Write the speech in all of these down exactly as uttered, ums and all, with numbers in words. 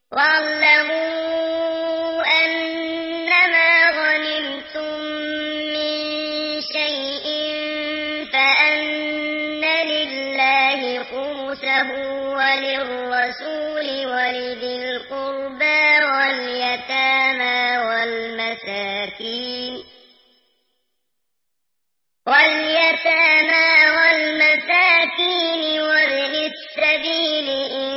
واعلموا أنما غنمتم من شيء فأن لله خمسه وللرسول ولذي القربى واليتامى والمساكين واليتامى والمساكين وابن السبيل إن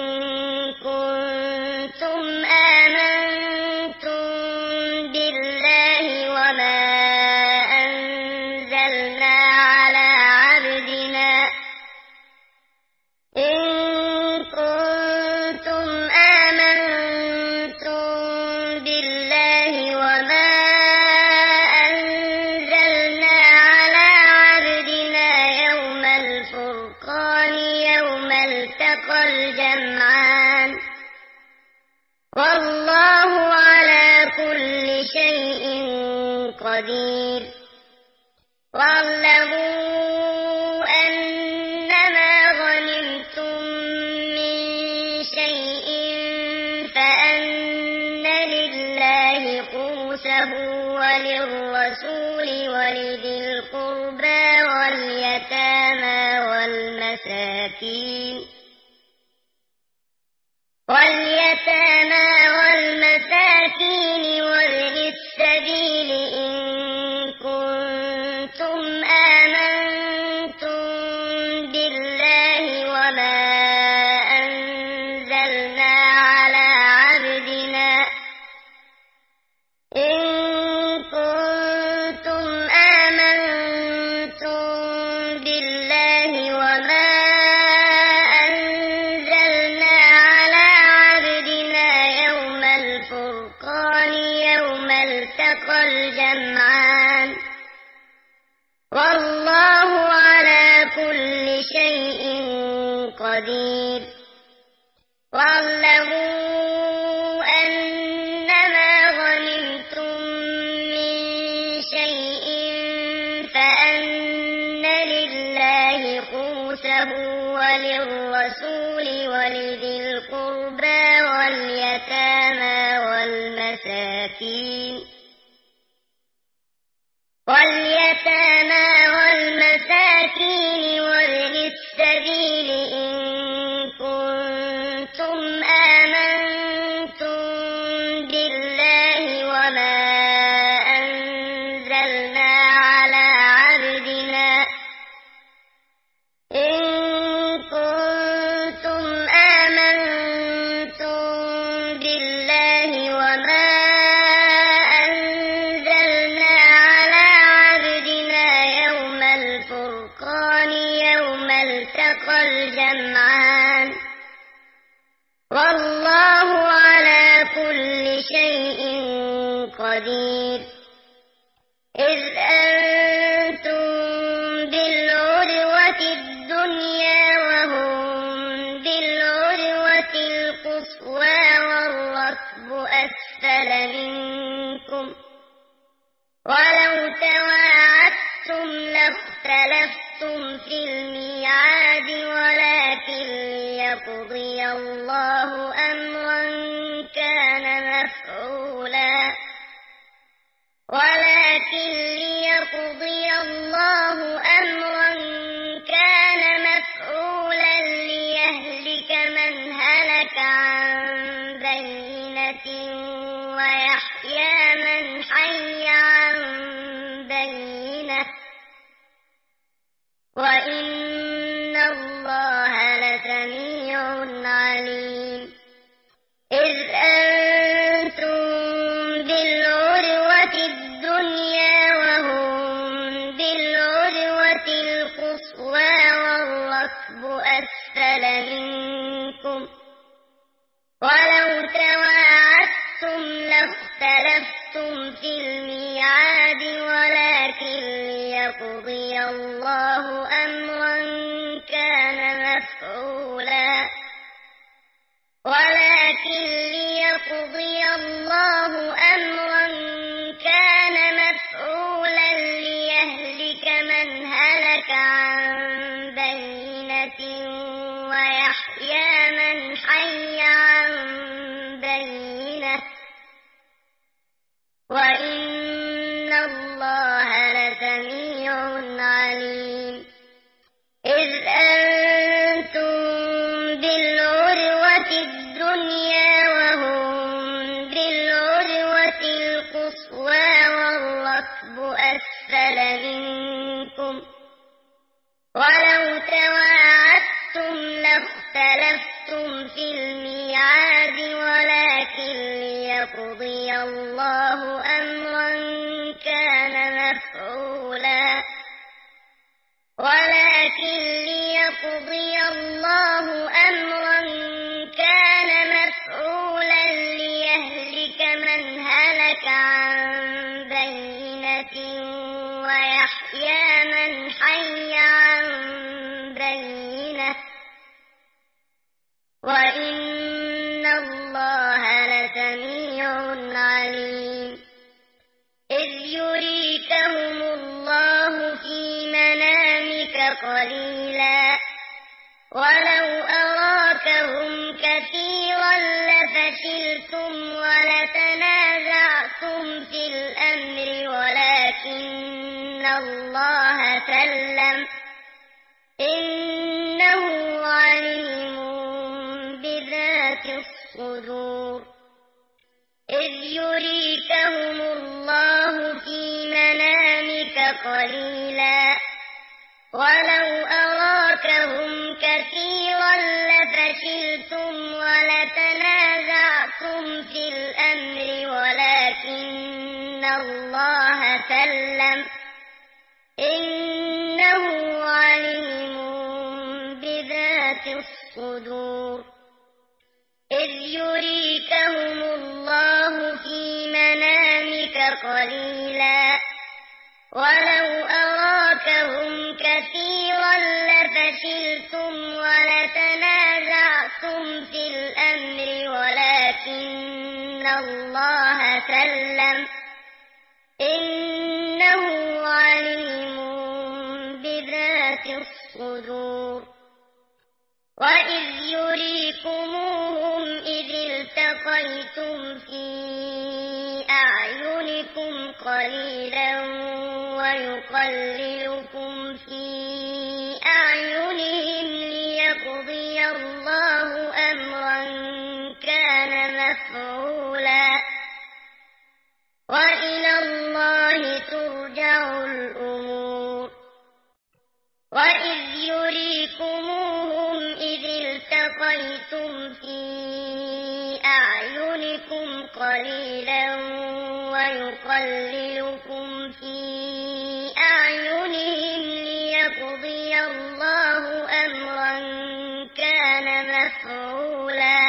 كنتم آمنتم بالله وما أنزلنا على عبدنا إن كنتم آمنتم بالله وما أنزلنا على عبدنا يوم الفرقان يوم التقى الجمعان والله على كل شيء قدير واعلموا أنما غنمتم من شيء فأن لله خمسه وللرسول ولذي القربى واليتامى والمساكين واليتامى والمساكين وابن السبيل إن كنتم آمنتم بالله وما أنزلنا على عبدنا إن كنتم آمنتم بالله وما أنزلنا على عبدنا يوم الفرقان يوم التقى الجمعان والله على كل شيء قدير واعلموا أنما غنمتم من شيء فأن لله خمسه وللرسول ولذي القربى واليتامى والمساكين واليتامى والمساكين وابن السبيل إن كنتم آمنتم بالله وما أنزلنا على عبدنا إن كنتم آمنتم بالله وما أنزلنا على عبدنا يوم الفرقان يوم التقى الجمعان والله على كل شيء قدير إذ أنتم بالعدوة الدنيا وهم بالعدوة القصوى والركب أسفل منكم ولو تواعدتم لاختلفتم في الميعاد ولكن ليقضي الله أمرا كان مفعولا ولكن ليقضي الله أمرا كان مفعولا ليهلك من هلك عن بينة ويحيى من حي عن بينة وإن الله لسميع عليم إذ أنتم بالعدوة الدنيا وهم بالعدوة القصوى والركب أسفل منكم ولو تواعدتم لاختلفتم في الميعاد ولكن ليقضي الله أمرا كان مفعولا ولكن ليقضي الله أمرا كان مفعولا ليهلك من هلك عن بينة ويحيى من حي عن بينة أسفل منكم ولو تواعدتم لاختلفتم في الميعاد ولكن ليقضي الله أمرا كان مفعولا ولكن ليقضي الله أمرا كان مفعولا ليهلك من هلك عن بينة ويحيى من حي عن بينة وإن الله لسميع عليم إذ يريكهم الله في منامك قليلا ولو أراكهم كثيرا لفشلتم ولتنازعتم في الأمر ولكن الله سلم إنه عليم بذات الصدور إذ يريكهم الله في منامك قليلا ولو أراكهم كثيرا لفشلتم ولتنازعتم في الأمر ولكن الله سلم إنه عليم بذات الصدور إذ يريكهم الله في منامك قليلا ولو أراكهم كثيرا لفشلتم ولتنازعتم في الأمر ولكن الله سلم إنه عليم بذات الصدور وإذ يريكموهم إذ التقيتم في أعينكم قليلا ويقللكم في أعينهم ليقضي الله أمرا كان مفعولا وإلى الله ترجع الأمور وإذ يريكموهم إذ التقيتم في أعينكم قليلا ويقللكم في أعينهم ليقضي الله أمرا كان مفعولا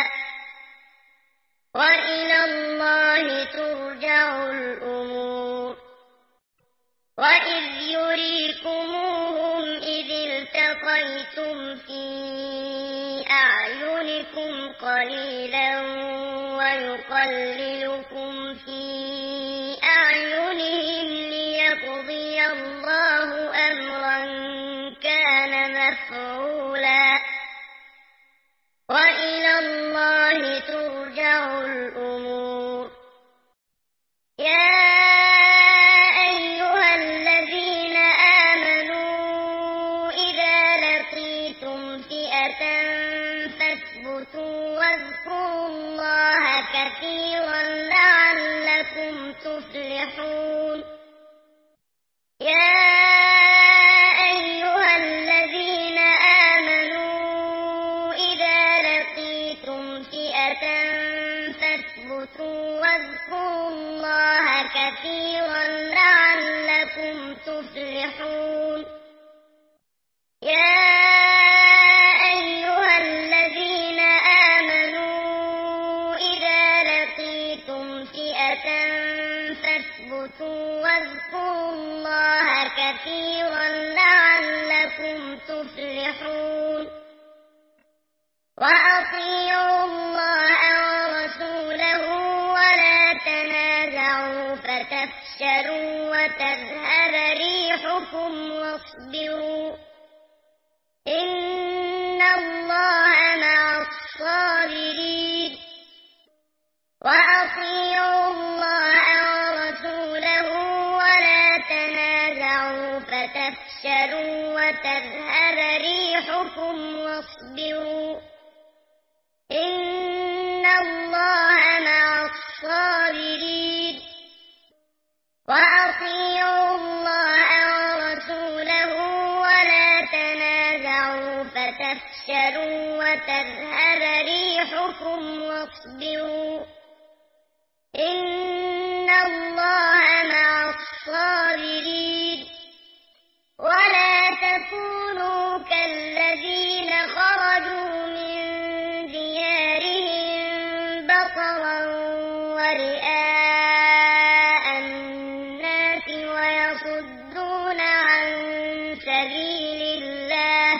وإلى الله ترجع الأمور وإذ يريكموهم إذ التقيتم في أعينكم قليلا ويقللكم في أعينهم ليقضي الله أمرا كان مفعولا وإلى الله ترجع الأمور يا أيها الذين آمنوا إذا لقيتم فئة فاثبتوا واذكروا الله كثيرا لعلكم تفلحون يا أيها الذين آمنوا إذا لقيتم فئة فاثبتوا واذكروا الله كثيرا لعلكم تفلحون يا أيها الذين آمنوا إذا لقيتم فئة فاثبتوا واذكروا الله كثيرا لعلكم تفلحون وأطيعوا الله ورسوله ولا تنازعوا فتفشلوا وتذهب ريحكم واصبروا إن الله مع الصابرين وأطيعوا الله ورسوله ولا تنازعوا فتفشلوا وتذهب ريحكم واصبروا إن الله مع الصابرين وأطيعوا الله وتذهب ريحكم واصبروا إن الله مع الصابرين ولا تكونوا كالذين خرجوا من ديارهم بطرا ورئاء الناس ويصدون عن سبيل الله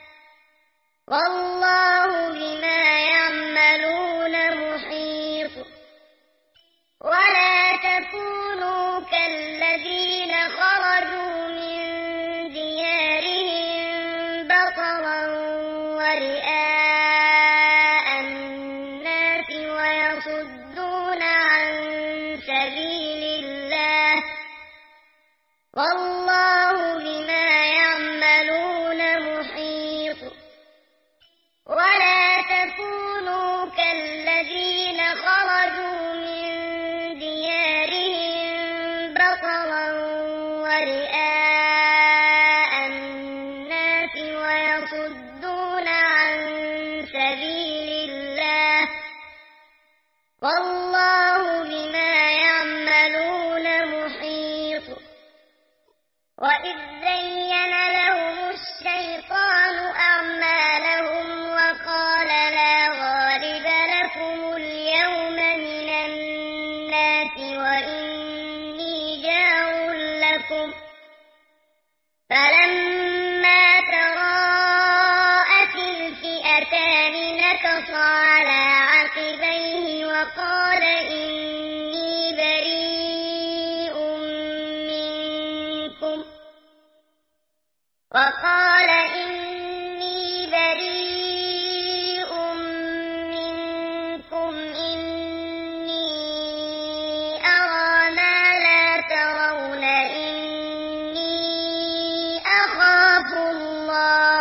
والله بما يعملون محيط ولا تكونوا كالذين خرجوا من ديارهم بطرا ورئاء الناس ويصدون عن سبيل الله والله بما يعملون محيط ولا تكونوا كالذين خرجوا من ديارهم بطرا ورئاء الناس ويصدون عن سبيل الله والله بما يعملون محيط وإذ زين لهم الشيطان أعمالهم وقال لا غالب لكم اليوم من الناس وإني جار لكم فلما تراءت الفئتان نكص على عقبيه وقال إني بريء منكم وقال إني بريء منكم إني أرى ما لا ترون إني أخاف الله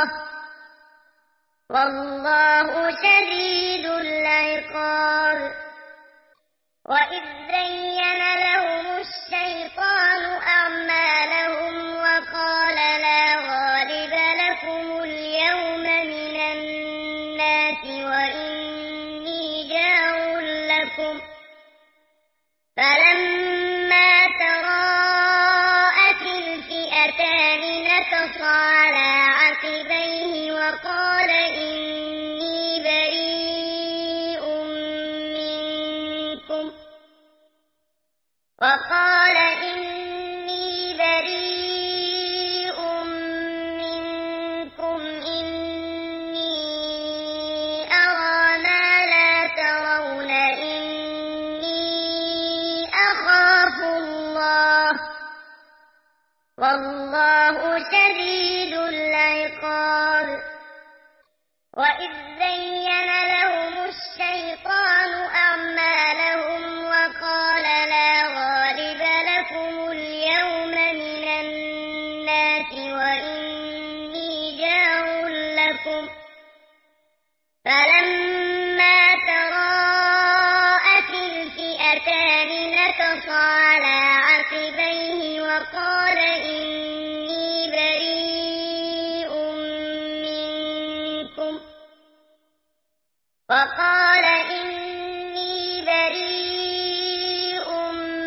والله شديد العقاب وإذ زين لهم الشيطان أعمالهم وقال لا غالب لكم اليوم من الناس وإني جار لكم فلما تراءت الفئتان نكص على عقبيه وقال إني بريء منكم وقال إني بريء منكم إني أرى ما لا ترون إني أخاف الله والله شديد العقاب وإذ زين لهم الشيطان أعمالهم وقال لا غالب لكم اليوم من الناس وإني جار لكم فلما تراءت الفئتان نكص على عقبيه وقال إني بريء منكم وقال إني بريء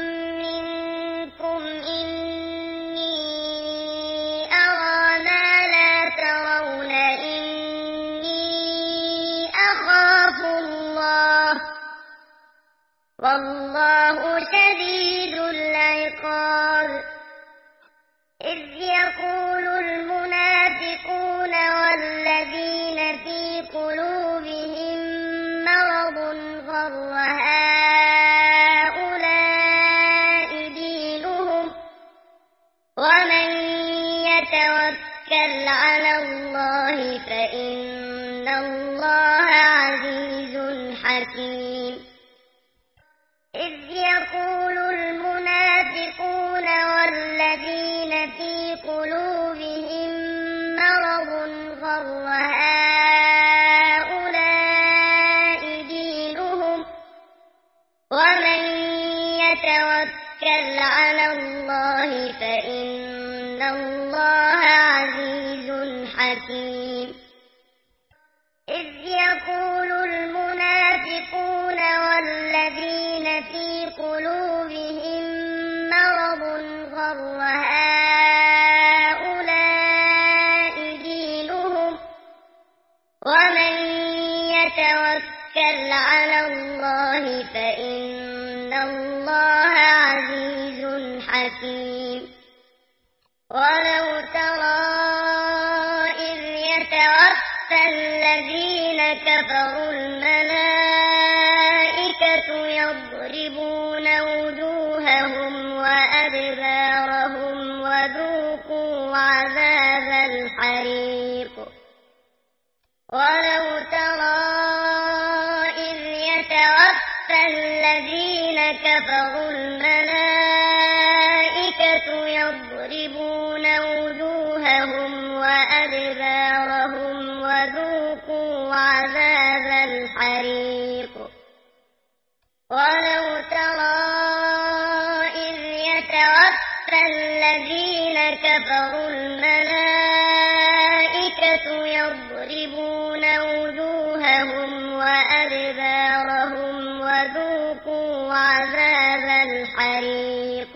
منكم إني أرى ما لا ترون إني أخاف الله والله شديد العقاب إذ يقول المنافقون والذين في قلوبهم مرض غر هؤلاء دينهم ومن يتوكل على الله فإن الله عزيز حكيم إذ يقول المنافقون والذين في قلوبهم مرض غر هؤلاء دينهم ومن يتوكل على الله فإن الله عزيز حكيم إذ يقول المنافقون والذين في قلوبهم مرض غر هؤلاء دينهم ومن يتوكل على الله فإن الله عزيز حكيم ولو ترى إذ يتوفى الذين كفروا الملائكة يضربون وجوههم وأدبارهم وذوقوا عذاب الحريق ولو ترى إذ يتوفى الذين كفروا الملائكة يضربون وجوههم وأدبارهم وذوقوا عذاب الحريق ولو ترى إذ يتوفى الذين كفروا الملائكة يضربون وجوههم وأدبارهم وذوقوا عذاب الحريق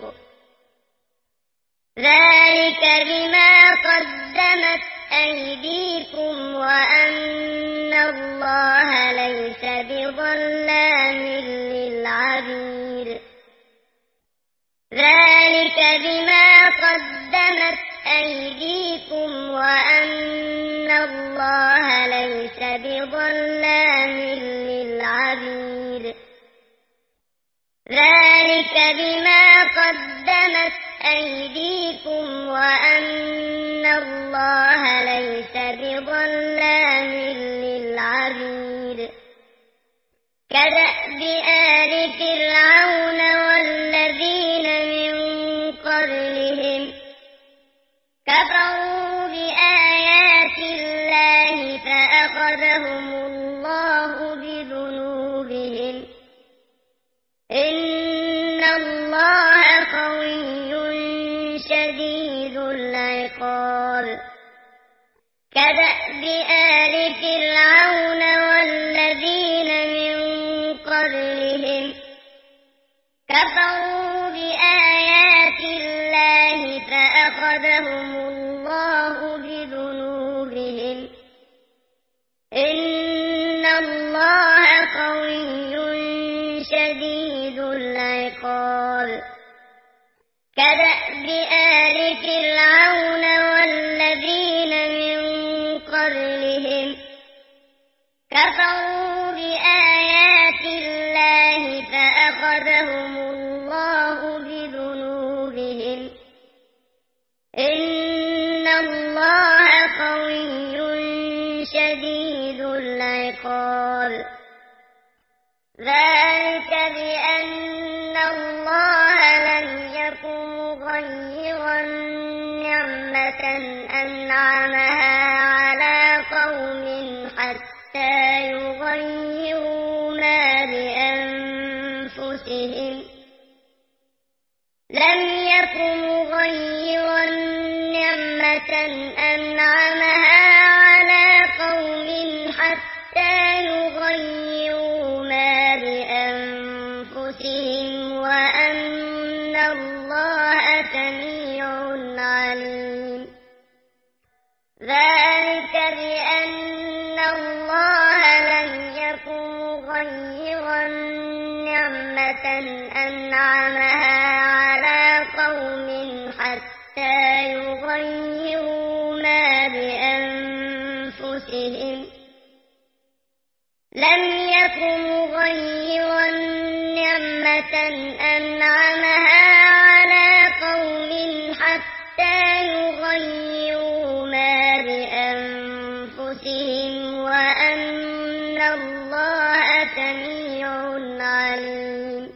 ذلك بما قدمت أيديكم وأن الله ليس بظلام للعبيد ذلك بما قدمت أيديكم وأن الله ليس بظلام للعبيد ذلك بما قدمت أيديكم وأن الله ليس بظلام للعبيد كدأب آل فرعون والذين من قبلهم كفروا بآيات الله فأخذهم الله بذنوبهم إن الله قوي شديد العقاب كدأب آل فرعون والذين من قبلهم كفروا بآيات الله فأخذهم الله بذنوبهم إن الله قوي شديد العقاب كدأب آل فرعون والذين من قبلهم كفروا بآيات الله فأخذهم الله بذنوبهم إن الله قوي شديد العقاب ذلك بأن الله لم يكن مغيرا نعمة أنعمها على قوم حتى يغيروا ما بأنفسهم لم يكن مغيرا نعمة أنعمها على قوم حتى يغيروا ما بأنفسهم وأن الله سميع عليم ذلك بأن الله لم يكن مغيرا نعمة أنعمها على قوم حتى يغيروا ما بأنفسهم لم يكن مغيرا نعمة أنعمها على قوم حتى يغيروا ما بأنفسهم وأن الله سميع عليم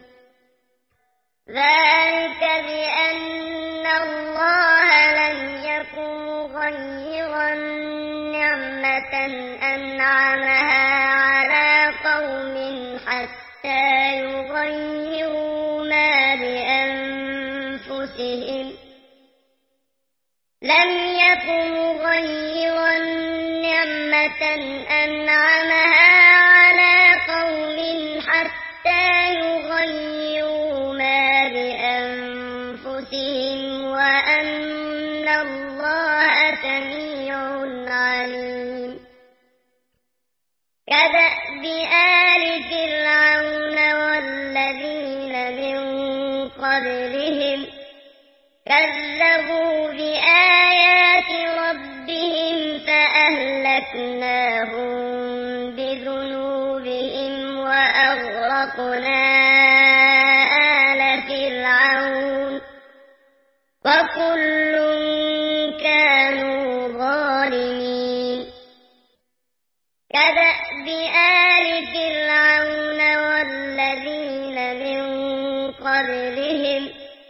ذلك بأن الله لم يكن مغيرا نعمة أنعمها على قوم حتى يغيروا ما بأنفسهم لم يكن مغيرا نعمة أنعمها على قوم حتى يغيروا ما بأنفسهم وأن الله سميع عليم كدأب آل فرعون والذين من قبلهم كذبوا بآيات ربهم فأهلكناهم بذنوبهم وأغرقنا آل فرعون وكل كانوا ظالمين كدأب آل فرعون والذين من قبلهم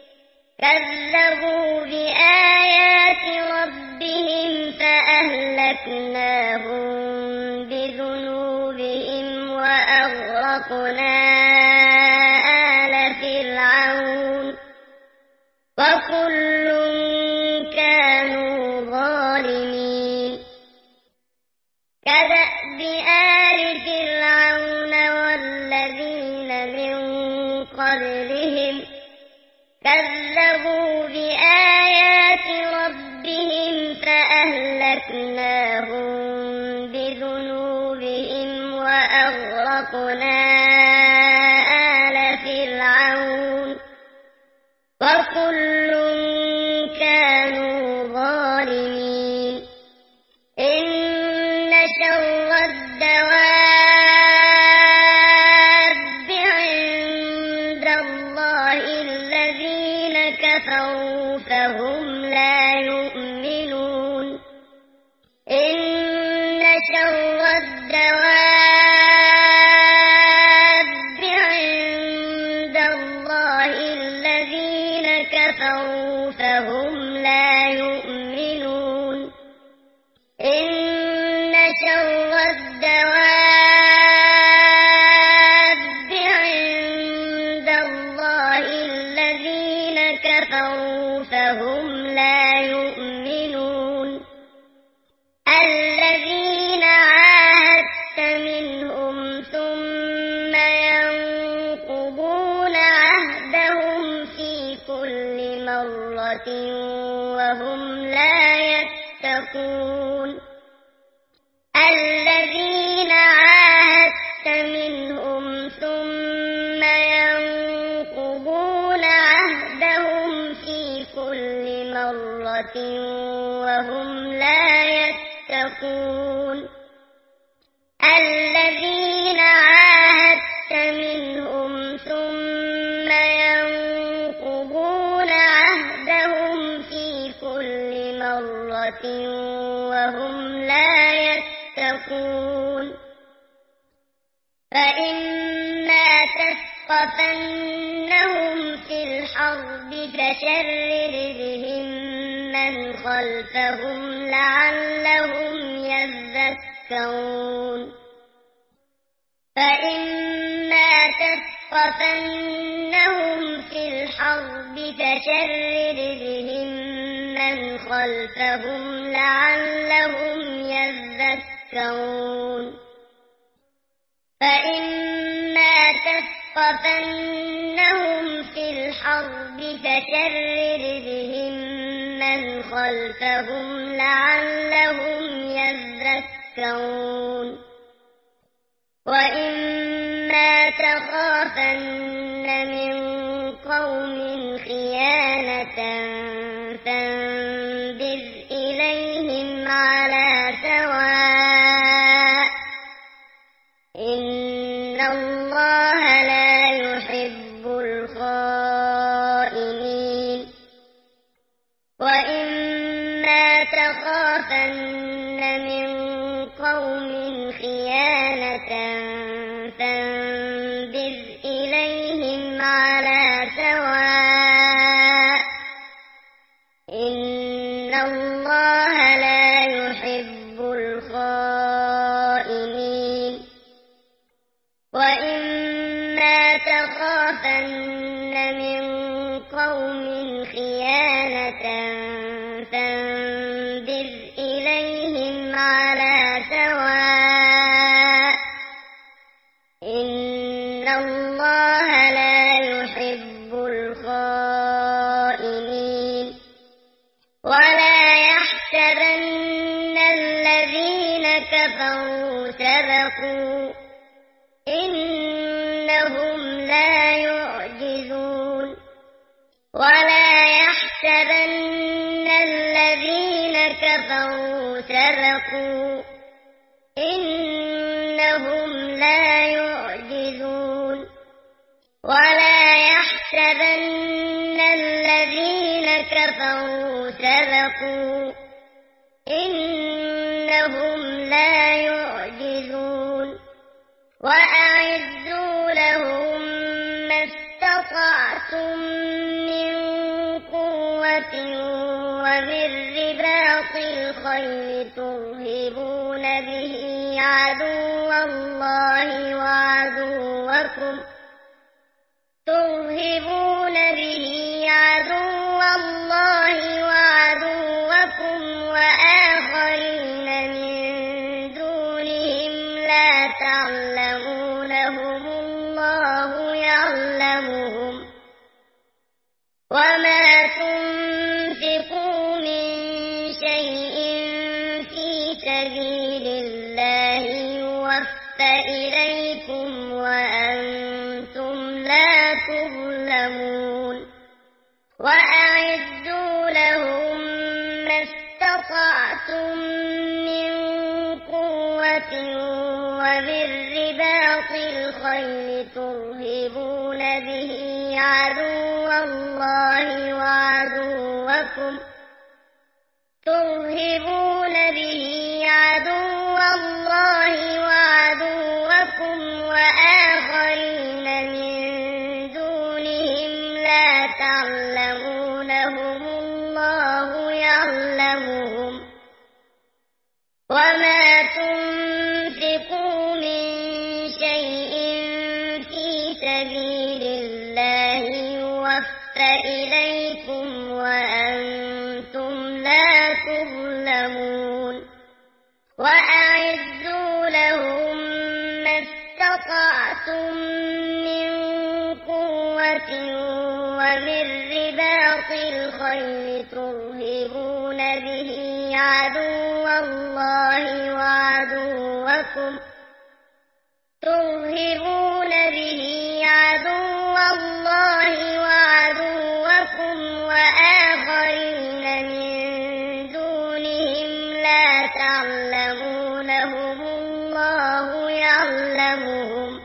كذبوا بآيات ربهم فأهلكناهم بذنوبهم وأغرقنا آل فرعون وكل كانوا ظالمين كدأب آل فرعون والذين من قبلهم كذبوا بآيات ربهم فأهلكناهم بذنوبهم وأغرقنا آل فرعون وكل كانوا ظالمين إن شر الدواب عند الله الذين كفروا فهم لا يؤمنون إن شر الدواب عند الله الذين كفروا فهم لا يؤمنون إن شر الدواب عند الله الذين كفروا فهم لا يؤمنون الذين عاهدت منهم ثم ينقضون عهدهم في كل مرة وهم لا يتقون الذين عاهدت منهم ثم ينقضون عهدهم في كل مرة وهم لا يتقون الذين عاهدت منهم ثم ينقضون عهدهم في كل مرة وهم لا يتقون فإما تثقفنهم في الحرب فشرر بهم من خلفهم لعلهم يذكرون فإما تثقفنهم في الحرب فشرر بهم من خلفهم لعلهم يذكرون فإما تثقفنهم في الحرب فشرر بهم من خلفهم لعلهم يذكرون وإما تخافن من قوم خيانة فانبذ إليهم على سواء إن الله لا يحب الخائنين وإما تخافن من قوم خيانة فانبذ إليهم على سواء إن الله لا يحب الخائنين وإما تخافن من قوم خيانة فانبذ إليهم على سبقوا إنهم لا يعجزون ولا يحسبن الذين كفروا سبقوا إنهم لا يعجزون ولا يحسبن الذين كفروا سبقوا إنهم لا يعجزون وأعدوا لهم ما استطعتم من قوة ومن رباط الخيل ترهبون به عدو الله وعدوكم ترهبون به عدو الله وعدوكم وآخرين من دونهم لا تعلمونهم الله يعلمهم وما تنفقوا من شيء في سبيل الله يوفى إليكم وأنتم لا تظلمون وأعدوا لهم ما استطعتم من قوة ومن رباط الخيل ترهبون به عدو الله وعدوكم ترهبون به عدو الله وعدوكم وآخرين من دونهم لا تعلمونهم الله يعلمهم وما تنفقوا من شيء في سبيل الله يوفى إليكم وأنتم لا تظلمون وأعدوا لهم ما استطعتم من قوة ومن رباط الخيل ترهبون به عدو الله وعدوكم ترهبون به عدو الله وعدوكم وآخرين من دونهم لا تعلمونهم الله يعلمهم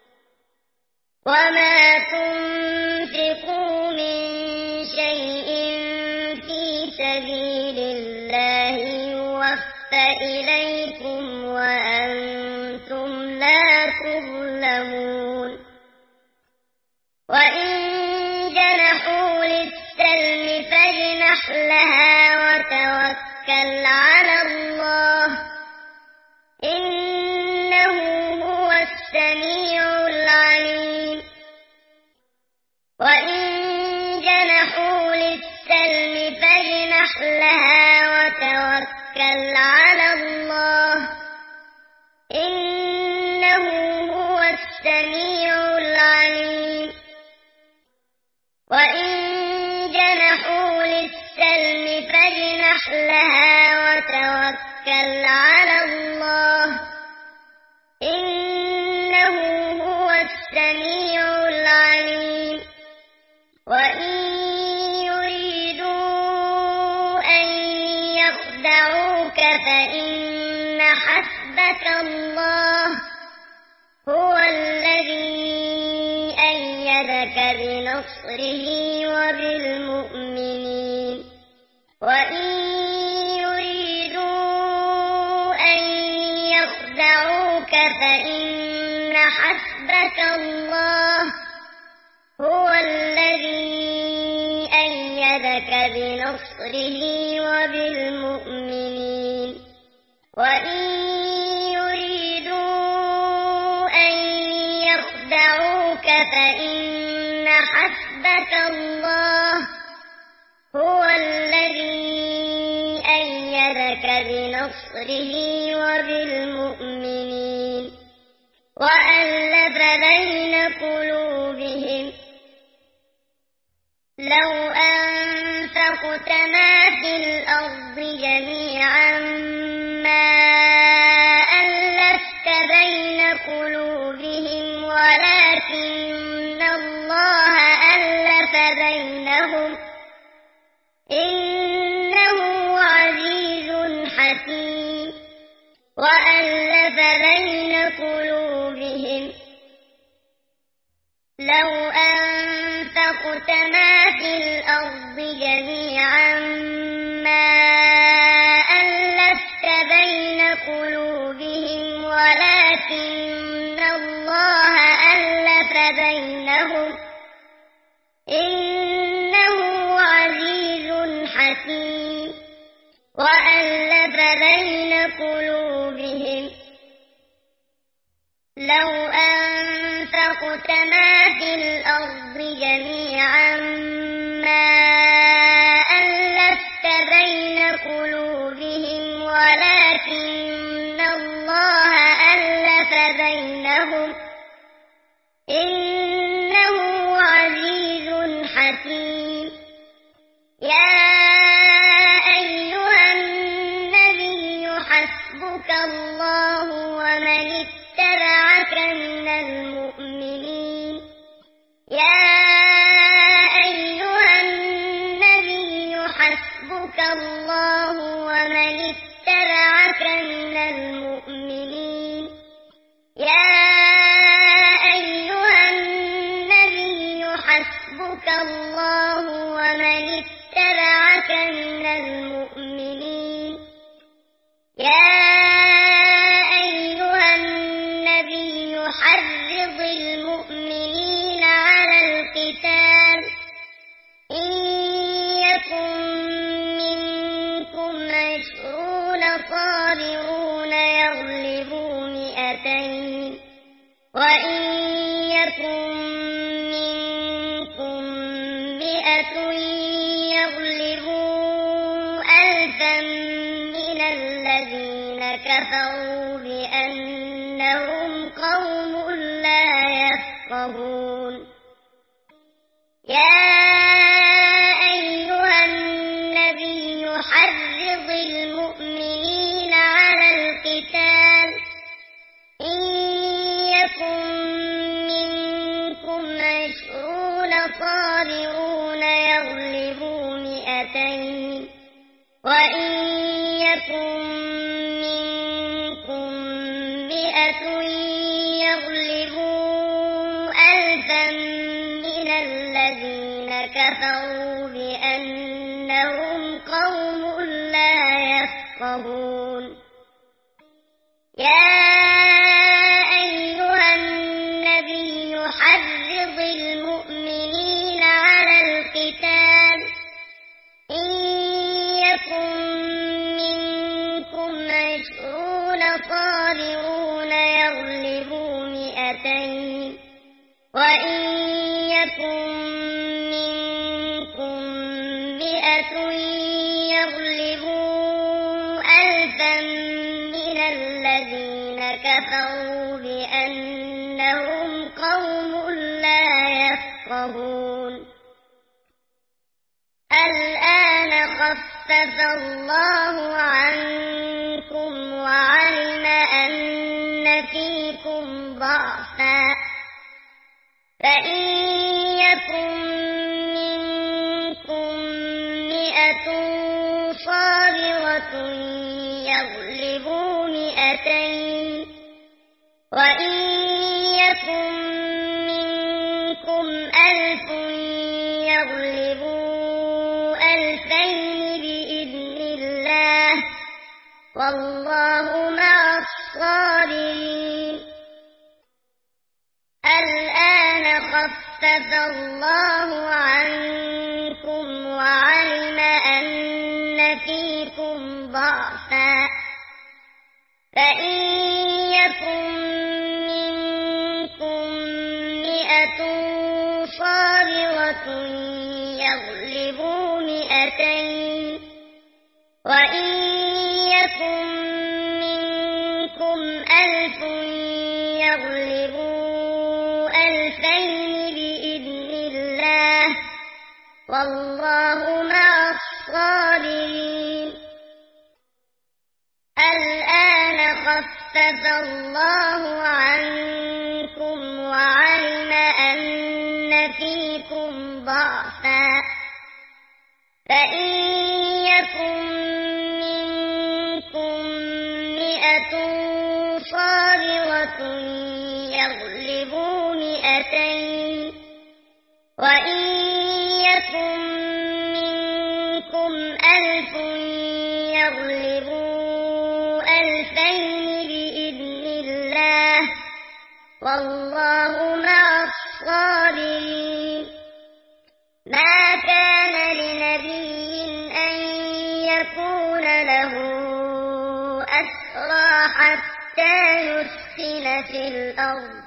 وما تنفقوا من شيء في سبيل الله يوفى إليكم وأنتم لا تظلمون وإن جنحوا للسلم فاجنح لها وتوكل على الله إنه هو السميع العليم وإن جنحوا للسلم فاجنح لها وتوكل على الله إنه هو السميع العليم وإن جنحوا للسلم فاجنح لها وتوكل على الله إنه هو السميع العليم وإن يريدوا أن يخدعوك فإن حسبك الله هو الذي أيدك بنصره وبالمؤمنين وإن يريدوا أن يخدعوك فإن حسبك الله هو الذي أيدك بنصره وبالمؤمنين وإن يريدوا أن يخدعوك فإن حسبك الله هو الذي أيدك بنصره وبالمؤمنين وألف بين قلوبهم لو أنفقت ما في الأرض جميعا ما ألفت لو أنفقت ما في الأرض جميعا ما ألفت بين قلوبهم ولكن الله ألف بينهم إنه عزيز حكيم وألف بين قلوبهم لو أنفقت ما في الأرض جميعا ما ألفت بين قلوبهم ولكن الله ألف بينهم إنه عزيز حكيم يا أيها النبي حسبك الله ومن اتبعك من المؤمنين يا أيها النبي حسبك الله ومن اتبعك من المؤمنين يا أيها النبي حسبك الله ومن اتبعك من المؤمنين يا أيها النبي حرض المؤمنين على القتال إن يكن منكم عشرون صابرون يغلبوا مئتين وإن يكن منكم مئة يغلبوا ألفا من الذين كفروا بأنهم قوم لا يفقهون يا أيها النبي حرض المؤمنين على القتال إن يكن منكم عشرون صابرون يغلبوا مئتين وإن يكن منكم مئة يغلبوا ألفا من الذين كفروا بأنهم قوم لا يفقهون يا أيها النبي حرض المؤمنين على القتال إن يكن منكم عشرون صابرون يغلبوا مئتين وإن يكن منكم مئة يغلبوا ألفا من الذين كفروا بأنهم قوم لا يفقهون الآن خفف الله عنكم وعلم أن فيكم ضعفا فإن يكن منكم مئة صابرة يغلبوا مئتين وإن يكن منكم ألف يغلبوا ألفين بإذن الله والله مع الصابرين الآن خفف الله عنكم وعلم أن فيكم ضعفا فإن يكن منكم مئة صابرة يغلبوا مئتين وإن يكن منكم ألف يغلبوا ألفين بإذن الله والله مع الصابرين الآن خفف الله عنكم وعلم أن فيكم ضعفا فإن يكن منكم مئة صابرة يغلبوا مئتين الصابرين ما كان لنبي أن يكون له أسرى حتى يسخن في الأرض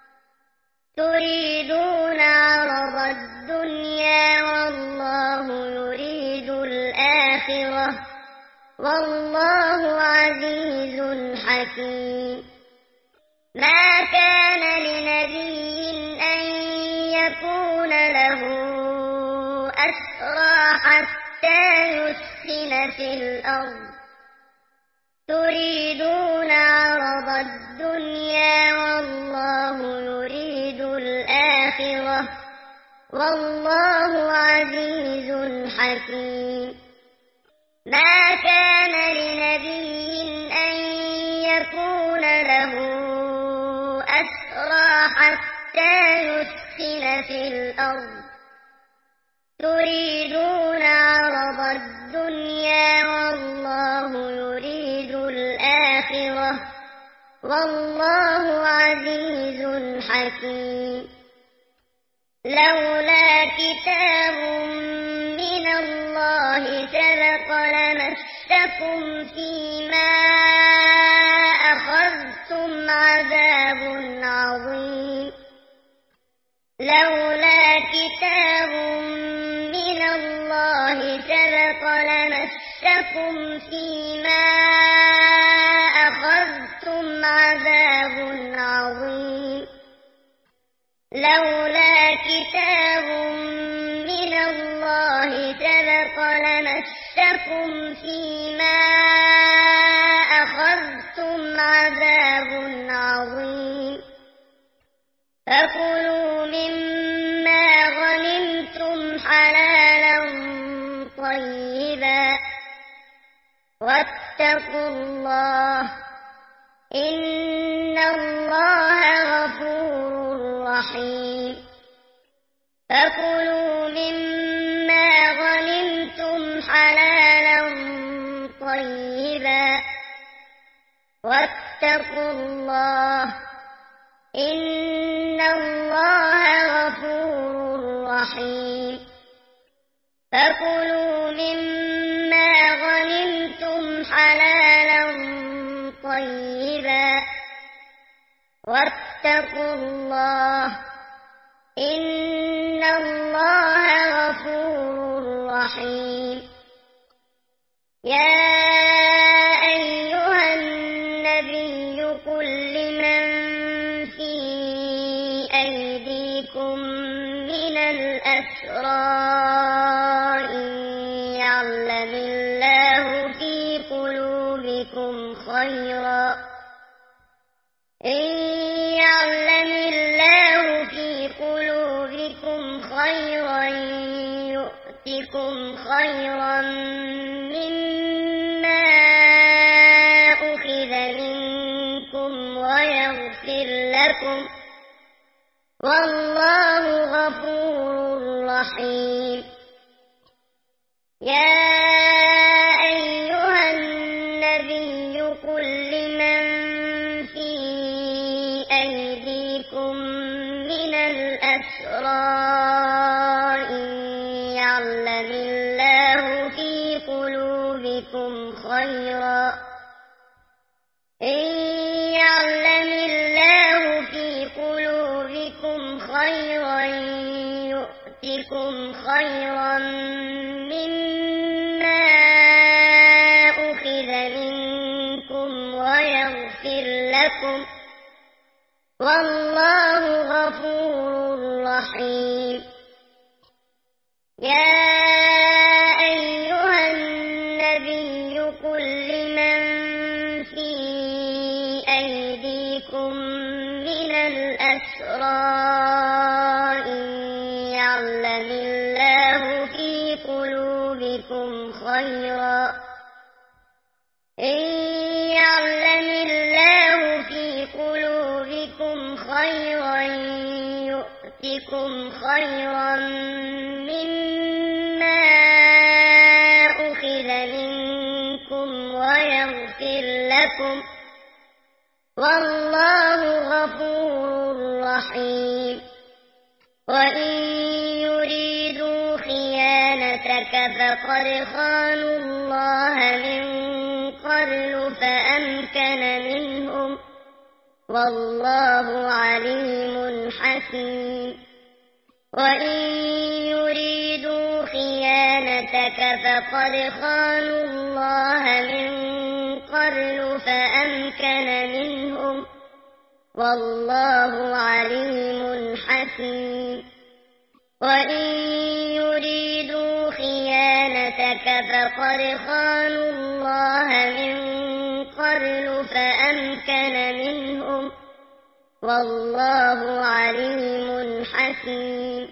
تريدون عرض الدنيا والله يريد الآخرة والله عزيز حكيم ما كان لنبي أن يكون له أسرى حتى يسخن في الأرض تريدون عرض الدنيا والله يريد الآخرة والله عزيز حكيم ما كان لنبي أن يكون له أسرى حتى يسخن في الأرض تريدون عرض الدنيا والله يريد الآخرة والله عزيز حكيم لولا كتاب من الله سبق لمسكم فيما أخذتم عذاب عظيم لولا كتاب من الله سبق لمسكم فيما أخذتم عذاب عظيم لولا كتاب من الله سبق لمسكم فيما أخذتم عذاب عظيم فكلوا مما غنمتم حلالا طيبا واتقوا الله إن الله غفور رحيم فكلوا مما غنمتم حلالا طيبا واتقوا الله إن الله غفور رحيم فكلوا مما غنمتم حلالا طيبا واتقوا الله إن الله غفور رحيم يا أيها النبي قل لمن في أيديكم من الأسرى إن يعلم الله في قلوبكم خيرا إن يعلم الله في قلوبكم خيرا يؤتكم خيرا مما أخذ منكم ويغفر لكم والله غفور رحيم يا أيها النبي قل لمن في أيديكم من الأسرى إن يعلم الله في قلوبكم خيرا إن يعلم الله في قلوبكم خيرا يؤتكم خيرا مما أخذ منكم ويغفر لكم والله غفور رحيم يا أيها النبي قل لمن في أيديكم من الأسرى إن يعلم الله في قلوبكم خيرا إن يعلم الله في قلوبكم خيرا يؤتكم خيرا مما أخذ منكم ويغفر لكم والله غفور رحيم وإن يريدوا خيانتك فقد خانوا الله من قبل فأمكن منهم والله عليم حكيم وإن يريدوا خيانتك فقد خانوا الله من قبل فأمكن منهم والله عليم حكيم وإن يريدوا خيانتك فقد خانوا الله من قبل فأمكن منهم والله عليم حكيم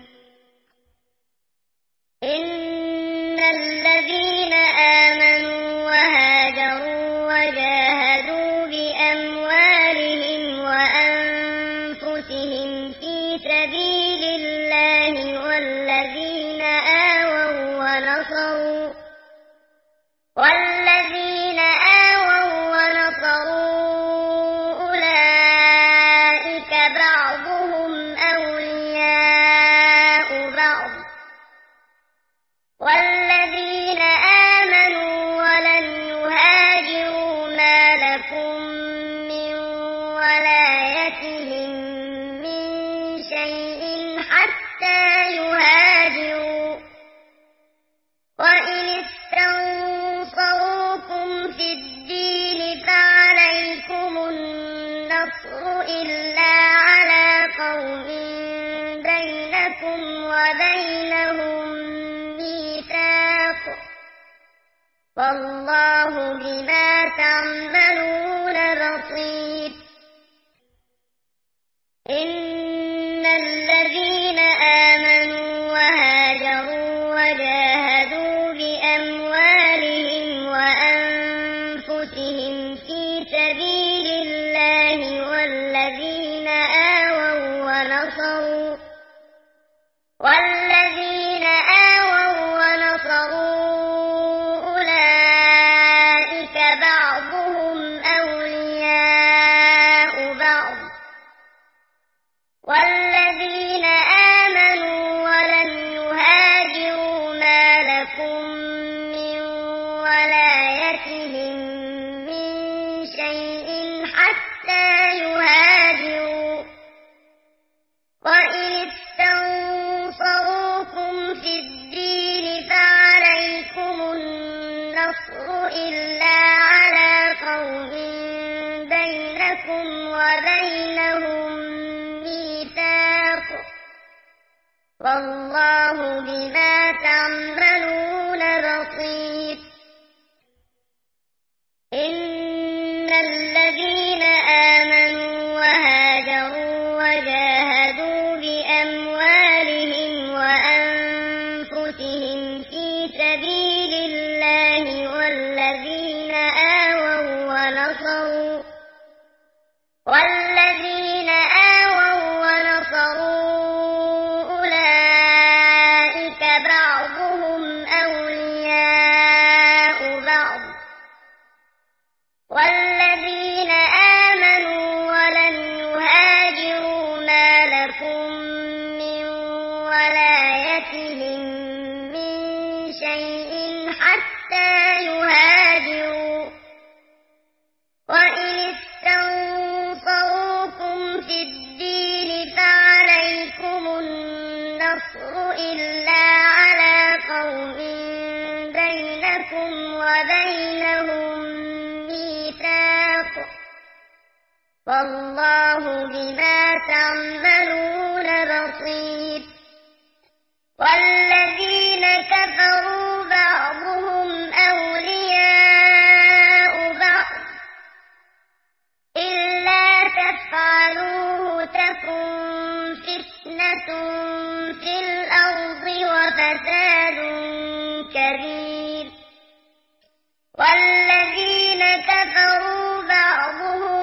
إن الذين آمنوا وهاجروا وجاهدوا بأموالهم وأنفسهم في سبيل الله والذين آووا ونصروا والذين آووا ونصروا أولئك بعضهم أولياء بعض والذين آمنوا ولم يهاجروا ما لكم من ولايتهم من شيء حتى يهاجروا وإن استنصروكم في الدين فعليكم النصر إلا على قوم بينكم وبينهم ميثاق والله بما تعملون بصير إن الذين آمنوا وهاجروا وجاهدوا بأموالهم وأنفسهم في سبيل الله والذين آووا ونصروا والذين آووا ونصروا أولئك بعضهم أولياء بعض والذين آمنوا ولم يهاجروا ما لكم من ولايتهم من شيء حتى يهاجروا وإن استنصروكم في الدين فعليكم النصر إلا على قوم بينكم وبينهم ميثاق والله بما تعملون بصير إن الذين آمنوا وهاجروا وجاهدوا بأموالهم وأنفسهم في سبيل الله والذين آووا ونصروا والذين آووا ونصروا أولئك بعضهم أولياء بعض والذين آمنوا ولم يهاجروا ما لكم من ولايتهم من شيء حتى يهاجروا وإن استنصروكم في الدين فعليكم النصر إلا على قوم بينكم وبينهم ميثاق والله بما تعملون بصير والذين كفروا بعضهم أولياء بعض إلا تفعلوه تكن فتنة في الأرض وفساد كبير والذين كفروا بعضهم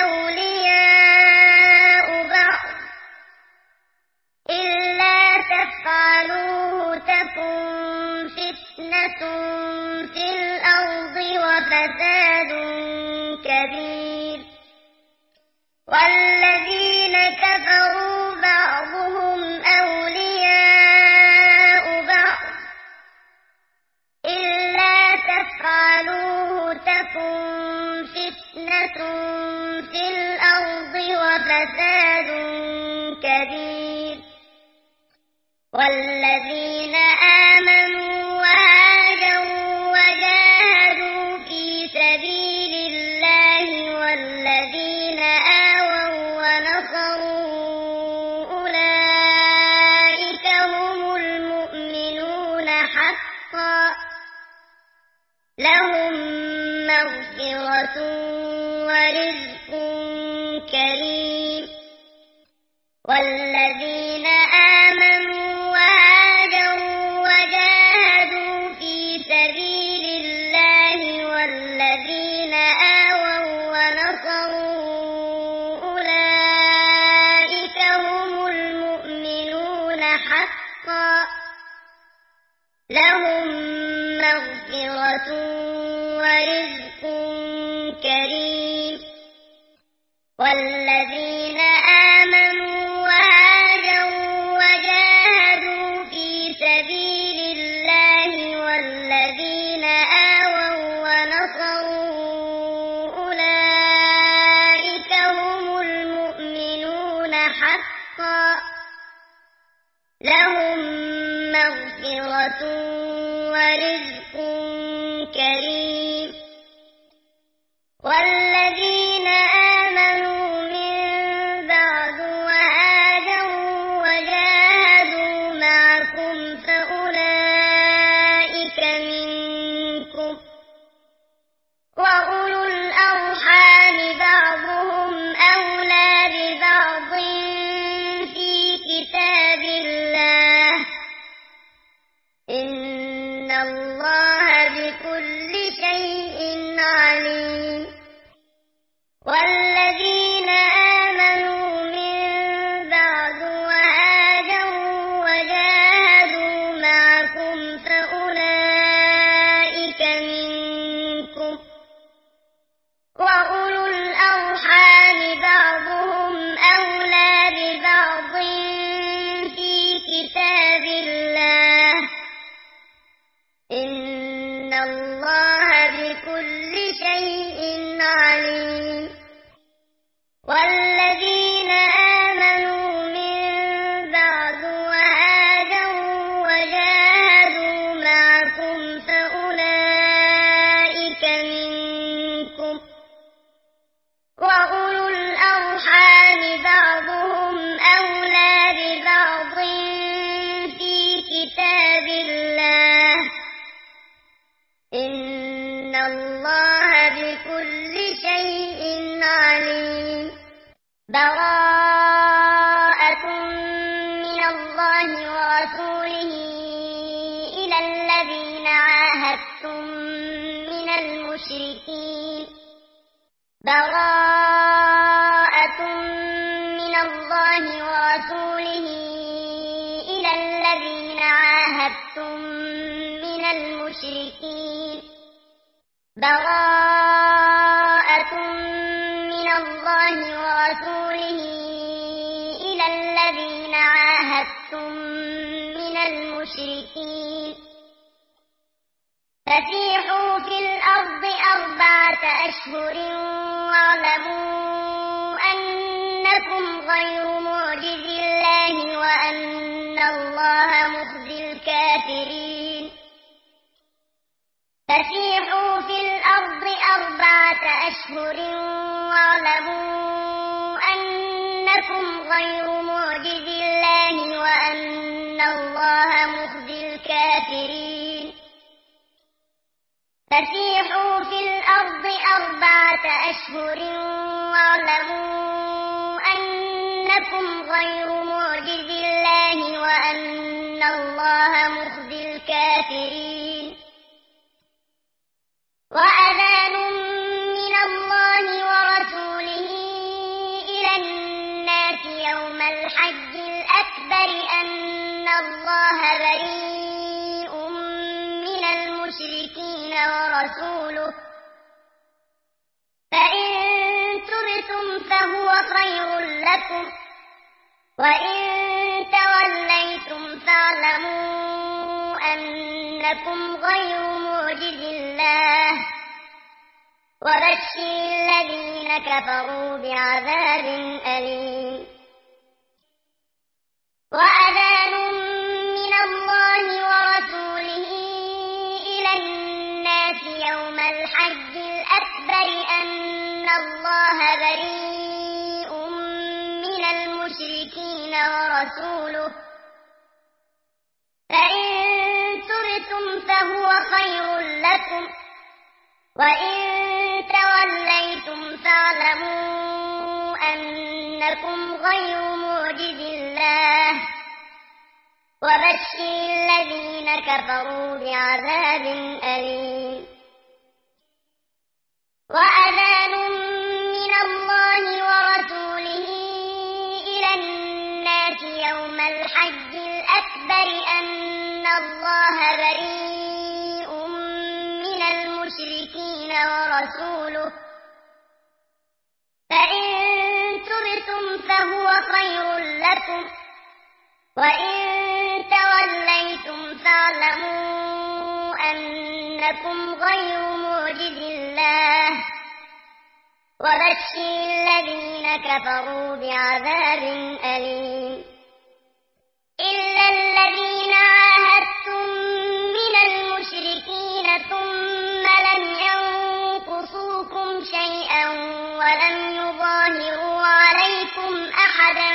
أولياء بعض إلا تفعلوه تكن فتنة في الأرض وفساد كبير والذين كفروا بعضهم أولياء والذين آمنوا وهاجروا وجاهدوا في سبيل الله والذين آووا ونصروا أولئك هم المؤمنون حقا لهم مغفرة ورزق كريم والذين آمنوا وهاجروا وجاهدوا في سبيل الله والذين آووا ونصروا أولئك هم المؤمنون حقا لهم مغفرة ورزق كريم والذين آمنوا وهاجروا وجاهدوا في سبيل الله والذين آووا ونصروا أولئك هم المؤمنون حقا لهم مغفرة ورزق كريم والذين آمنوا من بعد وهاجروا وجاهدوا معكم فأولئك منكم وأولو الأرحام بعضهم أولى ببعض في كتاب الله إن الله بكل شيء عليم والذين آمنوا من بعد وهاجروا وجاهدوا معكم فأولئك منكم وأولو الأرحام بعضهم أولى ببعض في كتاب الله إن الله بكل شيء عليم والذين آمنوا من بعد وهاجروا وجاهدوا معكم فأولئك منكم وأولو الأرحام بعضهم أولى ببعض في كتاب الله إن الله بكل شيء عليم براءة من الله ورسوله إلى الذين عاهدتم من المشركين براءة من الله ورسوله إلى الذين عاهدتم من المشركين براءة من الله ورسوله إلى الذين عاهدتم من المشركين فسيحوا في الأرض أربعة أشهر واعلموا أنكم غير معجز الله وأن الله مخزي الكافرين فسيحوا في الأرض أربعة أشهر واعلموا أنكم غير معجز الله وأن الله مخزي الكافرين فسيحوا في الأرض أربعة أشهر واعلموا أنكم غير معجز الله وأن الله مخزي الكافرين وأذان من الله ورسوله إلى الناس يوم الحج الأكبر أن الله بريء من المشركين ورسوله فإن تبتم فهو خير لكم وإن توليتم فاعلموا أنكم غير معجز الله وبشر الذين كفروا بعذاب أليم وأذان ورسوله فإن تبتم فهو خير لكم وإن توليتم فاعلموا أنكم غير معجز الله وبشر الذين كفروا بعذاب أليم وأذان من الله ورسوله إلى الناس يوم الحج الأكبر أن الله بريء من المشركين ورسوله فإن تبتم فهو خير لكم وإن توليتم فاعلموا أنكم غير معجز الله وبشر الذين كفروا بعذاب أليم إلا الذين عاهدتم من المشركين ثم لم ينقصوكم شيئا ولم يظاهروا عليكم أحدا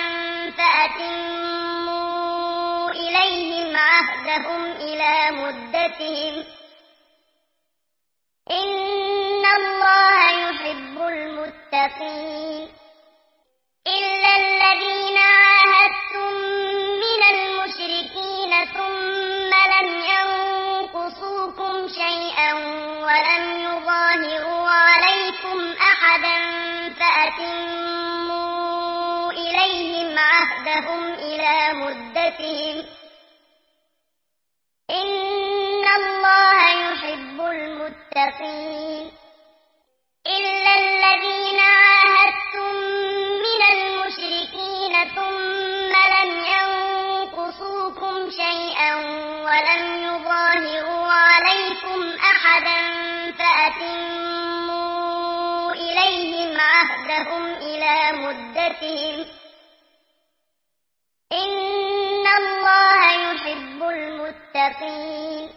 فأتموا إليهم عهدهم إلى مدتهم إن الله يحب المتقين إلا الذين عاهدتم من المشركين ثم لم ينقصوكم شيئا ولم يظاهروا عليكم أحدا فأتموا إليهم عهدهم إلى مدتهم إن الله يحب المتقين إلا الذين عاهدتم من المشركين ثم لم ينقصوكم شيئا ولم يظاهروا عليكم أحدا فأتموا إليهم عهدهم إلى مدتهم إن الله يحب المتقين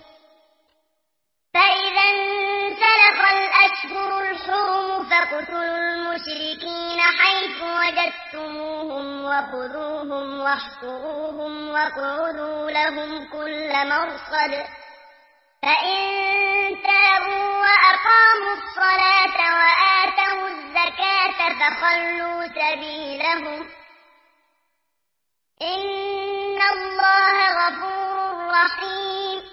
فإذا انسلخ الأشهر الحرم فاقتلوا المشركين حيث وجدتموهم وخذوهم واحصروهم واقعدوا لهم كل مرصد فإن تابوا وأقاموا الصلاة وآتوا الزكاة فخلوا سبيلهم إن الله غفور رحيم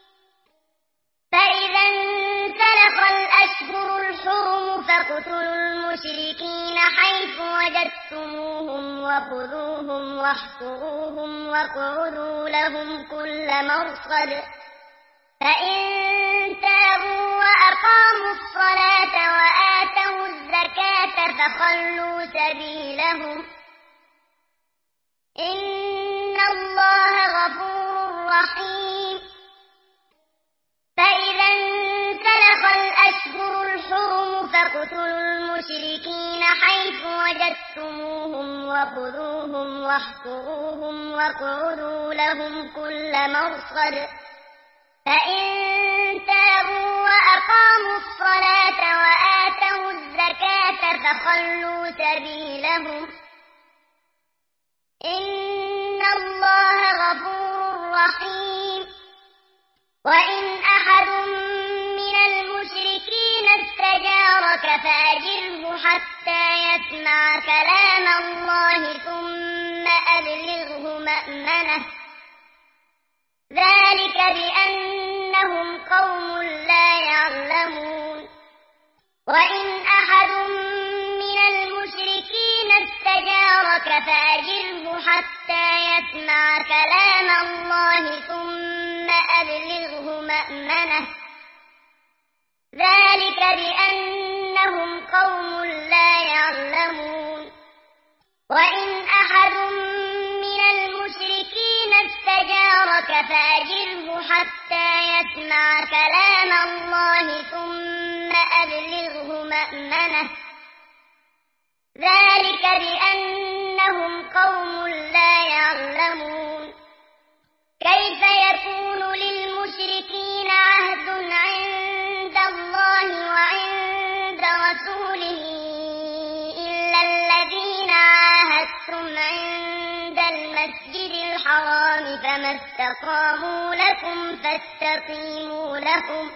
فإذا انسلخ الأشهر الحرم فاقتلوا المشركين حيث وجدتموهم وخذوهم واحصروهم واقعدوا لهم كل مرصد فإن تابوا وأقاموا الصلاة وآتوا الزكاة فخلوا سبيلهم إن الله غفور رحيم فإذا انسلخ الأشهر الحرم فاقتلوا المشركين حيث وجدتموهم وخذوهم واحصروهم واقعدوا لهم كل مرصد فإن تابوا وأقاموا الصلاة وآتوا الزكاة فخلوا سبيلهم إن الله غفور رحيم وإن أحد من المشركين استجارك فأجره حتى يسمع كلام الله ثم أبلغه مأمنه ذلك بأنهم قوم لا يعلمون وإن أحد من المشركين استجارك فأجره حتى يسمع كلام الله ثم أبلغه مأمنه ذلك بأنهم قوم لا يعلمون وإن أحد من المشركين استجارك فأجره حتى يسمع كلام الله ثم أبلغه مأمنه ذلك بأنهم قوم لا يعلمون كيف يكون للمشركين عهد عند الله وعند رسوله إلا الذين عاهدتم عند المسجد استقاموا لكم فاستقيموا لهم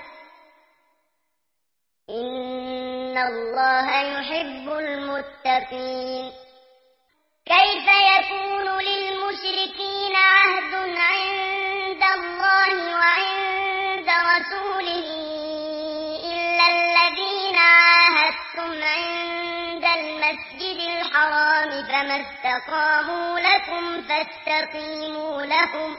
إن الله يحب المتقين كيف يكون للمشركين عهد عند الله وعند رسوله إلا الذين عاهدتم عند المسجد الحرام فما استقاموا لكم فاستقيموا لهم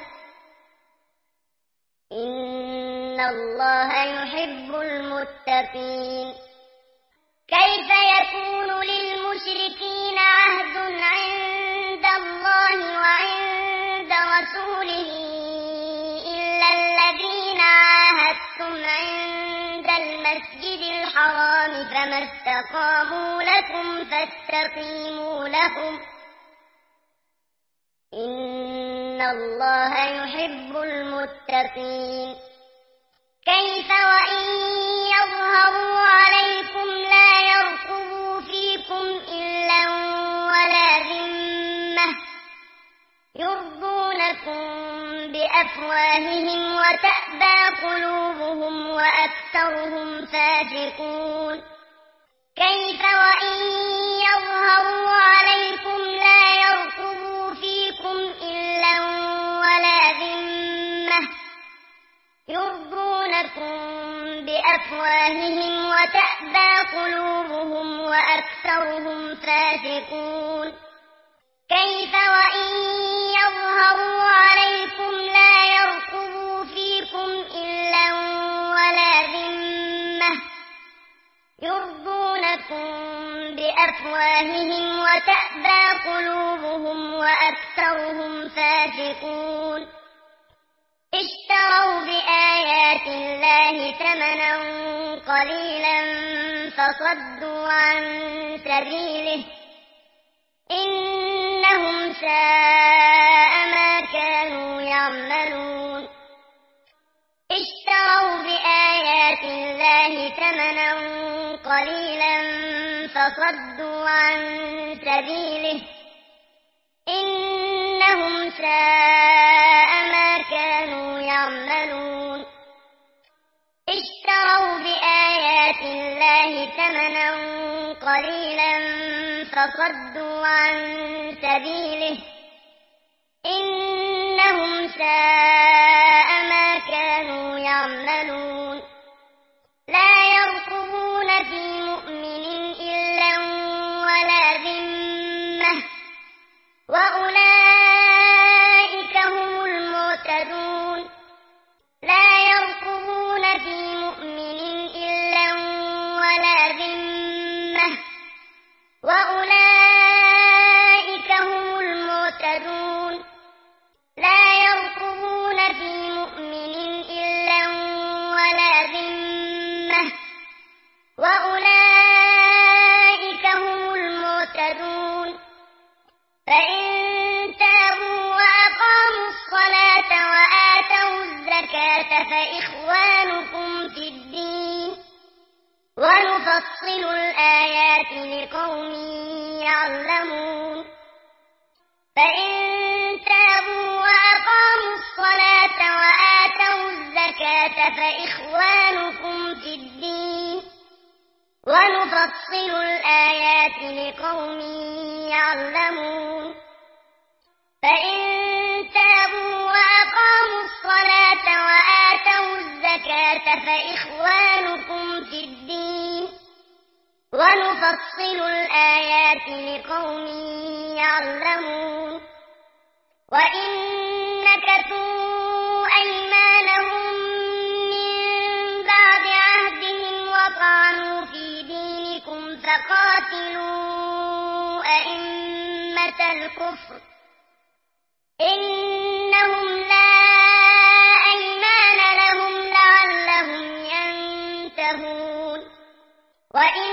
إن الله يحب المتقين كيف يكون للمشركين عهد عند الله وعند رسوله إلا الذين عاهدتم عند المسجد الحرام فما استقاموا لكم فاستقيموا لهم إن الله يحب المتقين كيف وإن يظهروا عليكم لا يرقبوا فيكم إلا ولا ذمة يرضونكم بأفواههم وتأبى قلوبهم وأكثرهم فاسقون كيف وإن يظهروا عليكم لا يرقبوا فيكم إلا ولا ذمة يرضونكم بأفواههم وتأبى قلوبهم وأكثرهم فاسقون كيف وإن يظهروا عليكم لا يرقبوا فيكم إلا ولا ذمة يرضونكم بأفواههم وتأبى قلوبهم وأكثرهم فاسقون اشتروا بآيات الله ثمنا قليلا فصدوا عن سبيله إنهم ساء ما كانوا يعملون اشتروا بآيات الله ثمنا قليلا فصدوا عن سبيله إنهم ساء ما كانوا يعملون اشتروا بآيات الله ثمنا قليلا فصدوا عن سبيله إنهم ساء ما كانوا يعملون لا يرقبون في مؤمن إلا ولا ذمة وأولئك هم المعتدون لا يرقبون في مؤمن إلا ولا ذمة وأولئك هم المعتدون لا يرقبون في مؤمن إلا ولا ذمة وأولئك هم المعتدون فإن تابوا وأقاموا الصلاة وآتوا الزكاة فإخوانكم في الدين ونفصل الآيات لقوم يعلمون فإن تابوا وأقاموا الصلاة وآتوا الزكاة فإخوانكم في الدين ونفصل الآيات لقوم يعلمون فإن تابوا وأقاموا الصلاة وآتوا الزكاة فإخوانكم في الدين ونفصل الآيات لقوم يعلمون وإن نكثوا أيمانهم من بعد عهدهم وطعنوا في دينكم فقاتلوا أئمة الكفر إنهم لا أيمان لهم لعلهم ينتهون وإن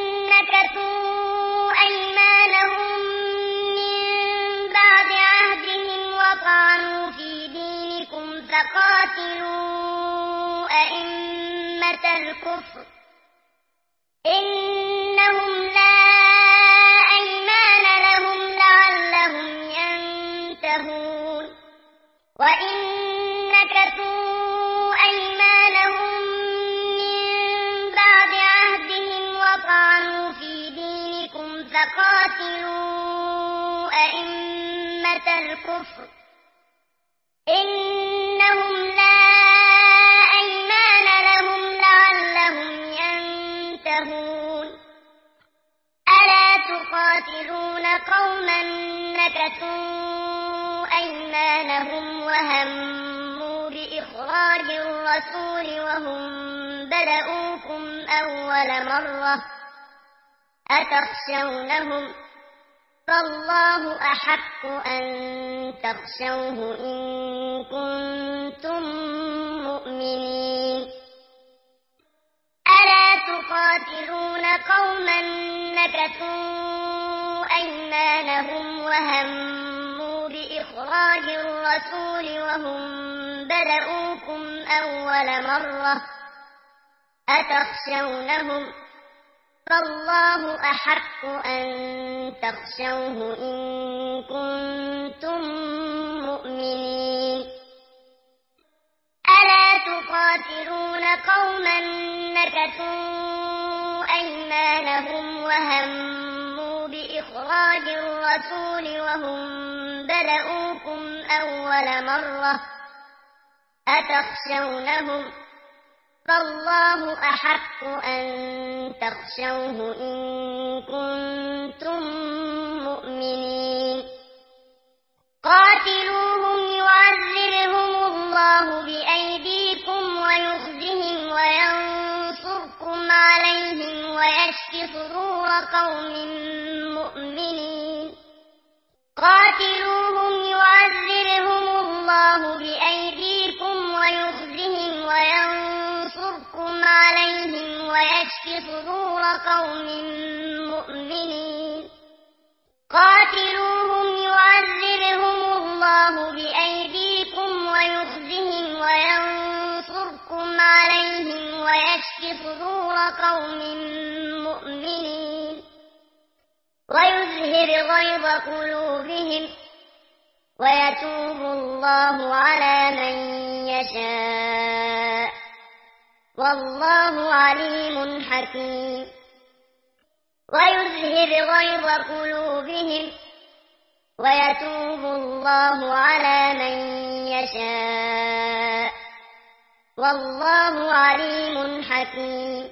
نكثوا أيمانهم من بعد عهدهم وطعنوا في دينكم فقاتلوا أئمة الكفر إنهم لا أيمان لهم لعلهم ينتهون وإن نكثوا أيمانهم من بعد عهدهم وطعنوا في دينكم فقاتلوا أئمة الكفر إنهم لا أيمان لهم لعلهم ينتهون ألا تقاتلون قوما نكثوا أيمانهم وهموا بإخراج الرسول وهم بدؤوكم أول مرة أتخشونهم فالله أحق أن تخشوه إن كنتم مؤمنين ألا تقاتلون قوما نكثوا أيمانهم وهموا بإخراج الرسول وهم بدؤوكم أول مرة أتخشونهم فالله أحق أن تخشوه إن كنتم مؤمنين ألا تقاتلون قوما نكثوا أيمانهم وهموا بإخراج الرسول وهم بدؤوكم أول مرة أتخشونهم فالله أحق أن تخشوه إن كنتم مؤمنين قاتلوهم يعذرهم الله بأيديكم ويخزهم وينصركم عليهم ويشف صدور قوم مؤمنين قاتلوهم يعذرهم الله بأيديكم ويخزهم وينصركم عليهم ويشف صدور قوم مؤمنين قاتلوهم يعذرهم الله بأيديكم ويخزهم وينصركم عليهم ويشف صدور قوم مؤمنين ويظهر غيظ قلوبهم ويتوب الله على من يشاء والله عليم حكيم ويظهر غيظ قلوبهم ويتوب الله على من يشاء والله عليم حكيم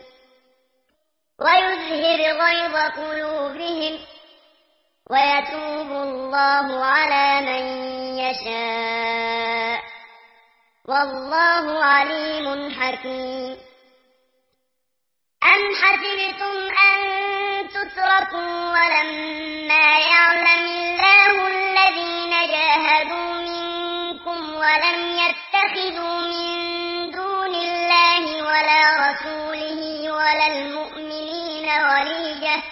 ويظهر غيظ قلوبهم ويتوب الله على من يشاء والله عليم حكيم أم حسبتم أن تتركوا ولما يعلم الله الذين جاهدوا منكم ولم يتخذوا من دون الله ولا رسوله ولا المؤمنين وليجة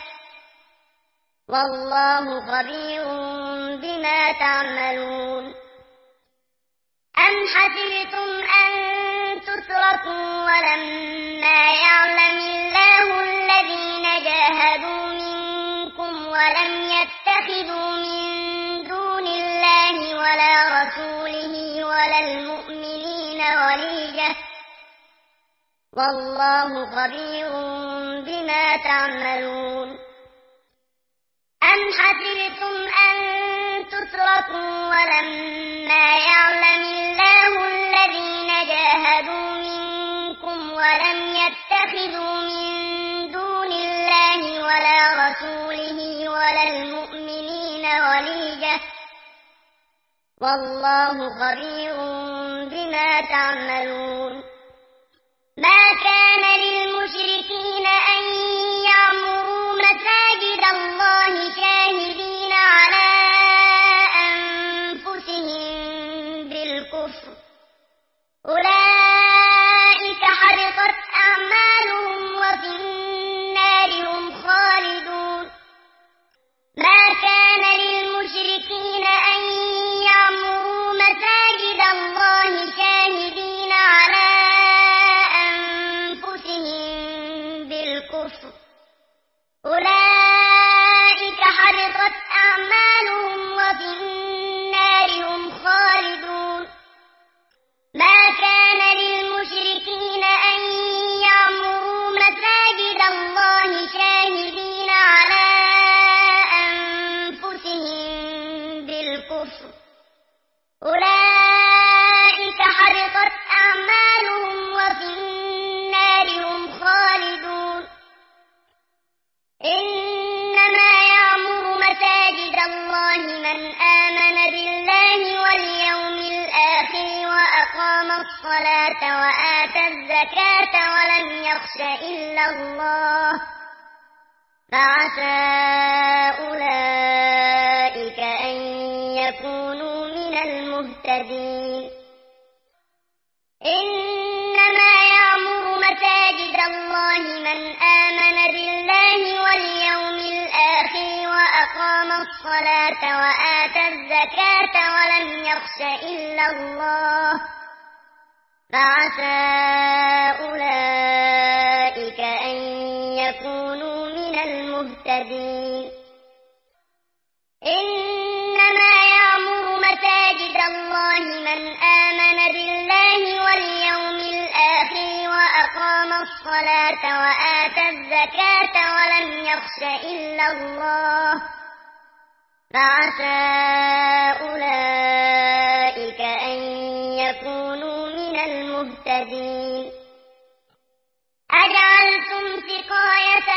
والله خبير بما تعملون أم حسبتم أن تتركوا ولما يعلم الله الذين جاهدوا منكم ولم يتخذوا من دون الله ولا رسوله ولا المؤمنين وليجة والله خبير بما تعملون أم حسبتم أن تتركوا ولما يعلم الله الذين جاهدوا منكم ولم يتخذوا من دون الله ولا رسوله ولا المؤمنين وليجة والله خبير بما تعملون ما كان للمشركين أن يعمروا مساجد الله شاهدين على أنفسهم بالكفر أولئك حبطت أعمالهم وفي النار هم خالدون ما كان للمشركين أن يعمروا مساجد الله شاهدين على أنفسهم وأقام الصلاة وآتى الزكاة ولم يخش إلا الله فعسى أولئك أن يكونوا من المهتدين إنما يعمر مساجد الله من آمن بالله واليوم الآخر وأقام الصلاة وآتى الزكاة ولم يخش إلا الله فعسى أولئك أن يكونوا من المهتدين إنما يعمر مساجد الله من آمن بالله واليوم الآخر وأقام الصلاة وآتى الزكاة ولم يخش إلا الله فعسى أولئك أن يكونوا من المهتدين أجعلتم سقاية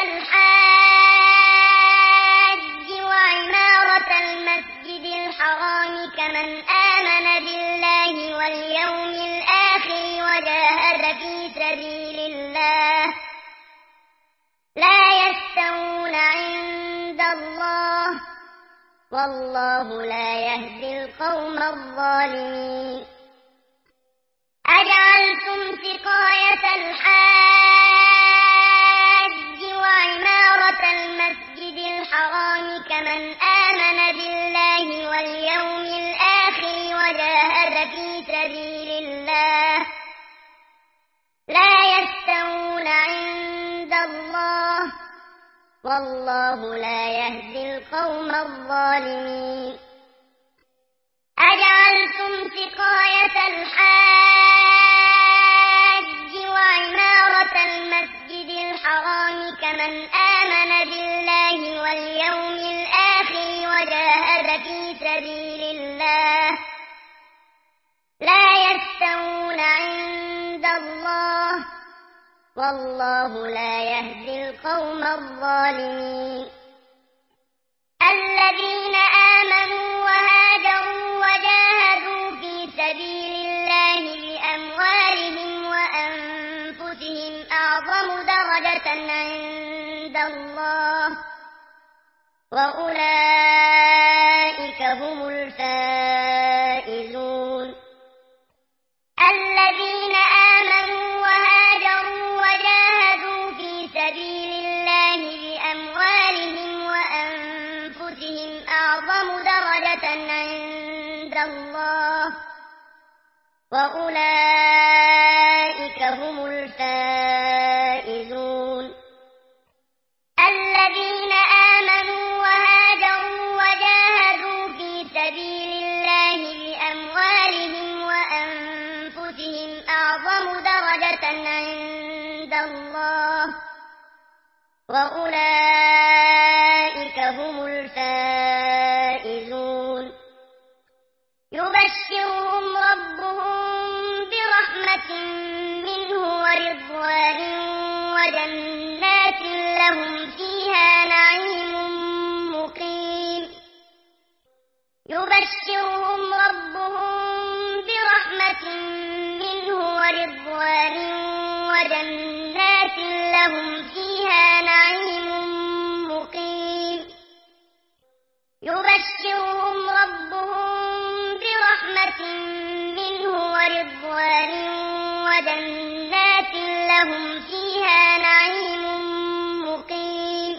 الحاج وعمارة المسجد الحرام كمن آمن بالله واليوم الآخر وجاهد في سبيل الله لا يستوون عند الله والله لا يهدي القوم الظالمين أجعلتم سقاية الحاج وعمارة المسجد الحرام كمن آمن بالله واليوم الآخر وجاهد في سبيل الله لا يستوون عند الله والله لا يهدي القوم الظالمين أجعلتم سقاية الحاج وعمارة المسجد الحرام كمن آمن بالله واليوم الآخر وجاهد في سبيل الله لا يستوون عند الله والله لا يهدي القوم الظالمين الذين آمنوا وهاجروا وجاهدوا في سبيل الله بأموالهم وأنفسهم أعظم درجة عند الله وأولئك هم الفائزون الذين آمنوا وهاجروا وجاهدوا في سبيل الله بأموالهم وأنفسهم أعظم درجة عند الله وأولئك هم الفائزون الذين آمنوا وهاجروا وجاهدوا في سبيل الله بأموالهم وأنفسهم أعظم درجة عند الله وأولئك هم الفائزون يبشرهم ربهم برحمة منه ورضوان وجنات لهم فيها نعيم مقيم يبشرهم ربهم برحمة منه ورضوان وجنات لهم فيها نعيم مقيم يبشرهم ربهم برحمة منه ورضوان وجنات لهم فيها نعيم مقيم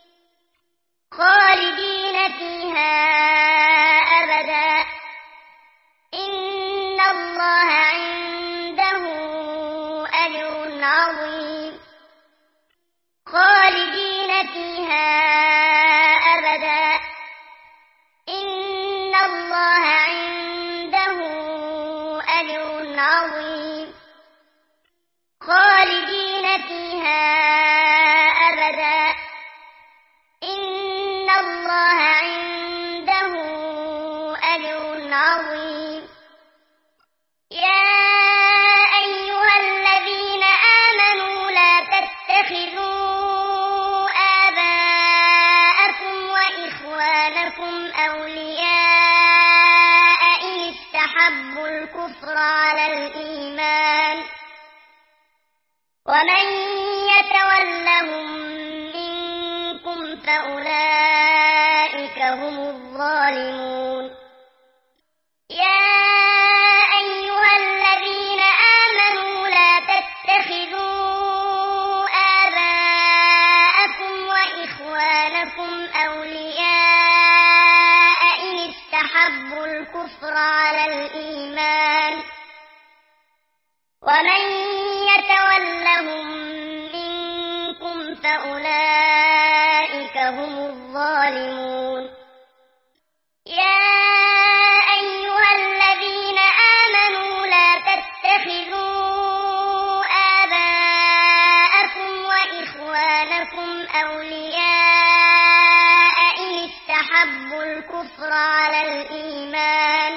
خالدين فيها أبدا إن الله عنده أجر عظيم خالدين فيها أبدا إن الله عنده أجر عظيم خالدين فيها أبدا إن الله عنده أجر عظيم يا أيها الذين آمنوا لا تتخذوا آباءكم وإخوانكم أولياء إن استحبوا الكفر على الإسلام ومن يتولهم منكم فأولئك هم الظالمون يا أيها الذين آمنوا لا تتخذوا آباءكم وإخوانكم أولياء إن استحبوا الكفر على الإيمان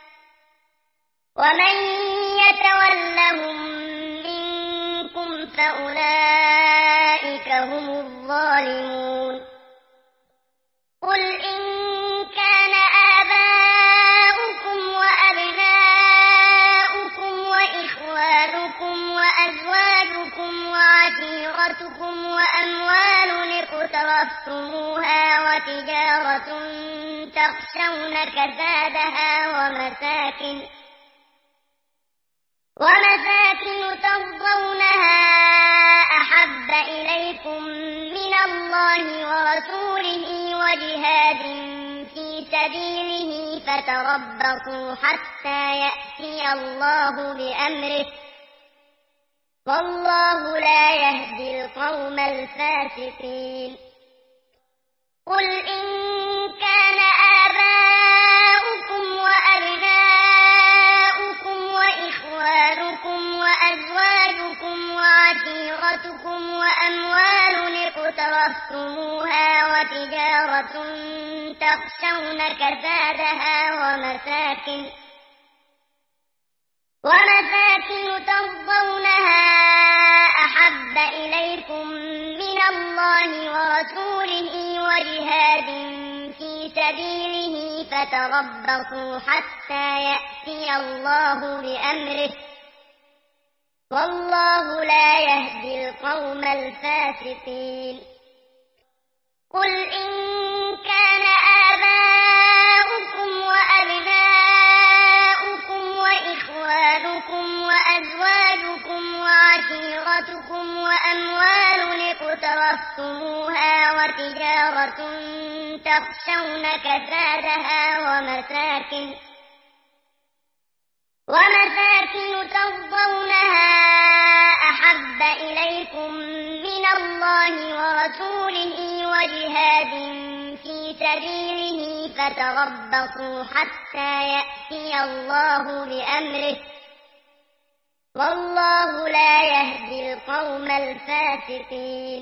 ومن يتولهم منكم فأولئك هم الظالمون قل إن كان آباؤكم وأبناؤكم وإخوانكم وأزواجكم وعشيرتكم وأموال اقترفتموها وتجارة تخشون كسادها ومساكن ومساكن ترضونها أحب إليكم من الله ورسوله وجهاد في سبيله فتربصوا حتى يأتي الله بأمره والله لا يهدي القوم الفاسقين قل إن كان آباؤكم وأبناؤكم وإخوانكم وأزواجكم وعشيرتكم وأموال اقترفتموها وتجارة تخشون كسادها ومساكن ومساكن ترضونها أحب إليكم من الله ورسوله وجهاد في سبيله فتربصوا حتى يأتي الله بأمره والله لا يهدي القوم الفاسقين قل إن كان آباؤكم وأبناؤكم وإخوانكم وأزواجكم وعشيرتكم وأموال اقترفتموها وتجارة تخشون كسادها ومساكن ومساكن ترضونها أحب إليكم من الله ورسوله وجهاد في سبيله فتربصوا حتى يأتي الله بأمره والله لا يهدي القوم الفاسقين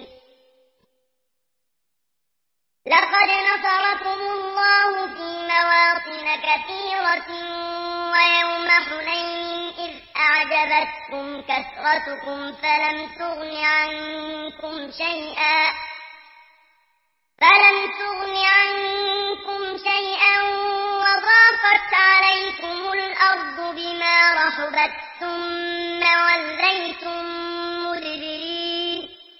لقد نصركم الله في مواطن كثيرة ويوم حنين إذ أعجبتكم كثرتكم فلم تغن عنكم شيئا فلم تغن عنكم شيئا وضاقت عليكم الأرض بما رحبت ثم وليتم مدبرين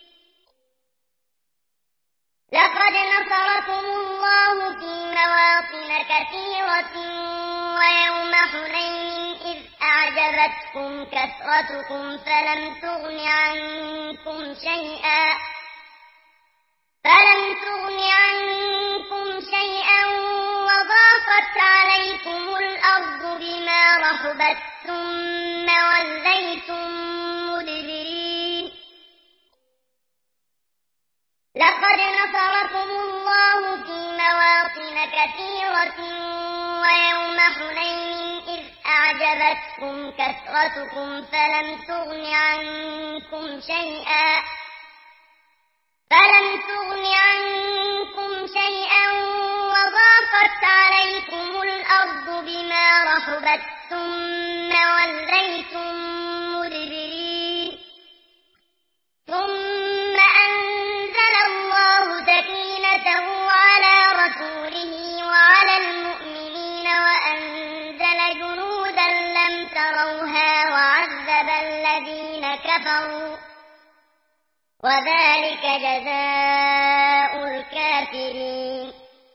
لقد نصركم الله في مواطن كثيرة ويوم حنين إذ أعجبتكم كثرتكم فلم تغن عنكم شيئا فلم تغن عنكم شيئا وضاقت عليكم الأرض بما رحبت ثم وليتم مدبرين لقد نصركم الله في مواطن كثيرة ويوم حنين إذ أعجبتكم كثرتكم فلم تغن عنكم شيئا فلم تغن عنكم شيئا وضاقت عليكم الأرض بما رحبت ثم وليتم مدبرين ثم أنزل الله سكينته على رسوله وعلى المؤمنين وأنزل جنودا لم تروها وعذب الذين كفروا وذلك جزاء الكافرين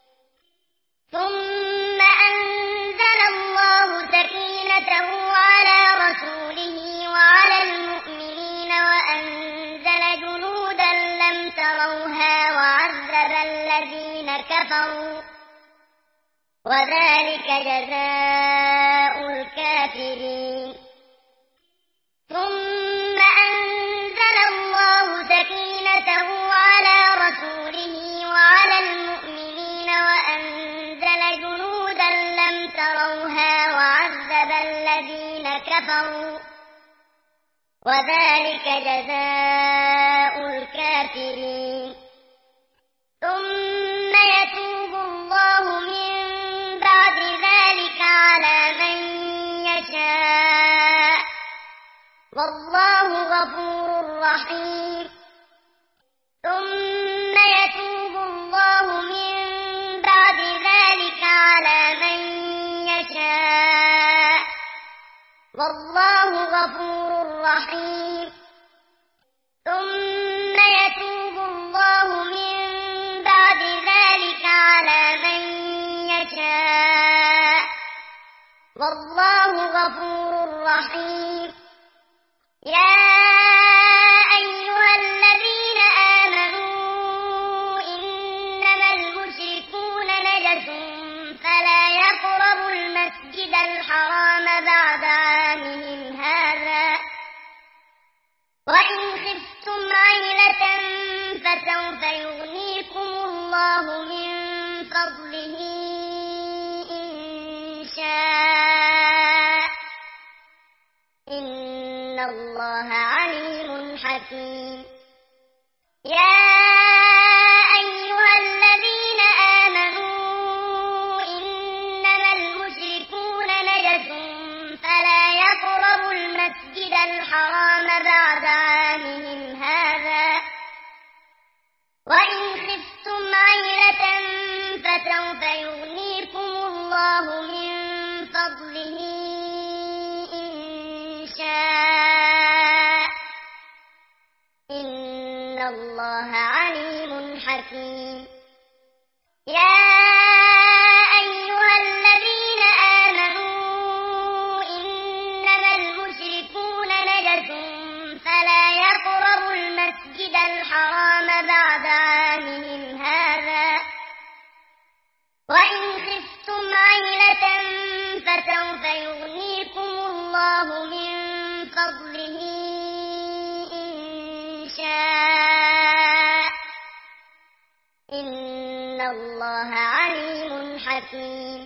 ثم أنزل الله سكينته على رسوله وعلى المؤمنين وأنزل جنودا لم تروها وعذب الذين كفروا وذلك جزاء الكافرين كفروا وذلك جزاء الكافرين ثم يتوب الله من بعد ذلك على من يشاء والله غفور رحيم ثم يتوب الله من بعد ذلك على من يشاء والله غفور رحيم ثم يتوب الله من بعد ذلك على من يشاء والله غفور رحيم يا أيها الذين آمنوا إنما المشركون نجس فلا يقربوا المسجد الحرام بعد عامهم هذا وإن خفتم عيلة فسوف يغنيكم الله من فضله إن شاء إن الله عليم حكيم يا أيها الذين آمنوا إنما المشركون نجس فلا يقربوا المسجد الحرام بعد عامهم هذا وإن خفتم عيلة فسوف يغنيكم الله من فضله إن شاء إن الله عليم حكيم يا أيها الذين آمنوا إنما المشركون نجس فلا يقربوا المسجد الحرام بعد عامهم هذا وإن خفتم عيلة فسوف يغنيكم الله من فضله إن شاء إن الله عليم حكيم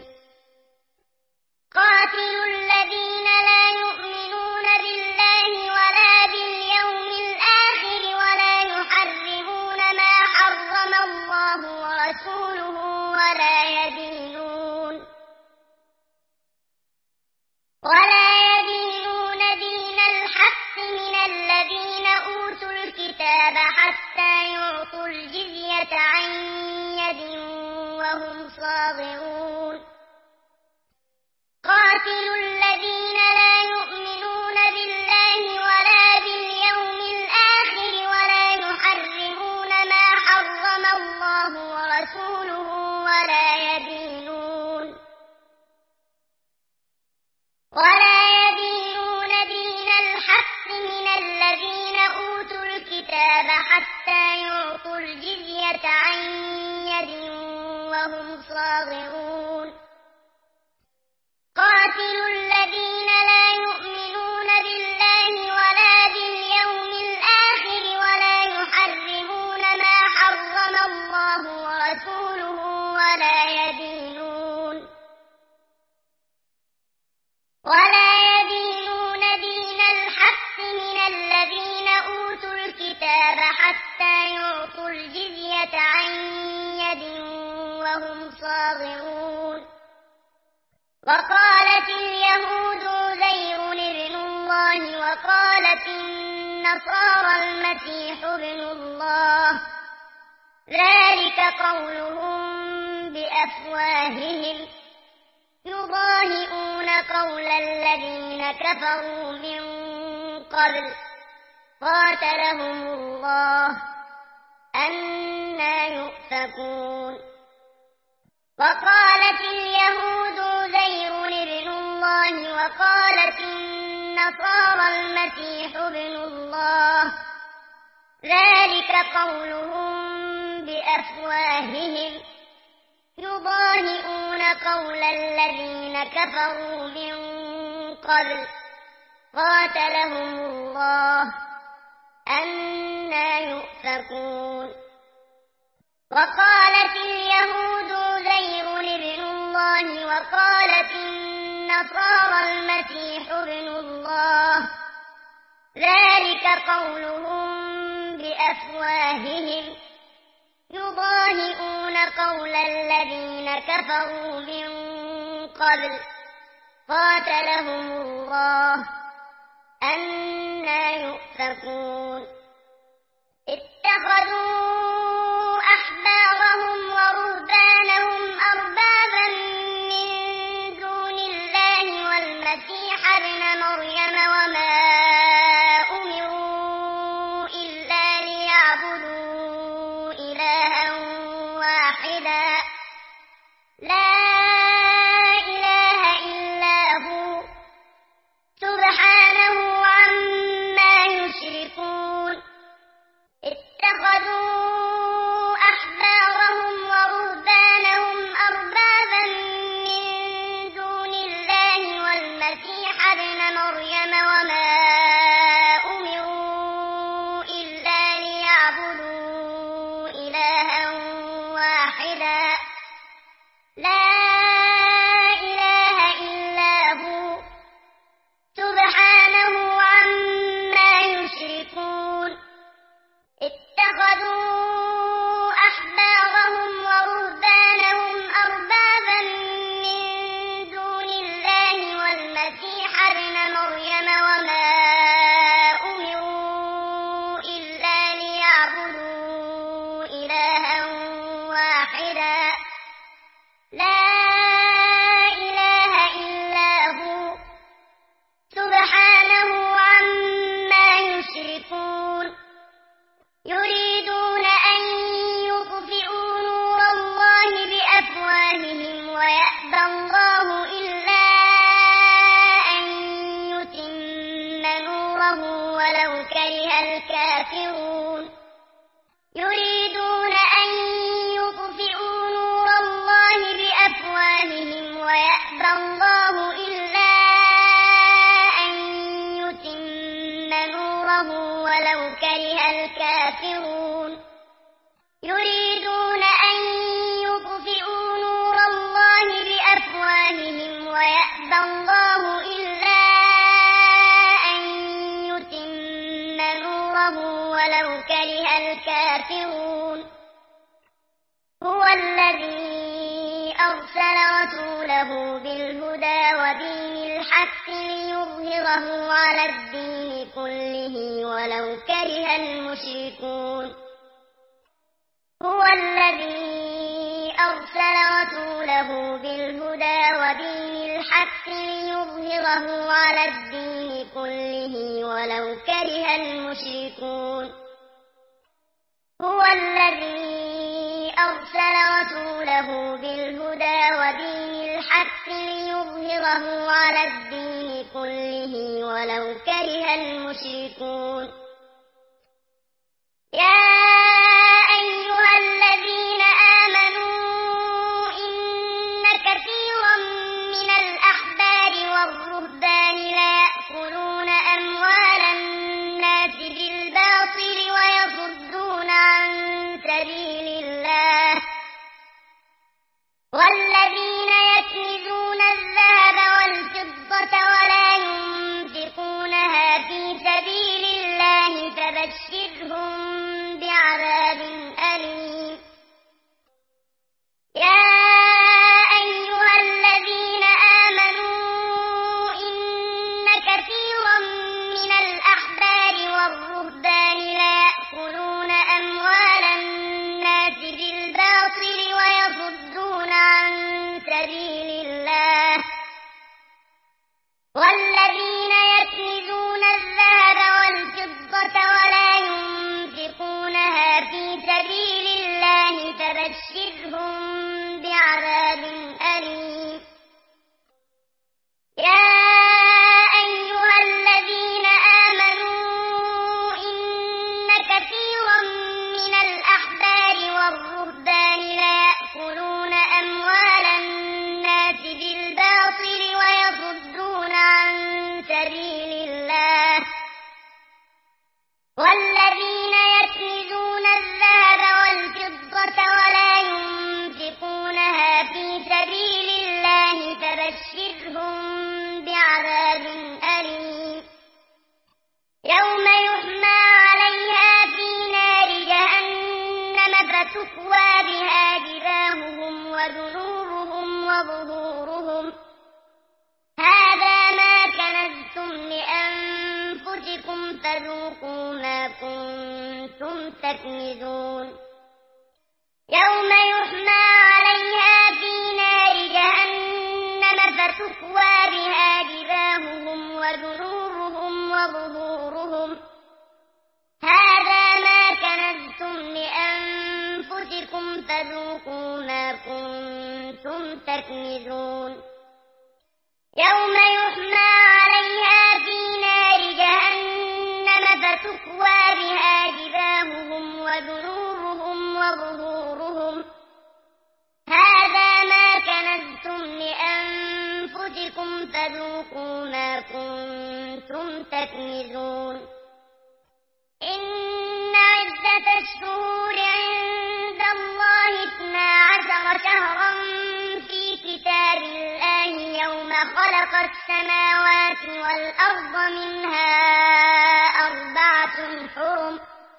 قاتلوا الذين لا يؤمنون بالله ولا باليوم الآخر ولا يحرمون ما حرم الله ورسوله ولا يدينون ولا يدينون دين الحق من الذين أوتوا الكتاب حتى يعطوا الجزية عن يد وهم صاغرون قاتلوا الذين لا يؤمنون بالله ولا باليوم الآخر ولا يحرمون ما حرم الله ورسوله ولا يدينون ولا يدينون دين الحق من الذين أوتوا الكتاب حتى يعطوا الجزية عن يد وهم صاغرون قاتلوا الذين لا يؤمنون بالله ولا باليوم الآخر ولا يحرمون ما حرم الله ورسوله ولا يدينون ولا يدينون دين الحق من الذين أوتوا الكتاب حتى يعطوا الجزية عن يد وهم صاغرون وقالت اليهود عزير ابن الله وقالت النصارى المسيح ابن الله ذلك قولهم بأفواههم يضاهئون قول الذين كفروا من قبل قاتلهم الله أنى يؤفكون وقالت اليهود عزير ابن الله وقالت النصارى المسيح ابن الله ذلك قولهم بأفواههم يضاهئون قول الذين كفروا من قبل قاتلهم الله أنى يؤفكون وقالت اليهود عزير ابن الله وقالت النصارى النصارى المسيح ابن الله ذلك قولهم بأفواههم يضاهئون قول الذين كفروا من قبل قاتلهم الله أنى يؤفكون اتخذوا أحبارهم ورهبانهم أربابا من دون الله والمسيح ابن مريم وما أمروا إلا ليعبدوا إلها واحدا لا إله إلا هو سبحانه عما يشركون اتخذوا أحبارهم ورهبانهم أربابا من دون الله والمسيح ابن مريم وما أمروا إلا ليعبدوا إلها واحدا لا إله إلا هو سبحانه عما يشركون اتخذوا أحبارهم ورهبانهم أربابا من دون الله والمسيح ابن مريم وما أمروا إلا ليعبدوا إلها واحدا لا إله إلا هو سبحانه عما يشركون يريدون أن يطفئوا نور الله بأفواههم ويأبى الله إلا أن يتم نوره ولو كره الكافرون يريدون أن يطفئوا نور الله بأفواههم ويأبى الله إلا أن يتم نوره ولو كره الكافرون يريدون أن يطفئوا نور الله بأفواههم ويأبى الله إلا أن يتم نوره ولو كره الكافرون هو الذي أرسل رسوله بالهدى ودين الحق ليظهره على الدين كله ولو كره المشركون هو الذي أرسل رسوله بالهدى ودين الحق ليظهره على الدين كله ولو كره المشركون هو الذي أرسل رسوله بالهدى ودين الحق ليظهره على الدين كله ولو كره المشركون يا أيها الذين آمنوا إن كثيرا من الأحبار والرهبان ليأكلون أموال الناس بالباطل ويصدون عن سبيل الله والذين يكنزون الذهب والفضة ولا ينفقونها في سبيل الله يوم يحمى عليها في نار جهنم فتكوى بها جباههم وجنوبهم وظهورهم هذا ما كنزتم لأنفسكم فذوقوا ما كنتم تكنزون يوم يحمى عليها في نار جهنم فتكوى بها جباههم وجنوبهم وظهورهم هذا ما كنزتم لأنفسكم فذوقوا ما كنتم تكنزون يوم يحمى عليها في نار جهنم فتكوى بها جباههم وجنوبهم وظهورهم هذا ما كنزتم لأنفسكم فذوقوا ما كنتم تكنزون إن عدة الشهور عند الله اثنا عشر شهرا في كتاب الله يوم خلق السماوات والأرض منها أربعة حرم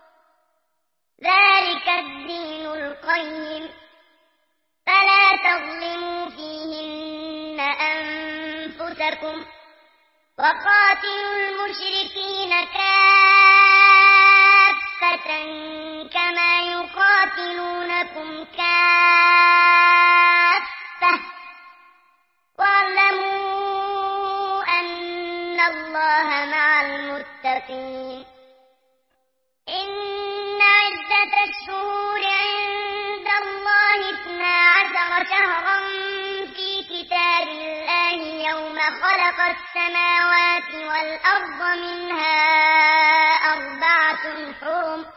ذلك الدين القيم فلا تظلموا فيهن أنفسكم وقاتلوا المشركين كافة كما يقاتلونكم كافة واعلموا أن الله مع المتقين إن عدة الشهور عند الله اثنا عشر شهرا في كتاب الله يوم خلق السماوات والأرض منها أربعة حرم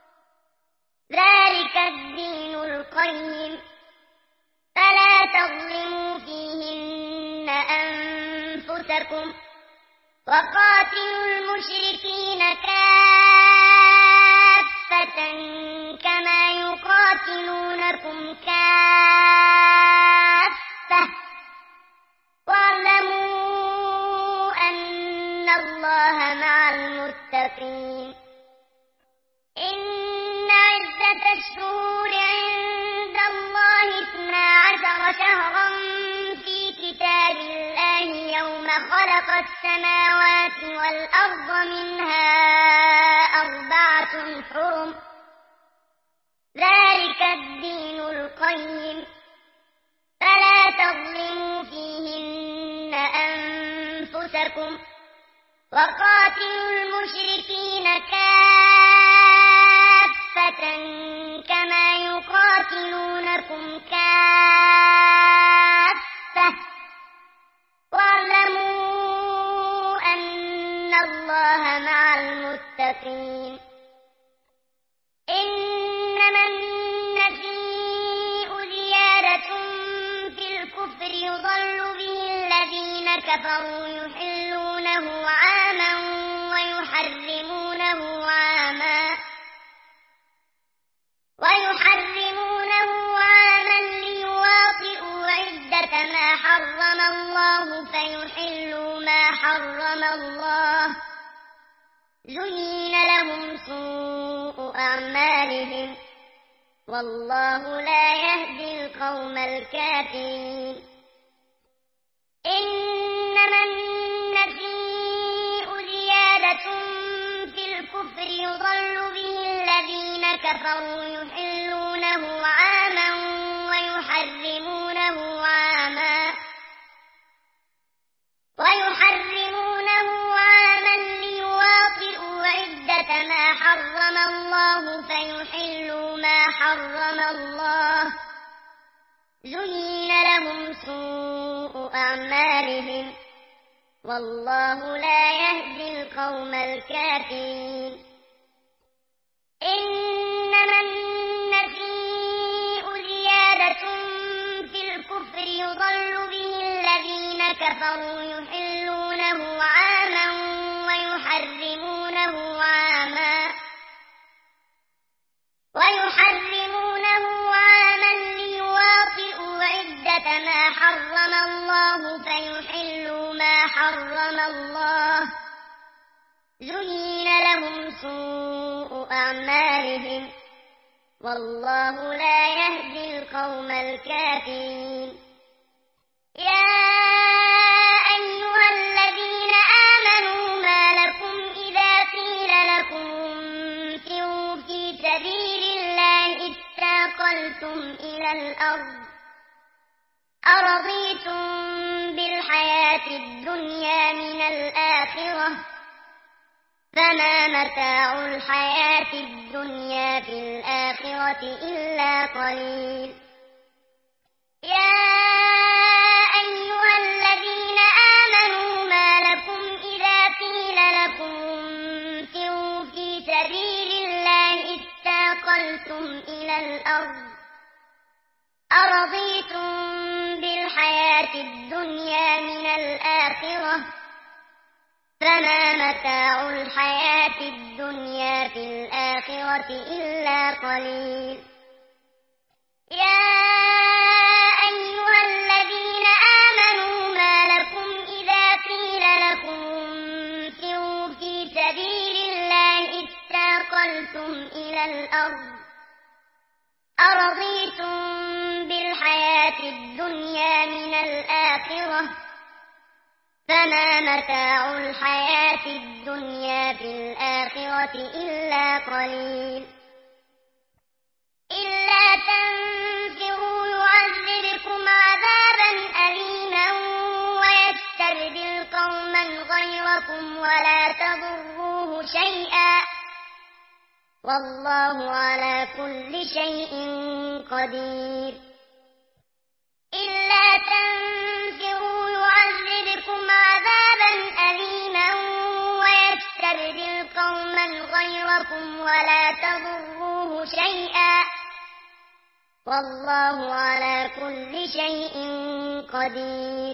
ذلك الدين القيم فلا تظلموا فيهن أنفسكم وقاتلوا المشركين كافة كما يقاتلونكم كافة واعلموا أن الله مع المتقين إن عدة الشهور عند الله اثنا عشر شهرا في كتاب الله يوم خلق السماوات والأرض منها أربعة حرم ذلك الدين القيم فلا تظلموا فيهن أنفسكم وقاتلوا المشركين كافة كما يقاتلونكم كافة واعلموا أن الله مع المتقين إنما النسيء زيادة في الكفر يضل به الذين كفروا يحلونه عاما ويحرمونه عاما ويحرمونه عاما ليواطئوا عدة ما حرم الله فيحلوا ما حرم الله زين لهم سوء أعمالهم والله لا يهدي القوم الكافرين إنما النسيء زيادة في الكفر يضل به الذين كفروا يحلونه عاما ويحرمونه عاما ويحرمونه عاما ليواطئوا عدة ما حرم الله فيحلوا ما حرم الله زين لهم سوء أعمالهم والله لا يهدي القوم الكافرين إنما النسيء زيادة في الكفر يضل به الذين كفروا يحلونه عاما ويحرمونه عاما ويحرمونه عاما ليواطئوا عدة ما حرم الله فيحلوا ما حرم الله زين سوء أعمالهم والله لا يهدي القوم الكافرين يا أيها الذين آمنوا ما لكم إذا قيل لكم انفروا في سبيل الله اثاقلتم إلى الأرض أرضيتم بالحياة الدنيا من الآخرة فما متاع الحياة الدنيا في الآخرة إلا قليل يا أيها الذين آمنوا ما لكم إذا قيل لكم انفروا في سبيل الله اثاقلتم إلى الأرض أرضيتم بالحياة الدنيا من الآخرة فما متاع الحياة الدنيا في الآخرة إلا قليل يا أيها الذين آمنوا ما لكم إذا قيل لكم انفروا في سبيل الله اثاقلتم إلى الأرض أرضيتم بالحياة الدنيا من الآخرة فما متاع الحياة الدنيا في الآخرة إلا قليل إلا تنفروا يعذبكم عذابا أليما ويستبدل قوما غيركم ولا تضروه شيئا والله على كل شيء قدير إلا تنفروا يعذبكم عذابا أليما ويستبدل قوما غيركم ولا تضروه شيئا والله على كل شيء قدير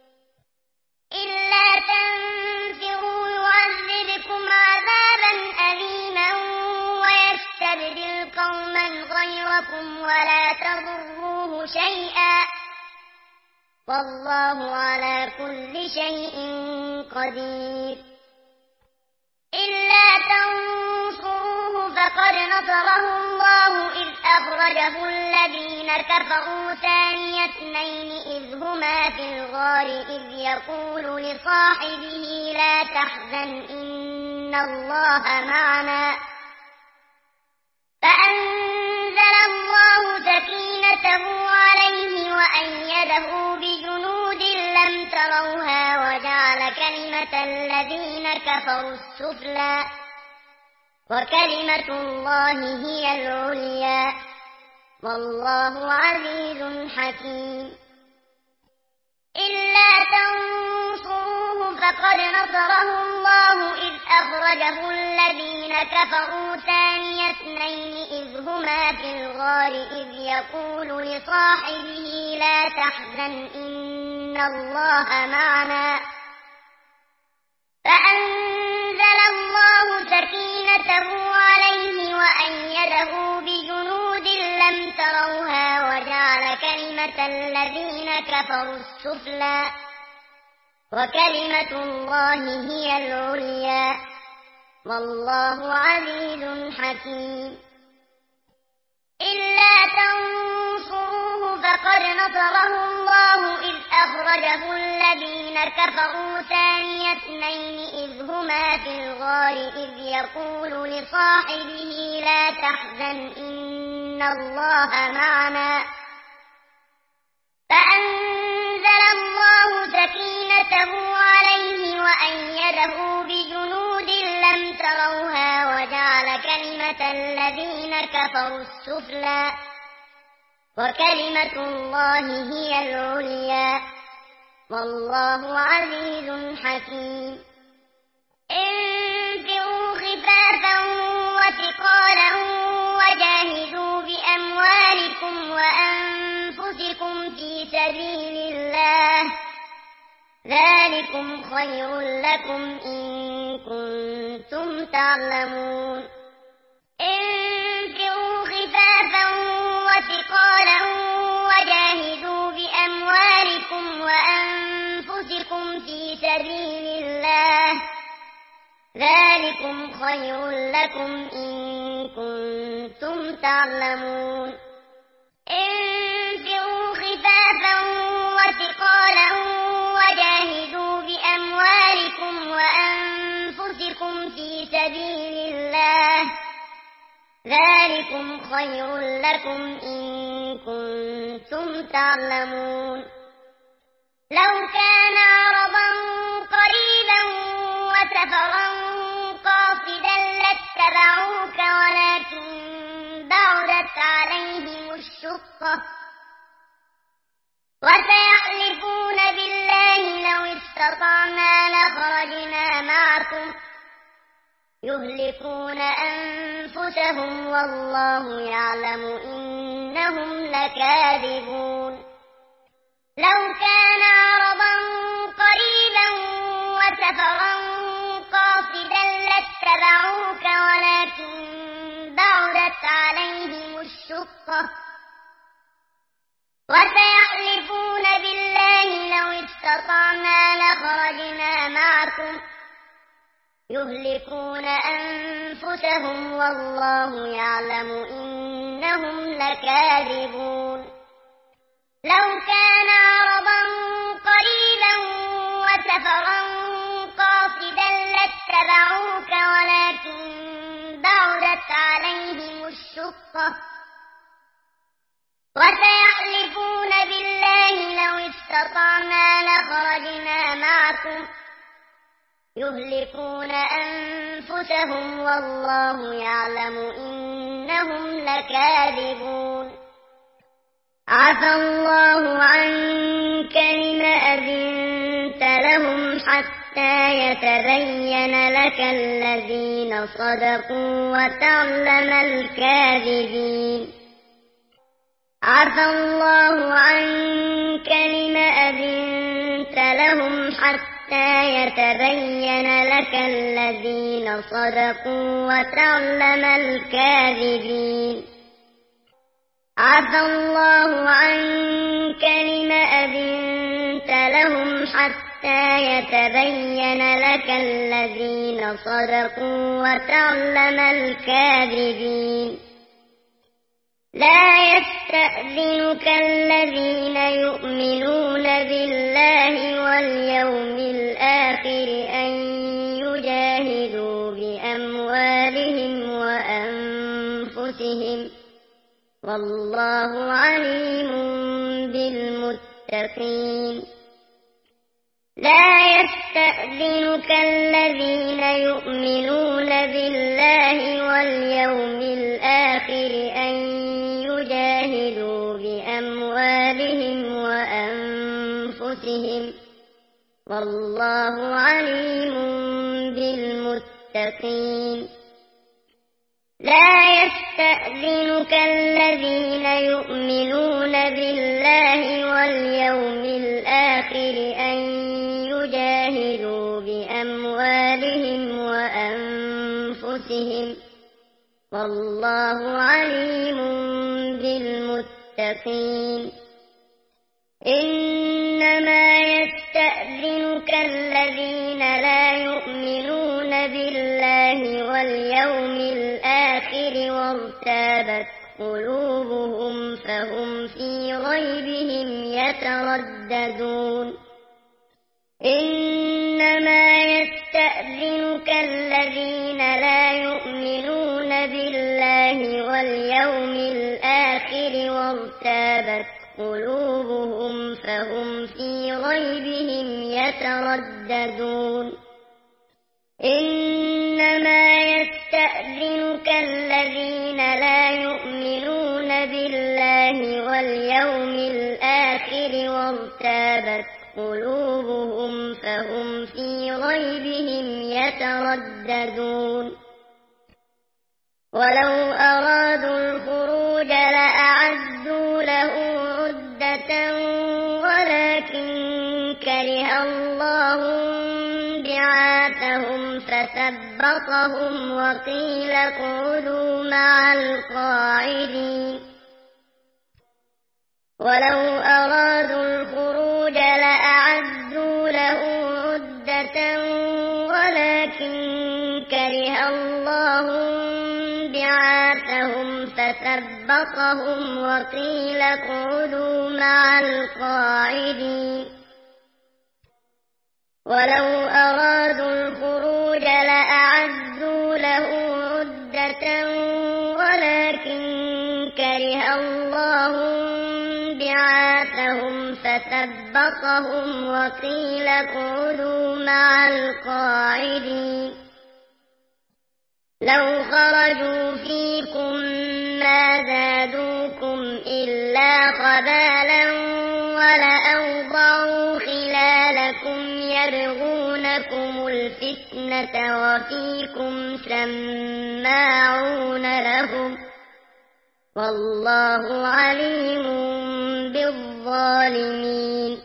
إلا تنفروا يعذبكم عذابا أليما ويستبدل قوما غيركم ولا تضروه شيئا والله على كل شيء قدير إلا تنصروه فقد نصره الله إذ أخرجه الذين كفروا ثاني اثنين إذ هما في الغار إذ يقول لصاحبه لا تحزن إن الله معنا فأنزل الله سكينته عليه وأيده بجنود لم تروها وجعل كلمة الذين كفروا السفلى وكلمة الله هي العليا والله عزيز حكيم إلا تنصروه فقد نصره الله إذ أخرجه الذين كفروا ثاني اثنين إذ هما في الغار إذ يقول لصاحبه لا تحزن إن الله معنا فأنزل الله سكينته عليه وأيده بجنود لم تروها وجعل كلمة الذين كفروا السفلى وكلمة الله هي العليا والله عزيز حكيم إلا تنصروه فقد نصره الله إذ أخرجه الذين كفروا ثاني اثنين إذ هما في الغار إذ يقول لصاحبه لا تحزن إن الله معنا فأنزل الله سكينته عليه وأيده بجنود لم تروها وجعل كلمة الذين كفروا السفلى وكلمة الله هي العليا والله عزيز حكيم انفروا خفافا وثقالا وجاهدوا بأموالكم وأنفسكم في سبيل الله ذلكم خير لكم إن كنتم تعلمون انفروا خفافا وثقالا وجاهدوا بأموالكم وأنفسكم في سبيل الله ذلكم خير لكم إن كنتم تعلمون انفروا خفافا وثقالا وجاهدوا بأموالكم وأنفسكم في سبيل الله ذلكم خير لكم إن كنتم تعلمون لو كان عرضا قريبا وسفرا قاصدا لاتبعوك ولكن بعدت عليهم الشقة وسيحلفون بالله لو استطعنا لخرجنا معكم يهلكون أنفسهم والله يعلم إنهم لكاذبون لو كان عرضا قريبا وسفرا قاصدا لاتبعوك ولكن بعدت عليهم الشقة وسيحلفون بالله لو استطعنا لخرجنا معكم يهلكون أنفسهم والله يعلم إنهم لكاذبون لو كان عرضا قريبا وسفرا قاصدا لاتبعوك ولكن بعدت عليهم الشقة وسيحلفون بالله لو استطعنا لخرجنا معكم يهلكون أنفسهم والله يعلم إنهم لكاذبون عفى الله عنك لم أذنت لهم حتى يتبين لك الذين صدقوا وتعلم الكاذبين عفى الله عنك لم أذنت لهم حتى يتبين لك الذين صدقوا وتعلم الكاذبين عفى الله عنك لم أذنت لهم حتى يتبين لك الذين صدقوا وتعلم الكاذبين لا يستأذنك الذين يؤمنون بالله واليوم الآخر أن يجاهدوا بأموالهم وأنفسهم والله عليم بالمتقين لا يستأذنك الذين يؤمنون بالله واليوم الآخر أن يجاهدوا بأموالهم وأنفسهم والله عليم بالمتقين لا يستأذنك الذين يؤمنون بالله واليوم الآخر أن يجاهدوا بأموالهم وأنفسهم والله عليم بالمتقين إنما يستأذنك الذين لا يؤمنون بالله واليوم الآخر وارتابت قلوبهم فهم في ريبهم يترددون إنما يستأذنك الذين لا يؤمنون بالله واليوم الآخر وارتابت قلوبهم فهم في ريبهم يترددون إنما يستأذنك الذين لا يؤمنون بالله واليوم الآخر وارتابت قلوبهم فهم في ريبهم يترددون ولو أرادوا الخروج لأعدوا له عدة ولكن كره الله بعاثهم فثبطهم وقيل اقعدوا مع القاعدين ولو أرادوا الخروج لأعدوا له عدة ولكن بعاثهم فثبطهم وقيل اقعدوا مع القاعدين ولو أرادوا الخروج لأعدوا له عدة ولكن كره الله بعاثهم فثبطهم وقيل اقعدوا مع القاعدين لو خرجوا فيكم ما زادوكم إلا خبالا ولأوضعوا خلالكم يبغونكم الفتنة وفيكم سماعون لهم والله عليم بالظالمين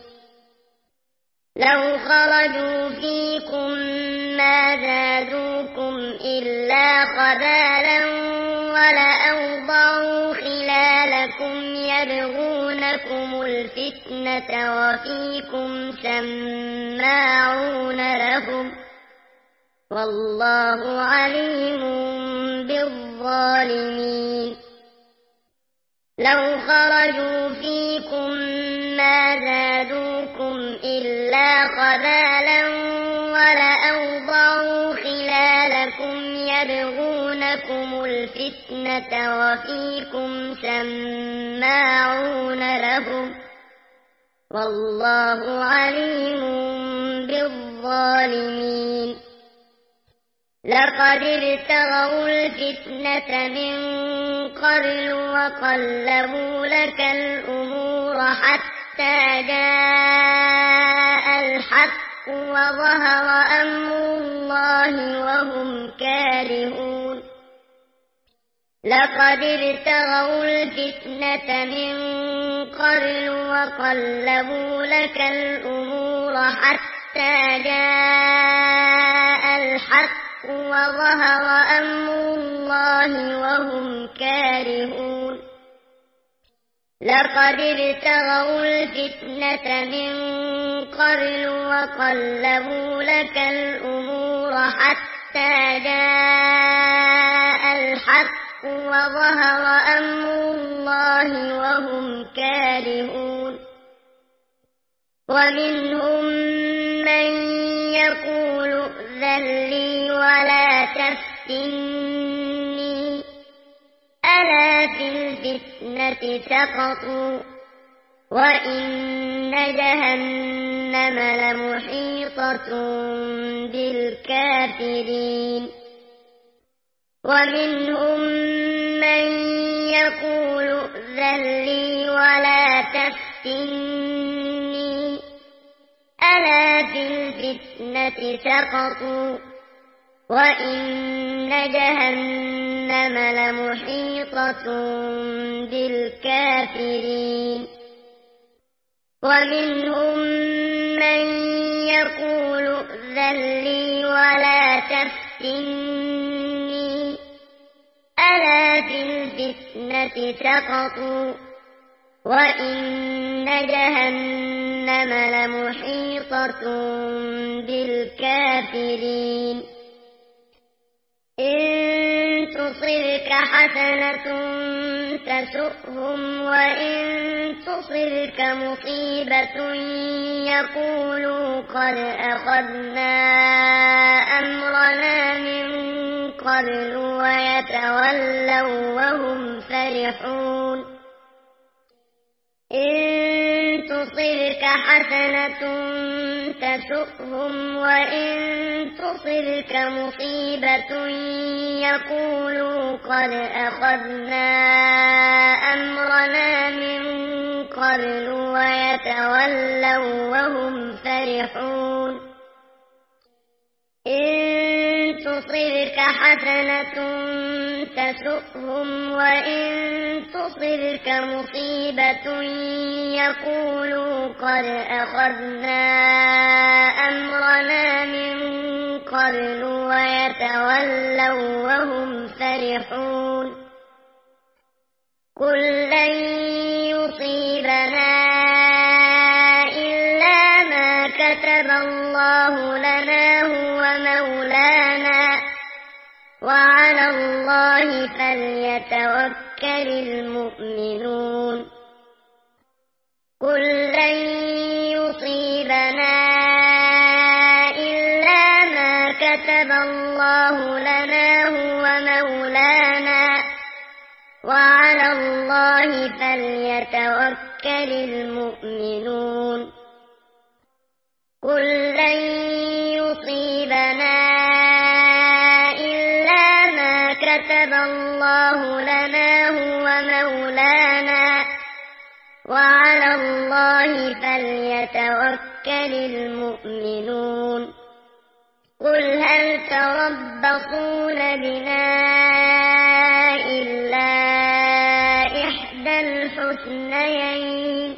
لو خرجوا فيكم ما زادوكم إلا خبالا ولأوضعوا خلالكم يبغونكم الفتنة وفيكم سماعون لهم والله عليم بالظالمين لو خرجوا فيكم ما زادوكم إلا خبالا ولأوضعوا خلالكم يبغونكم الفتنة وفيكم سماعون لهم والله عليم بالظالمين لقد ابتغوا الفتنة من قبل وقلبوا لك الأمور حتى جاء الحق وظهر أمر الله وهم كارهون لقد ابتغوا الفتنة من قبل وقلبوا لك الأمور حتى جاء الحق وظهر أمر الله وهم كارهون لقد ابتغوا الفتنة من قبل وقلبوا لك الأمور حتى جاء الحق وظهر أمر الله وهم كارهون ومنهم من يقول ائذن لي ولا تفتني ألا في الفتنة سقطوا وإن جهنم لمحيطة بالكافرين ومنهم من يقول ائذن لي ولا تفتني ألا في الفتنة سقطوا وإن جهنم لمحيطة بالكافرين ومنهم من يقول ائذن لي ولا تفتني ألا في الفتنة سقطوا وإن جهنم لمحيطة بالكافرين إن تصبك حسنة تسؤهم وإن تصبك مصيبة يقولوا قد أخذنا أمرنا من قبل ويتولوا وهم فرحون إن تصبك حسنة تسؤهم وإن تصبك مصيبة يقولوا قد أخذنا أمرنا من قبل ويتولوا وهم فرحون إن تصبك حسنة تسؤهم وإن تصبك مصيبة يقولوا قد أخذنا أمرنا من قبل ويتولوا وهم فرحون قل لن يصيبنا إلا ما كتب الله لنا هو مولانا وعلى وعلى الله فليتوكل المؤمنون قل لن يصيبنا إلا ما كتب الله لنا هو مولانا وعلى الله فليتوكل المؤمنون قل لن يصيبنا إلا ما كتب الله لنا هو مولانا وعلى الله فليتوكل المؤمنون قل هل تربصون بنا إلا إحدى الحسنيين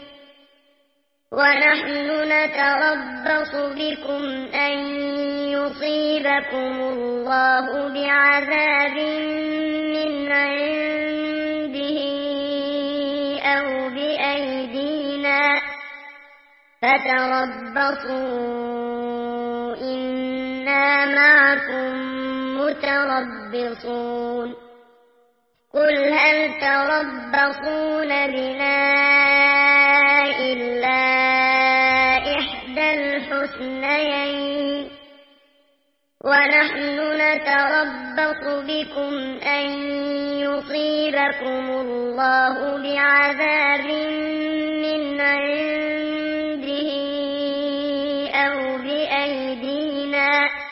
ونحن نتربص بكم أن يصيبكم الله بعذاب من عنده أو بأيدينا فتربصوا إنا معكم متربصون قل هل تربصون بنا إلا إحدى الحسنيين ونحن نتربص بكم أن يصيبكم الله بعذاب من عنده أو بأيدينا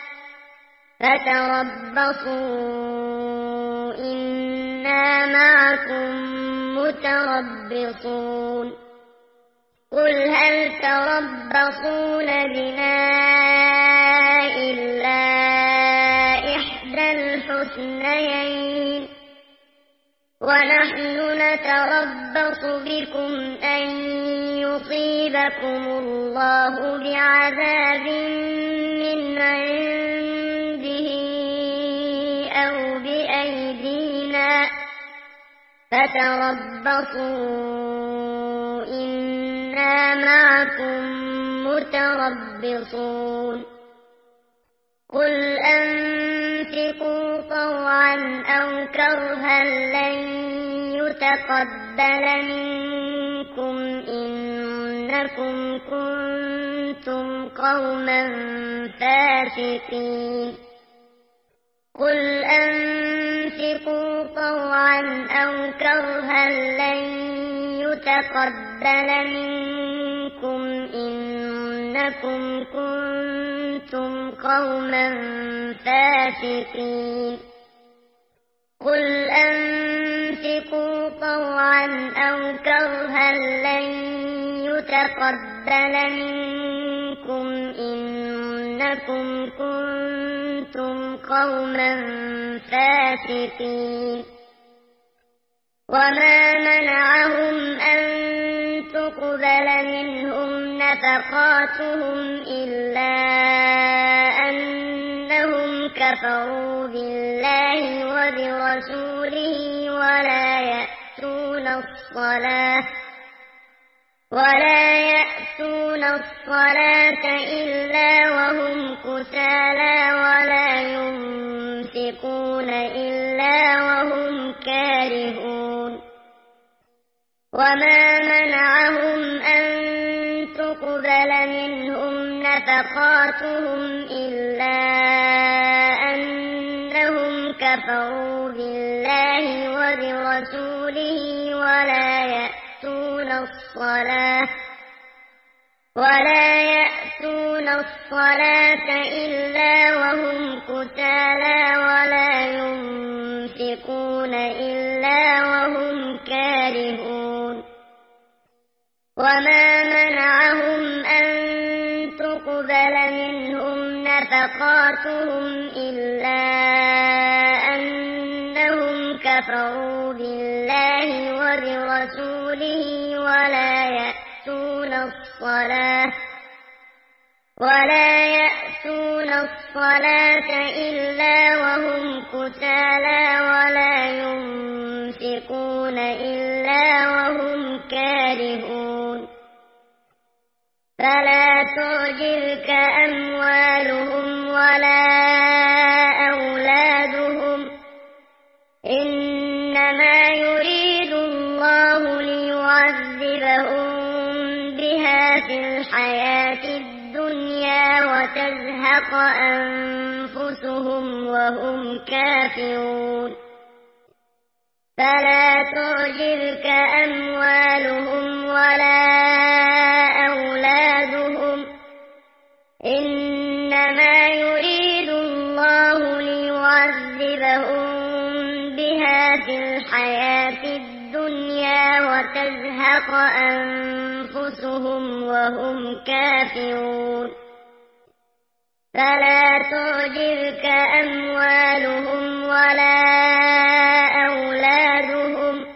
فتربصوا إنا معكم متربصون قل هل تربصون بنا إلا إحدى الحسنيين ونحن نتربص بكم أن يصيبكم الله بعذاب من عنده أو بأيدينا فتربصوا إنا معكم متربصون قل أنفقوا طوعا أو كرها لن يتقبل منكم إنكم كنتم قوما فاسقين قل أنفقوا طوعا أو كرها لن يتقبل منكم إنكم كنتم قوما فاسقين قل أنفقوا طوعا أو كرها لن يتقبل منكم إنكم كنتم قوما فاسقين وما منعهم أن تقبل منهم نفقاتهم إلا أنهم كفروا بالله وبرسوله ولا يأتون الصلاة ولا يأتون الصلاة إلا وهم كسالى ولا ينفقون إلا وهم كارهون وما منعهم أن تقبل منهم نفقاتهم إلا أنهم كفروا بالله وبرسوله ولا يأتون الصلاة ولا يأتون الصلاة إلا وهم كسالى ولا ينفقون إلا وهم كارهون وما منعهم أن تقبل منهم نفقاتهم إلا أنهم كفروا بالله وبرسوله ولا يأتون الصلاة ولا يأتون الصلاة إلا وهم كسالى ولا ينفقون إلا وهم كارهون فلا تعجبك أموالهم ولا أولادهم إنما يريد الله ليعذبهم بها في الحياة الدنيا وتزهق أنفسهم وهم كافرون فلا تعجبك أموالهم ولا أولادهم إنما يريد الله ليعذبهم بها في الحياة الدنيا وتزهق أنفسهم وهم كافرون فلا تعجبك أموالهم ولا أولادهم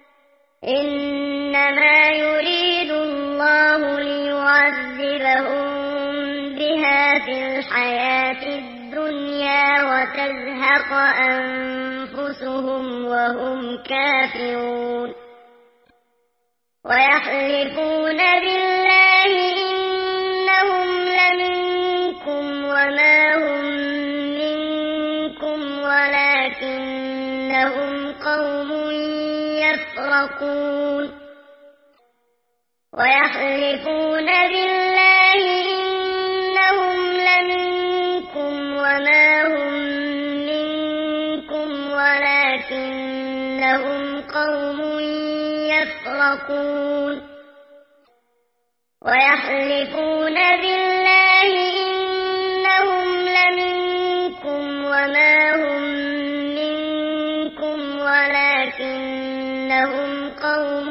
إنما يريد الله ليعذبهم بها في الحياة الدنيا وتزهق أنفسهم وهم كافرون ويحلفون بالله إنهم لمنكم وما هم منكم ولكنهم قوم يفرقون ويحلفون بالله إنهم لمنكم وما هم منكم ولكنهم قوم يفرقون ويحلفون بالله إنهم لمنكم وما هم منكم ولكنهم قوم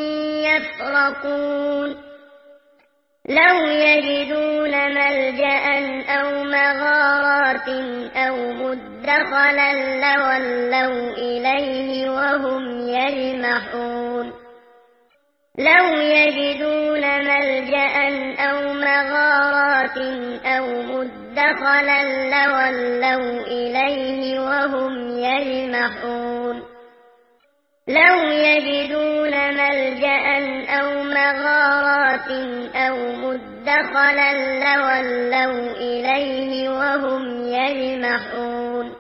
يفرقون لو يجدون ملجأ أو مغارات أو مدخلا لولوا إليه وهم يجمحون لو يجدون ملجأ أو مغارات أو مدخلا لولوا إليه وهم يجمحون لو يجدون ملجأ أو مغارات أو مدخلا لولوا إليه وهم يجمحون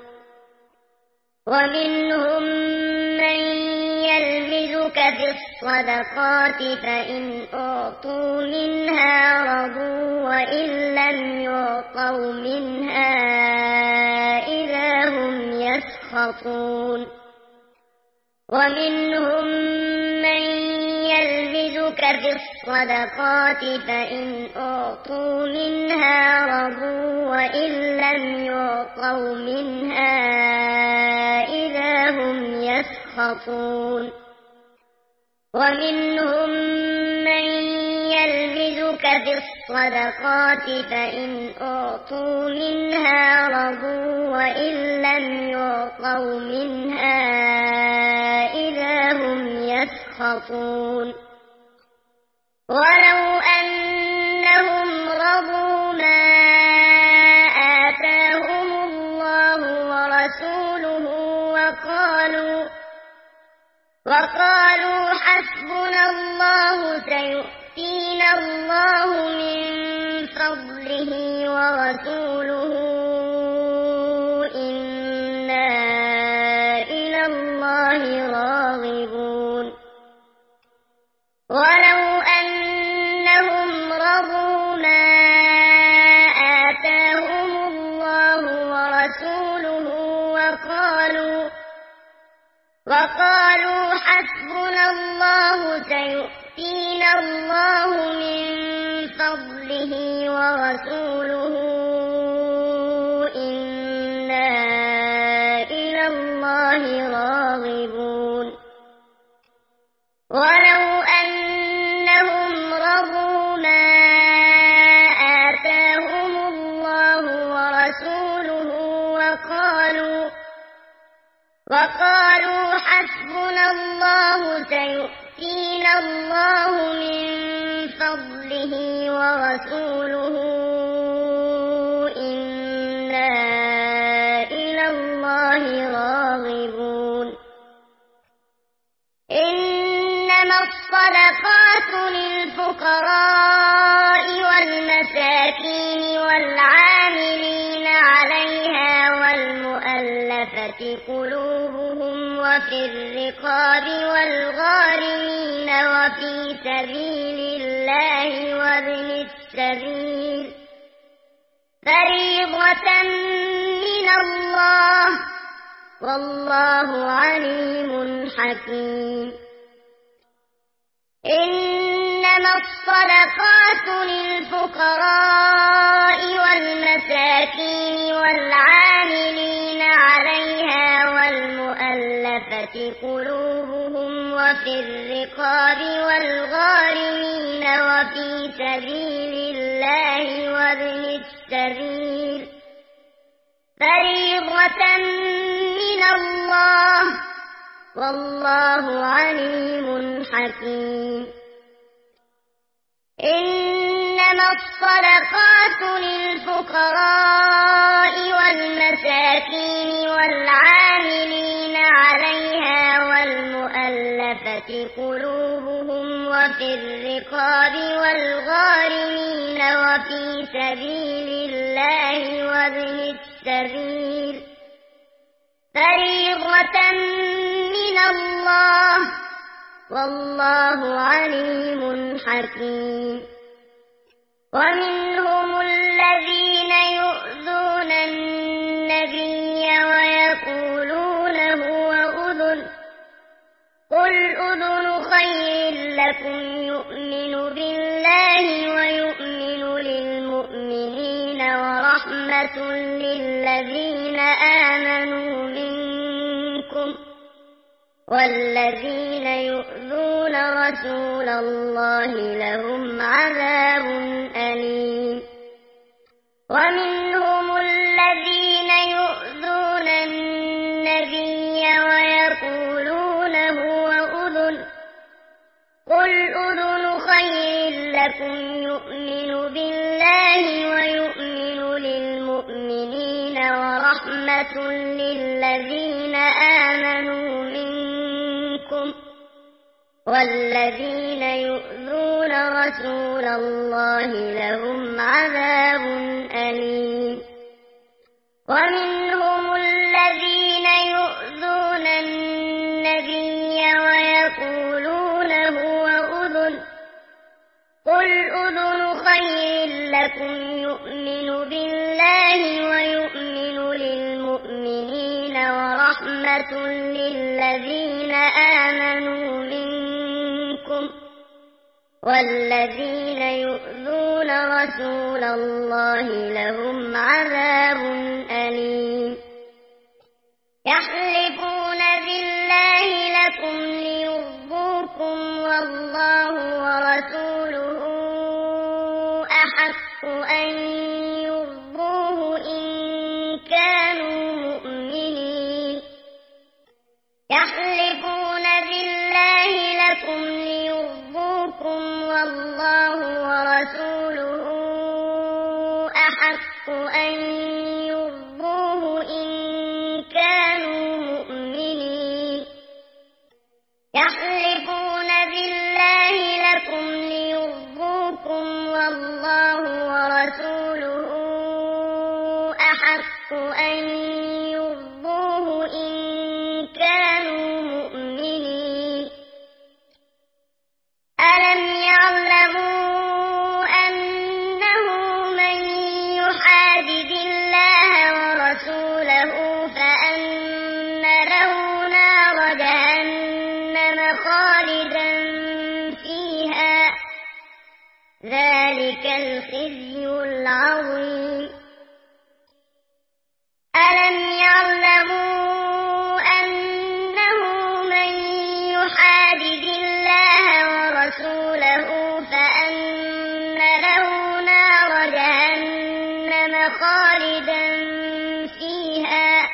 ومنهم من يلمزك في الصدقات فإن أعطوا منها رضوا وإن لم يعطوا منها إذا هم يسخطون ومنهم من يلمزك في الصدقات فإن أعطوا منها رضوا وإن لم يعطوا منها إذا هم يسخطون ومنهم من يلمزك في الصدقات فإن أعطوا منها رضوا وإن لم يعطوا منها إذا هم يسخطون ولو أنهم رضوا ما آتاهم الله ورسوله وقالوا وقالوا حسبنا الله سيؤتينا الله من فضله ورسوله إنا إلى الله راغبون ولو أنهم رضوا ما آتاهم الله ورسوله وقالوا وقالوا حسبنا الله سيؤتينا الله من فضله ورسوله إنا إلى الله راغبون ولو أنهم رضوا ما آتاهم الله ورسوله وقالوا وقالوا حسبنا الله سيؤتينا الله من فضله ورسوله إنا إلى الله راغبون إنما الصدقات للفقراء والمساكين والعاملين عليها والمؤلفة قلوبهم وفي الرقاب والغارمين وفي سبيل الله وابن السبيل فريضة من الله والله عليم حكيم. إنما الصدقات للفقراء والمساكين والعاملين عليها والمؤلفة قلوبهم وفي الرقاب والغارمين وفي سبيل الله وابن السبيل فريضة من الله والله عليم حكيم. إنما الصدقات للفقراء والمساكين والعاملين عليها والمؤلفة قلوبهم وفي الرقاب والغارمين وفي سبيل الله وابن السبيل فريضة من الله والله عليم حكيم. ومنهم الذين يؤذون النبي ويقولون هو أذن قل أذن خير لكم يؤمن بالله ويؤمن للمؤمنين ورحمة للذين آمنوا منكم والذين يؤذون رسول الله لهم عذاب أليم. ومنهم الذين يؤذون النبي ويقولون هو أذن قل أذن خير لكم يؤمن بالله ويؤمن للمؤمنين ورحمة للذين آمنوا منكم والذين يؤذون رسول الله لهم عذاب أليم. ومنهم الذين يؤذون النبي ويقولون هو أذن قل أذن خير لكم يؤمن بالله ويؤمن للمؤمنين ورحمة للذين آمنوا منكم والذين يؤذون رسول الله لهم عذاب أليم. يحلفون بالله لكم ليرضوكم والله ورسوله أحق أن يرضوه إن كانوا مؤمنين. يحلفون بالله لكم ليرضوكم والله ورسوله أحق أن يرضوه إن كانوا مؤمنين. يحلفون بالله لكم ليرضوكم والله ورسوله أحق أن يرضوه إن كانوا مؤمنين. ألم يعلموا أنه من يحادد الله ورسوله فأن له نار جهنم خالدا فيها ذلك الخزي العظيم. ألم يعلموا أنه من يحادد الله ورسوله فأن له نار جهنم خالدا فيها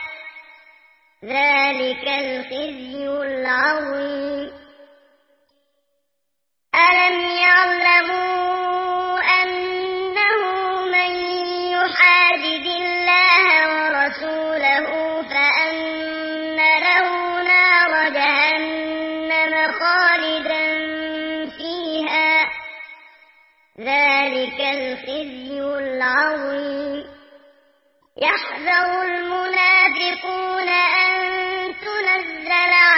ذلك الخزي العظيم. ألم يعلموا أنه من يحادد الله ورسوله فأن له نار جهنم خالدا فيها ذلك الخزي العظيم. يحذر المنافقون أن تنزل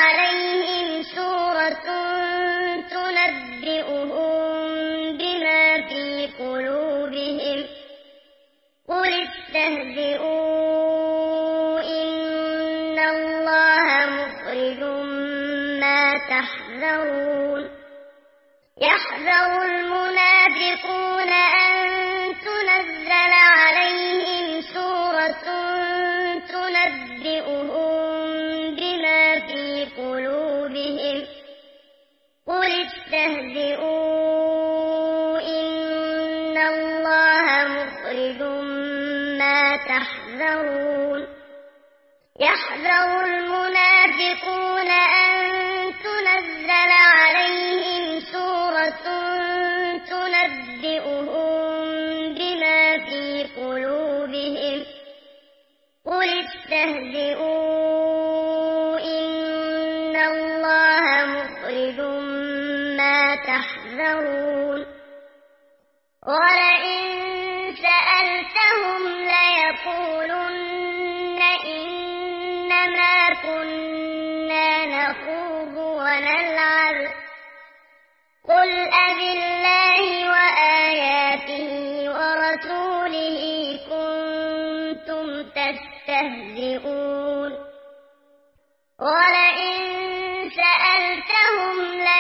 تحذرون يحذر المنافقون أن تنزل عليهم سورة تنبئهم بما في قلوبهم قل استهزئوا إن الله مخرج ما تحذرون يحذر المنافقون أن تنزل عليهم سورة تنبئهم بما في قلوبهم قل استهزئوا إن الله مخرج ما تحذرون ولئن سألتهم ليقولن إنما كنا نخوض ونلعب قل أبالله وآياته ورسوله كنتم تستهزئون ولئن سألتهم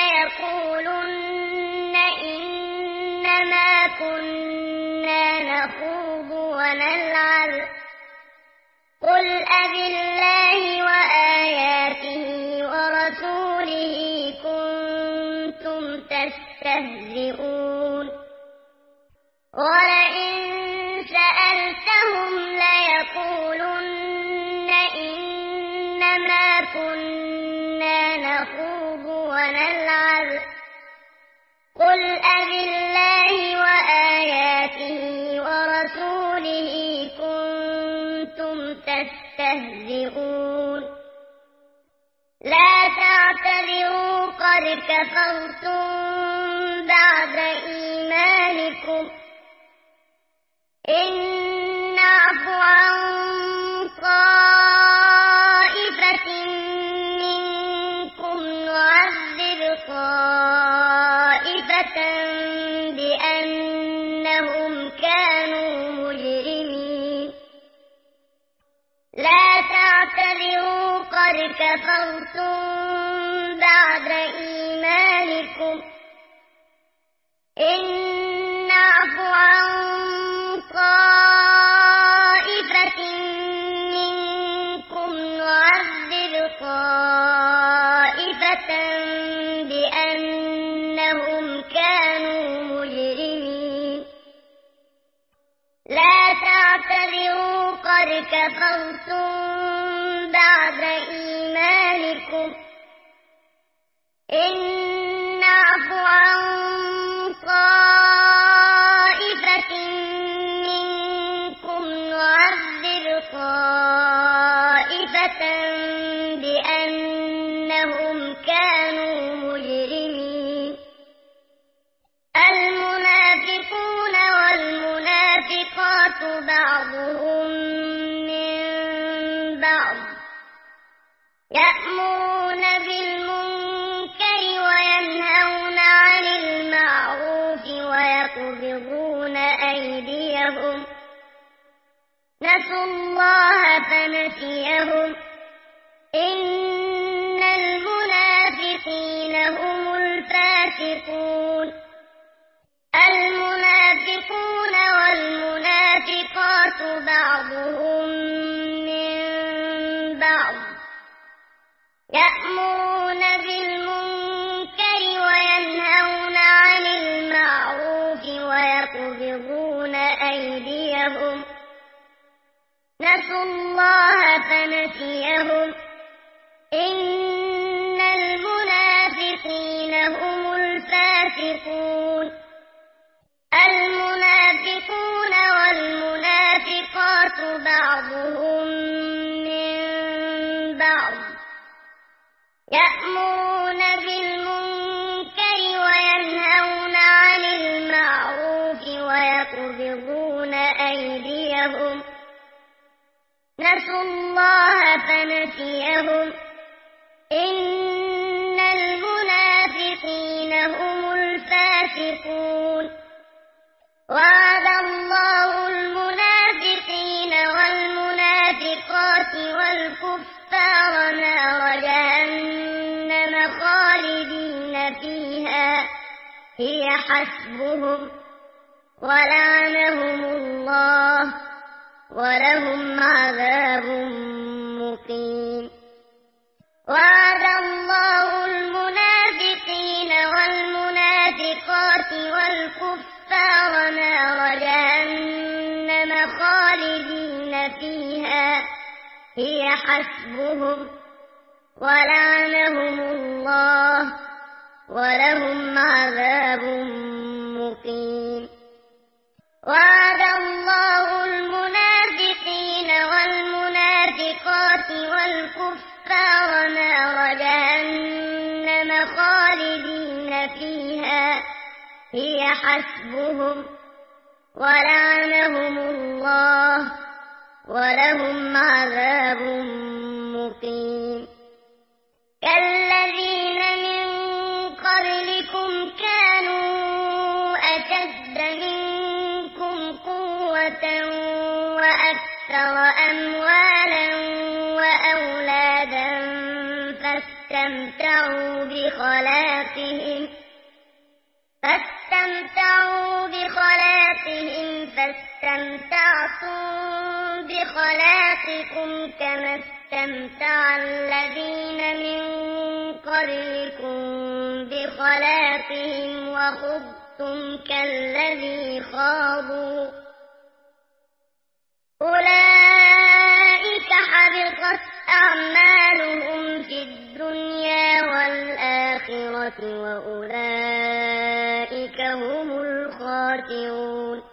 ليقولن إنما كنا نخوض ونلعب قل أبالله وآياته ورسوله كنتم تستهزئون ولئن سألتهم ليقولن إنما كنا نخوض ونلعب قل أبالله وآياته ورسوله كنتم تستهزئون لا تعتذروا قد كفرتم بعد إيمانكم إن نعف عن طائفة منكم نعذب طائفة بأنهم كانوا مجرمين لا تعتذروا قد كفرتم بعد إيمانكم إن نعف عن طائفة منكم نعذب طائفة بأنهم كانوا مجرمين لا تعتذروا قد كفرتم بعد إيمانكم إن نعف عن طائفة منكم نعذب طائفة بأنهم كانوا مجرمين المنافقون والمنافقات بعضهم من بعض يأمرون بالمنكر وينهون عن المعروف ويقبضون أيديهم نسوا الله فنسيهم إن المنافقين هم الفاسقون المنافقون والمنافقات بعضهم من بعض يأمرون بالمنكر وينهون عن المعروف ويقبضون أيديهم نسوا الله فنسيهم إن المنافقين هم الفاسقون المنافقون والمنافقات بعضهم من بعض يأمرون بالمنكر وينهون عن المعروف ويقبضون أيديهم نسوا الله فنسيهم إن المنافقين هم الفاسقون وعد الله المنافقين والمنافقات والكفار نار جهنم خالدين هي حسبهم ولعنهم الله ولهم عذاب مقيم. وعد الله المنافقين والمنافقات والكفار نار جهنم خالدين فيها هي حسبهم ولعنهم الله ولهم عذاب مقيم. وعد الله المنافقين والمنافقات والكفار نار جهنم خالدين فيها هي حسبهم ولعنهم الله ولهم عذاب مقيم. كالذين من قبلكم كانوا أشد منكم قوة وأكثر أموالا وأولادا فاستمتعوا بخلاقهم فاستمتعوا بخلاقهم فاستمتعتم بخلاقكم كما استمتع الذين من قبلكم بخلاقهم وخضتم كالذي خاضوا أولئك حبطت أعمالهم في الدنيا والآخرة وأولئك هم الخاسرون.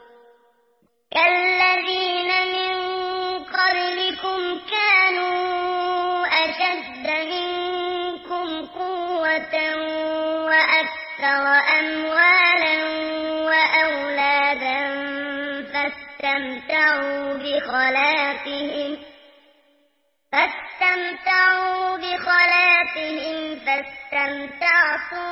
كالذين من قبلكم كانوا أشد منكم قوة وأكثر أموالا وأولادا فاستمتعوا بخلاقهم فاستمتعوا بخلاقهم فاستمتعتم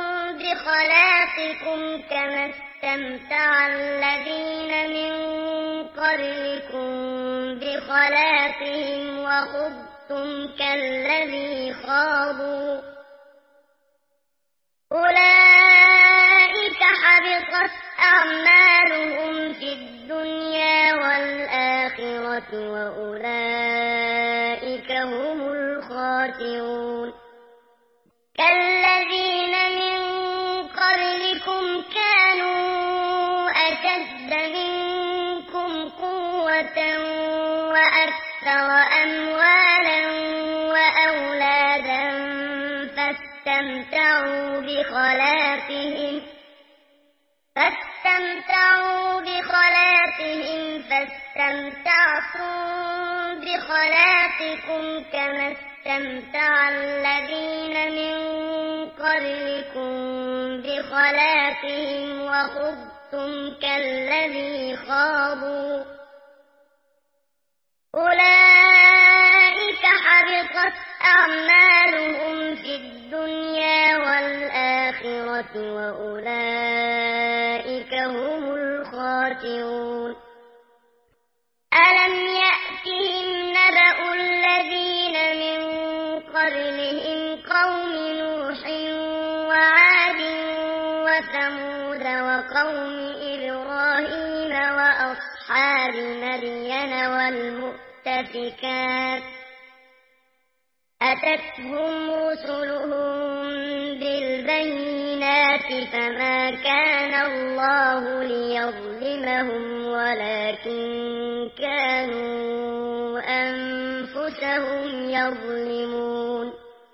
بخلاقكم كما استمتع الذين من قبلكم بخلاقهم وخضتم كالذي خاضوا أولئك حبطت أعمالهم في الدنيا والآخرة وأولئك هم الخاسرون. كالذين من قبلكم كانوا أشد منكم قوة وأكثر أموالا وأولادا فاستمتعوا بخلاقهم فاستمتعوا بخلاقهم فاستمتعتم بخلاقكم كما استمتع الذين من قبلكم بخلاقهم وخضتم كالذي خاضوا أولئك حبطت أعمالهم في الدنيا والآخرة وأولئك هم الخاسرون. ألم يأتهم نبأ الذين من قبلهم قوم نوح وعاد وثمود وقوم إبراهيم وأصحاب مدين والمؤتفكات أتتهم رسلهم بالبينات فما كان الله ليظلمهم ولكن كانوا أنفسهم يظلمون.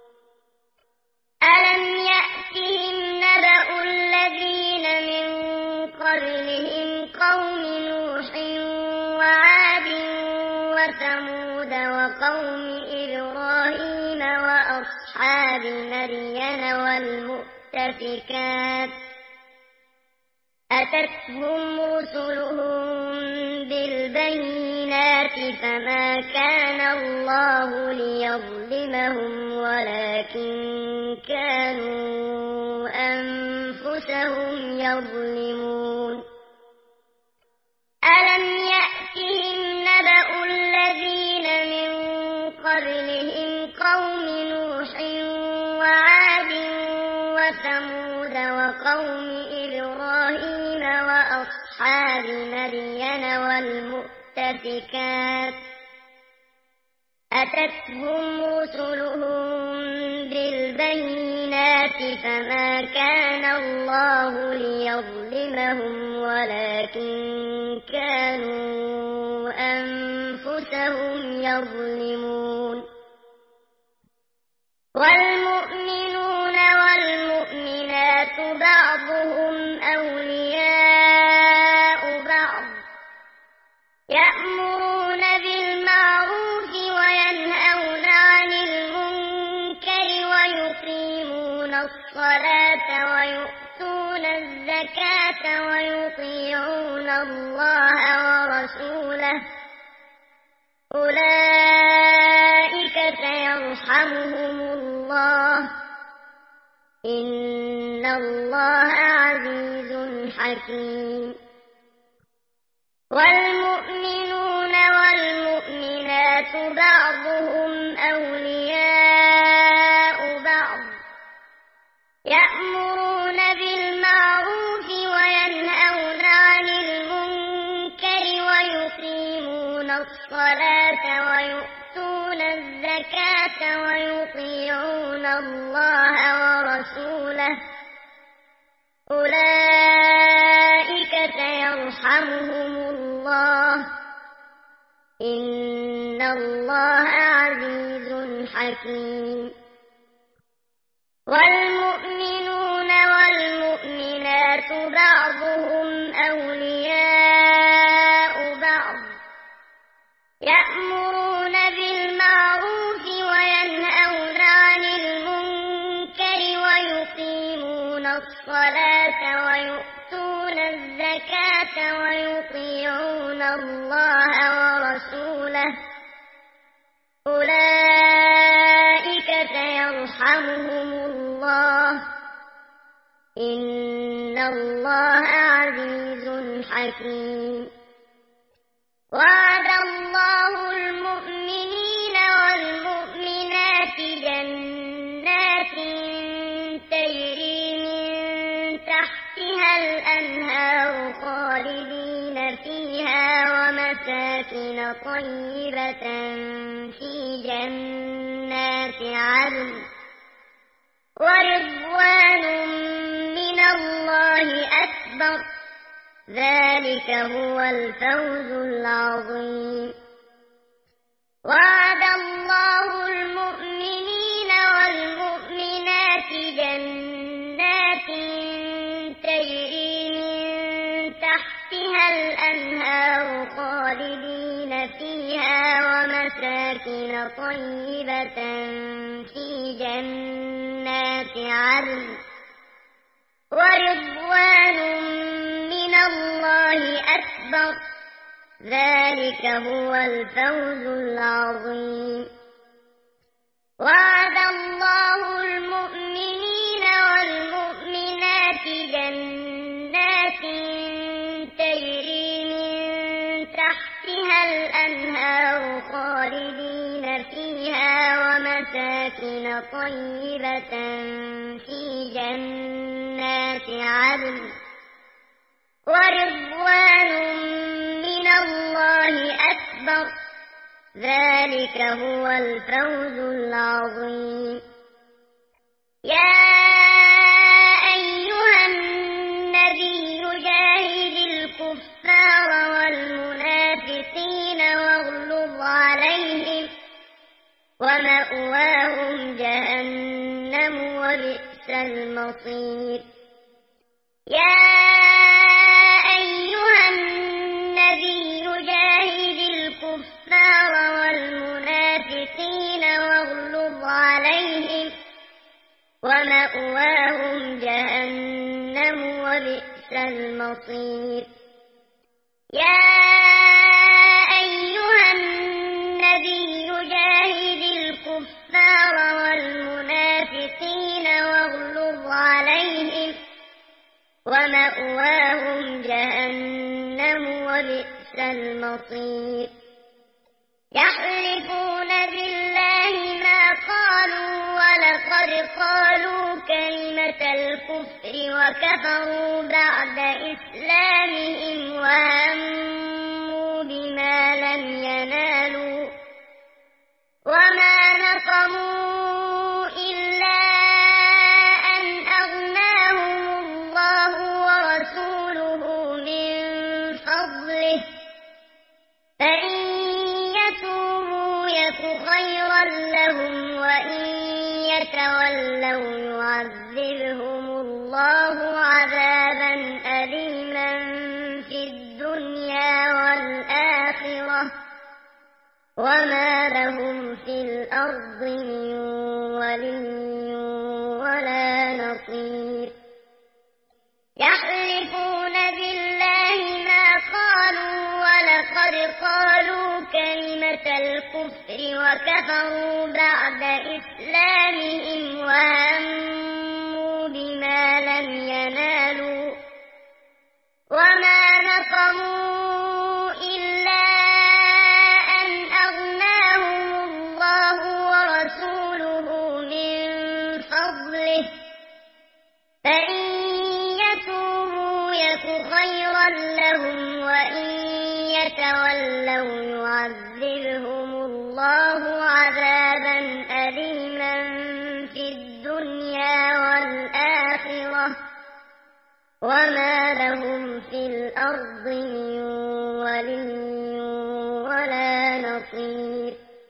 ألم يأتهم نبأ الذين من قبلهم قوم نوح وعاد وثمود وقوم إبراهيم وأصحاب مدين والمؤتفكات أتتهم رسلهم بالبينات فما كان الله ليظلمهم ولكن كانوا أنفسهم يظلمون. ألم يأتهم نبأ الذين من قبلهم قوم نوح وعاد وثمود وقوم إبراهيم وأصحاب مدين والمؤتفكات أتتهم رسلهم بالبينات فما كان الله ليظلمهم ولكن كانوا أنفسهم يظلمون والمؤمنون والمؤمنات بعضهم أولياء بعض يأمرون بالمعروف وينهون عن المنكر ويقيمون الصلاة ويؤتون الزكاة ويطيعون الله ورسوله أولئك سيرحمهم الله إن الله عزيز حكيم والمؤمنون والمؤمنات بعضهم أولياء بعض يأمرون بالمعروف وينهون عن المنكر ويقيمون الصلاة ويؤتون الزكاة ويطيعون الله ورسوله أولئك سيرحمهم الله إن الله عزيز حكيم والمؤمنون والمؤمنات بعضهم أولياء بعض يأمرون بالمعروف وينهون عن المنكر ويقيمون الصلاة ويؤتون الزكاة ويطيعون الله ورسوله أولئك سيرحمهم الله إن الله عزيز حكيم وعد الله المؤمنين والمؤمنات جنات تجري من تحتها الأنهار خالدين فيها ومساكن طيبة في جنات عدن ورضوان من الله أكبر ذلك هو الفوز العظيم وعد الله المؤمنين والمؤمنات جنات تجري من تحتها الأنهار خالدين فيها ومساكن طيبة في جنات عدن ورضوان من الله أكبر ذلك هو الفوز العظيم وعد الله المؤمنين والمؤمنات جنات تجري من تحتها الأنهار خالدين فيها ومساكن طيبة في جنات عدن ورضوان من الله أكبر ذلك هو الفوز العظيم يا أيها النبي جاهد الكفار والمنافقين واغلظ عليهم ومأواهم جهنم وبئس المصير يا أيها النبي جاهد الكفار والمنافقين واغلظ عليهم ومأواهم جهنم وبئس المصير يا أيها النبي جاهد الكفار والمنافقين واغلظ عليهم ومأواهم جهنم وبئس المصير يحلفون بالله ما قالوا ولقد قالوا كلمة الكفر وكفروا بعد إسلامهم وهموا بما لم ينالوا وما نقموا إلا أن أغناهم الله ورسوله من فضله فإن يتوبوا يك خيرا لهم وإن يتولوا يعذبهم الله عذابا أليما في الدنيا والآخرة وما لهم في الأرض من ولي ولا نصير يحلفون بالله ما قالوا ولقد قالوا كلمة الكفر وكفروا بعد إسلامهم وهموا بما لم ينالوا وما نقموا إلا أن أغناهم الله ورسوله من فضله فإن يتوبوا يك خيرا لهم وإن يتولوا يعذبهم الله عذابا أليما في الدنيا والآخرة وما لهم في الأرض من ولي ولا نصير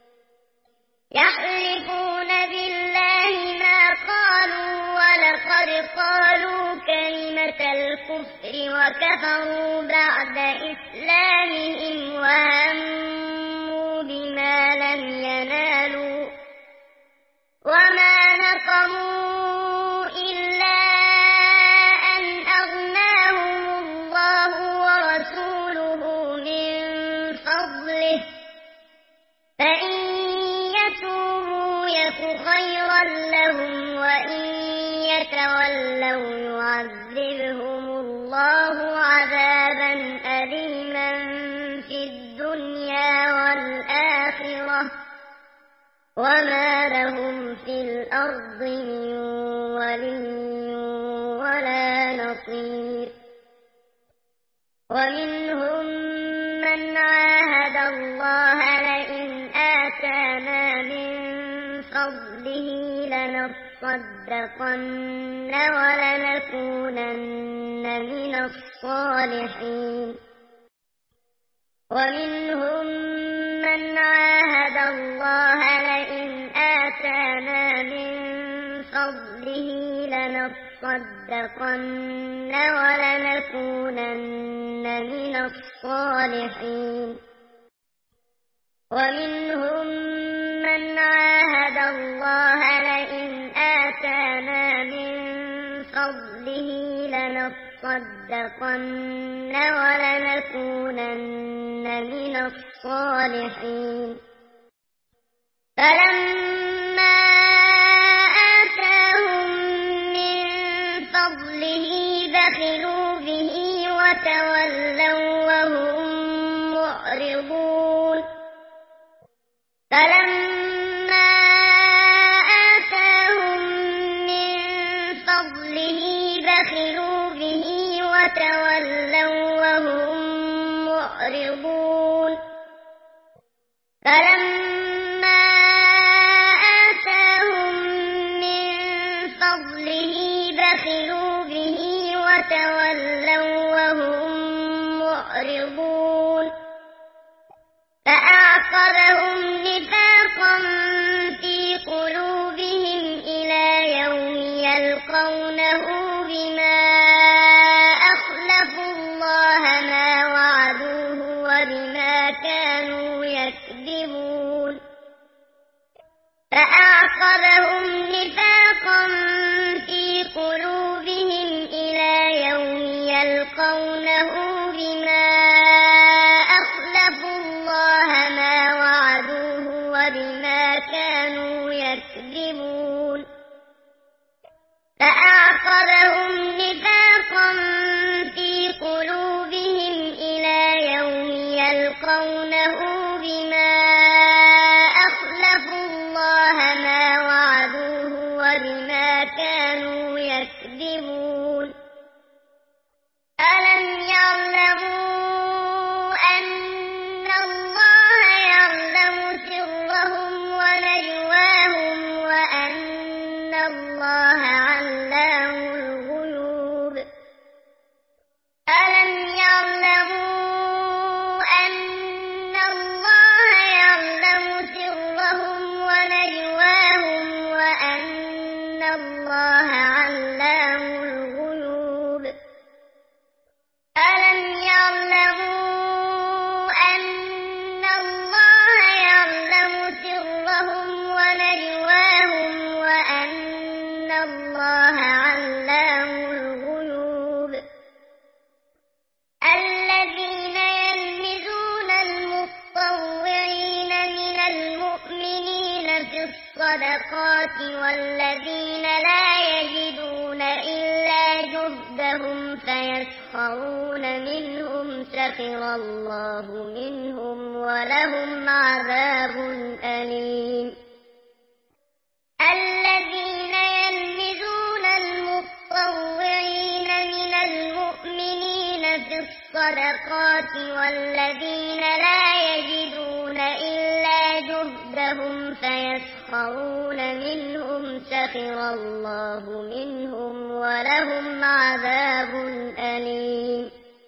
يحلفون بالله ما قالوا ولقد قالوا كلمة الكفر وكفروا بعد إسلامهم وهموا بما لم ينالوا وما نقموا إلا أن أغناهم الله ورسوله من فضله فإن يتوبوا يك خيرا لهم وإن يتولوا يعذبهم الله عذابا أليما في الدنيا والآخرة وما لهم في الأرض من ولي ولا نصير ومنهم من عاهد الله لئن آتانا من فضله لنصدقن ولنكونن من الصالحين ومنهم من عاهد الله لئن آتانا من فضله لنصدقن ولنكونن من الصالحين ومنهم من عاهد الله لئن آتانا من فضله لنصدقن ولنكونن من الصالحين فلما آتاهم من فضله بخلوا به وتولوا وهم معرضون فلما آتاهم من فضله بخلوا به وتولوا وهم معرضون فلما آتاهم من فضله بخلوا به وتولوا وهم معرضون فأعقبهم نفاقا في قلوبهم إلى يوم يلقونه بما أخلفوا الله ما وعدوه وبما كانوا يكذبون فأعقبهم نفاقا في قلوبهم إلى يوم يلقونه كانوا يكذبون ألم يعلموا أن الله يعلم سرهم ونجواهم وأن الله علام الغيوب ألم يعلموا أن الله يعلم سرهم ونجواهم وأن الله علام الغيوب ألم يعلموا أن الله يعلم سرهم ونجواهم وأن الله علام الغيوب الذين يلمزون المطوعين من المؤمنين في الصدقات والذين لا يجدون إلا جهدهم فيسخرون منهم سخر الله منهم ولهم عذاب أليم الذين يلمزون المطوعين من المؤمنين في الصدقات والذين لا يجدون إلا جهدهم فيسخرون منهم سخر الله منهم ولهم عذاب أليم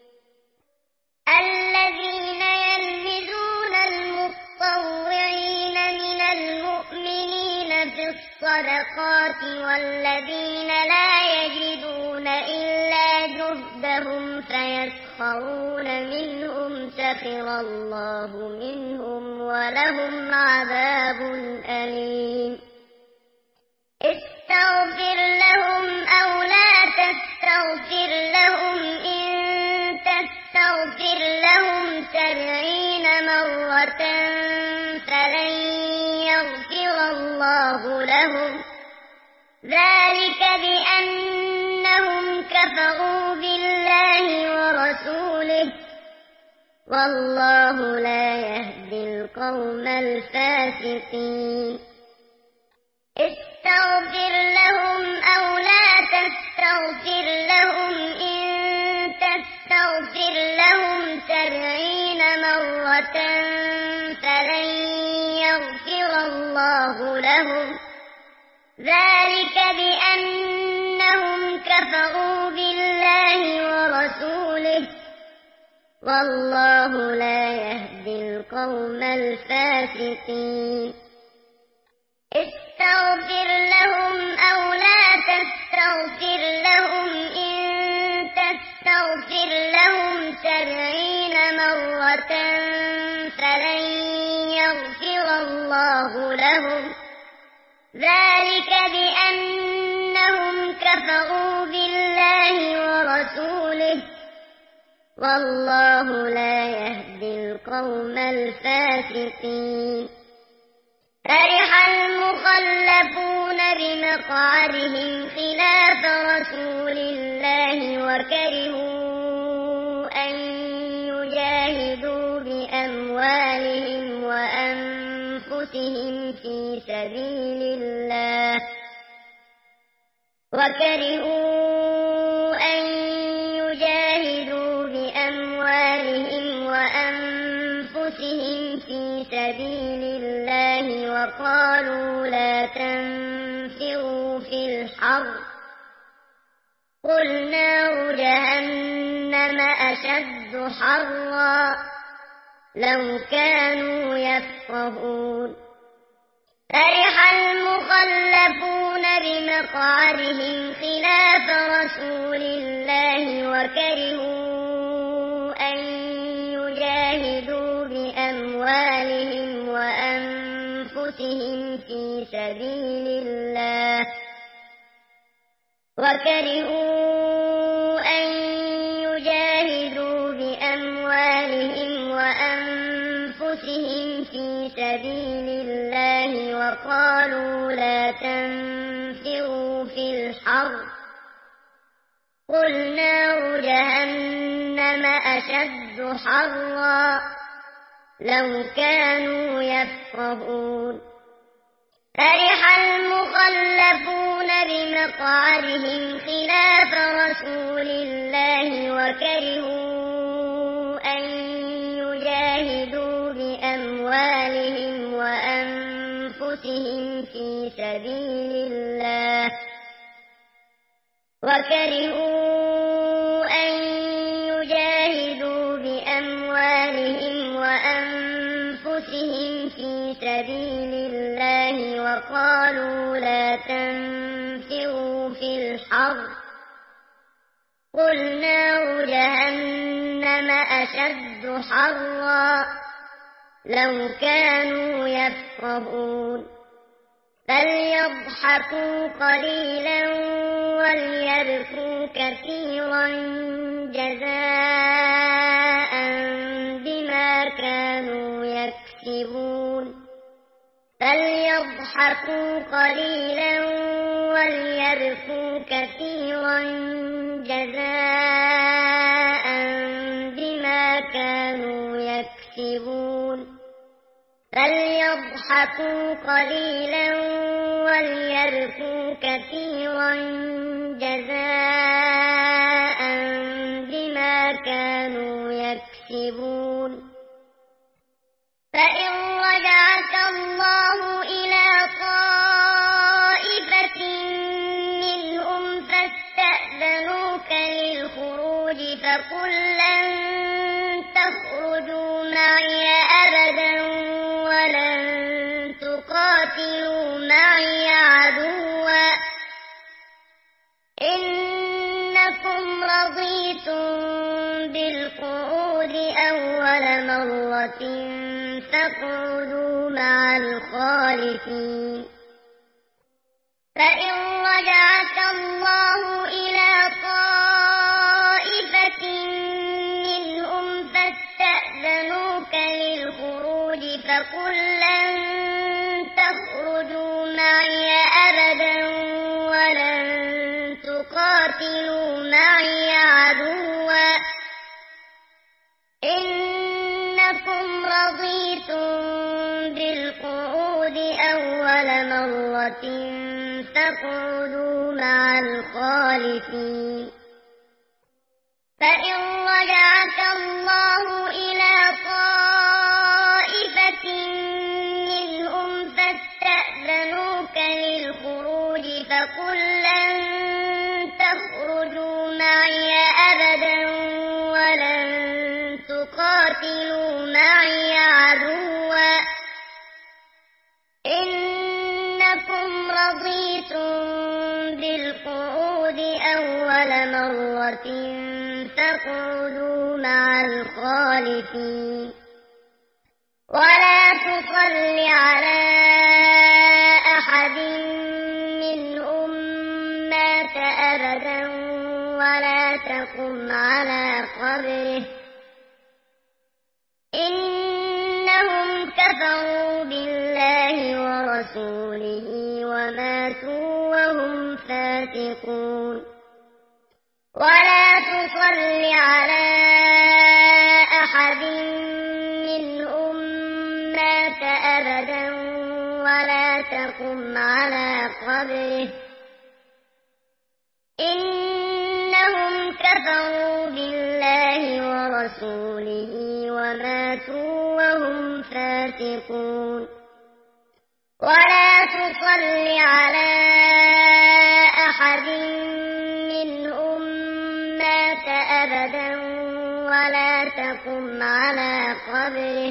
الذين يلمزون المطوعين من المؤمنين في الصدقات والذين لا يجدون إلا جهدهم فيسخرون منهم سخر الله منهم ولهم عذاب أليم استغفر لهم أو لا تستغفر لهم إن تستغفر لهم سبعين مرة فلن يغفر الله لهم ذلك بأنهم كفروا بالله ورسوله والله لا يهدي القوم الفاسقين استغفر لهم أو لا تستغفر لهم إن تستغفر لهم سبعين مرة فلن يغفر الله لهم ذلك بأنهم كفروا بالله ورسوله والله لا يهدي القوم الفاسقين استغفر لهم أو لا تستغفر لهم إن تستغفر لهم سبعين مرة فلن يغفر الله لهم ذلك بأنهم كفروا بالله ورسوله والله لا يهدي القوم الفاسقين فرح المخلفون بمقعدهم خلاف رسول الله وكرهوا أن يجاهدوا بأموالهم وأنفسهم في سبيل الله وكرهوا أن يجاهدوا بأموالهم وأنفسهم في سبيل الله وقالوا لا تنفروا في الحر قل نار جهنم أشد حرا لو كانوا يفقهون فرح المخلفون بمقعدهم خلاف رسول الله وكرهوا أن يجاهدوا بأموالهم وأنفسهم في سبيل الله وكرهوا أن يجاهدوا بأموالهم وأنفسهم في سبيل الله وقالوا لا تنفروا في الحر قل نار جهنم أشد حرا لو كانوا يفقهون فرح المخلفون بمقعدهم مقعدهم خلاف رسول الله وكرهوا أن يجاهدوا بأموالهم وأنفسهم في سبيل الله وكرهوا أن يجاهدوا بأموالهم وأنفسهم في سبيل الله وقالوا لا تنفروا في الحر قل نار جهنم أشد حرا لو كانوا يفقهون فليضحكوا قليلا وليبكوا كثيرا جزاء بما كانوا يكسبون فليضحكوا قليلا وليبكوا كثيرا جزاء بما كانوا يكسبون فليضحكوا قليلا وليبكوا كثيرا جزاء بما كانوا يكسبون فإن رجعك الله إلى طائفة منهم فاستأذنوك للخروج فقل لن تخرجوا معي أبدا ولن تقاتلوا معي عدوا إنكم رضيتم بالقعود أول مرة فاقعدوا مع الخالفين فإن رجعك الله إلى طائفة منهم فاستأذنوك للخروج فقل لن تخرجوا معي أبدا ولن تقاتلوا معي عدوا إنكم رضيتم بالقعود أول مرة فاقعدوا مع الخالفين فإن رجعك الله إلى طائفة منهم فاستأذنوك للخروج فقل لن تخرجوا معي أبدا ولن تقاتلوا معي عدوا إنكم رضيتم بالقعود أول مرة فاقعدوا مع الخالفين ولا تصل على أحد منهم مات أبدا ولا تقم على قبره إنهم كفروا بالله ورسوله وماتوا وهم فاسقون ولا تصل على أحد منهم مات أبدا ولا تقم على قبره إنهم كفروا بالله ورسوله وماتوا وهم فاسقون ولا تصل على أحد منهم مات أبدا ولا تقم على قبره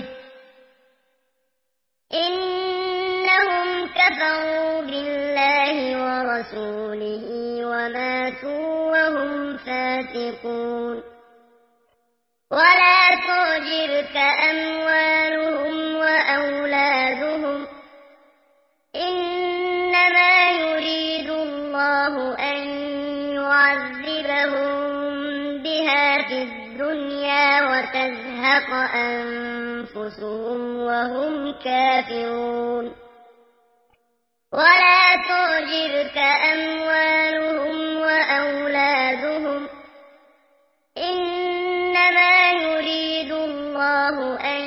إنهم كفروا بالله ورسوله وماتوا وهم فاسقون ولا تعجبك أموالهم وأولادهم إنما يريد الله أن يعذبهم بها في الدنيا وتزهق أنفسهم وهم كافرون ولا تعجبك أموالهم وأولادهم إنما يريد الله أن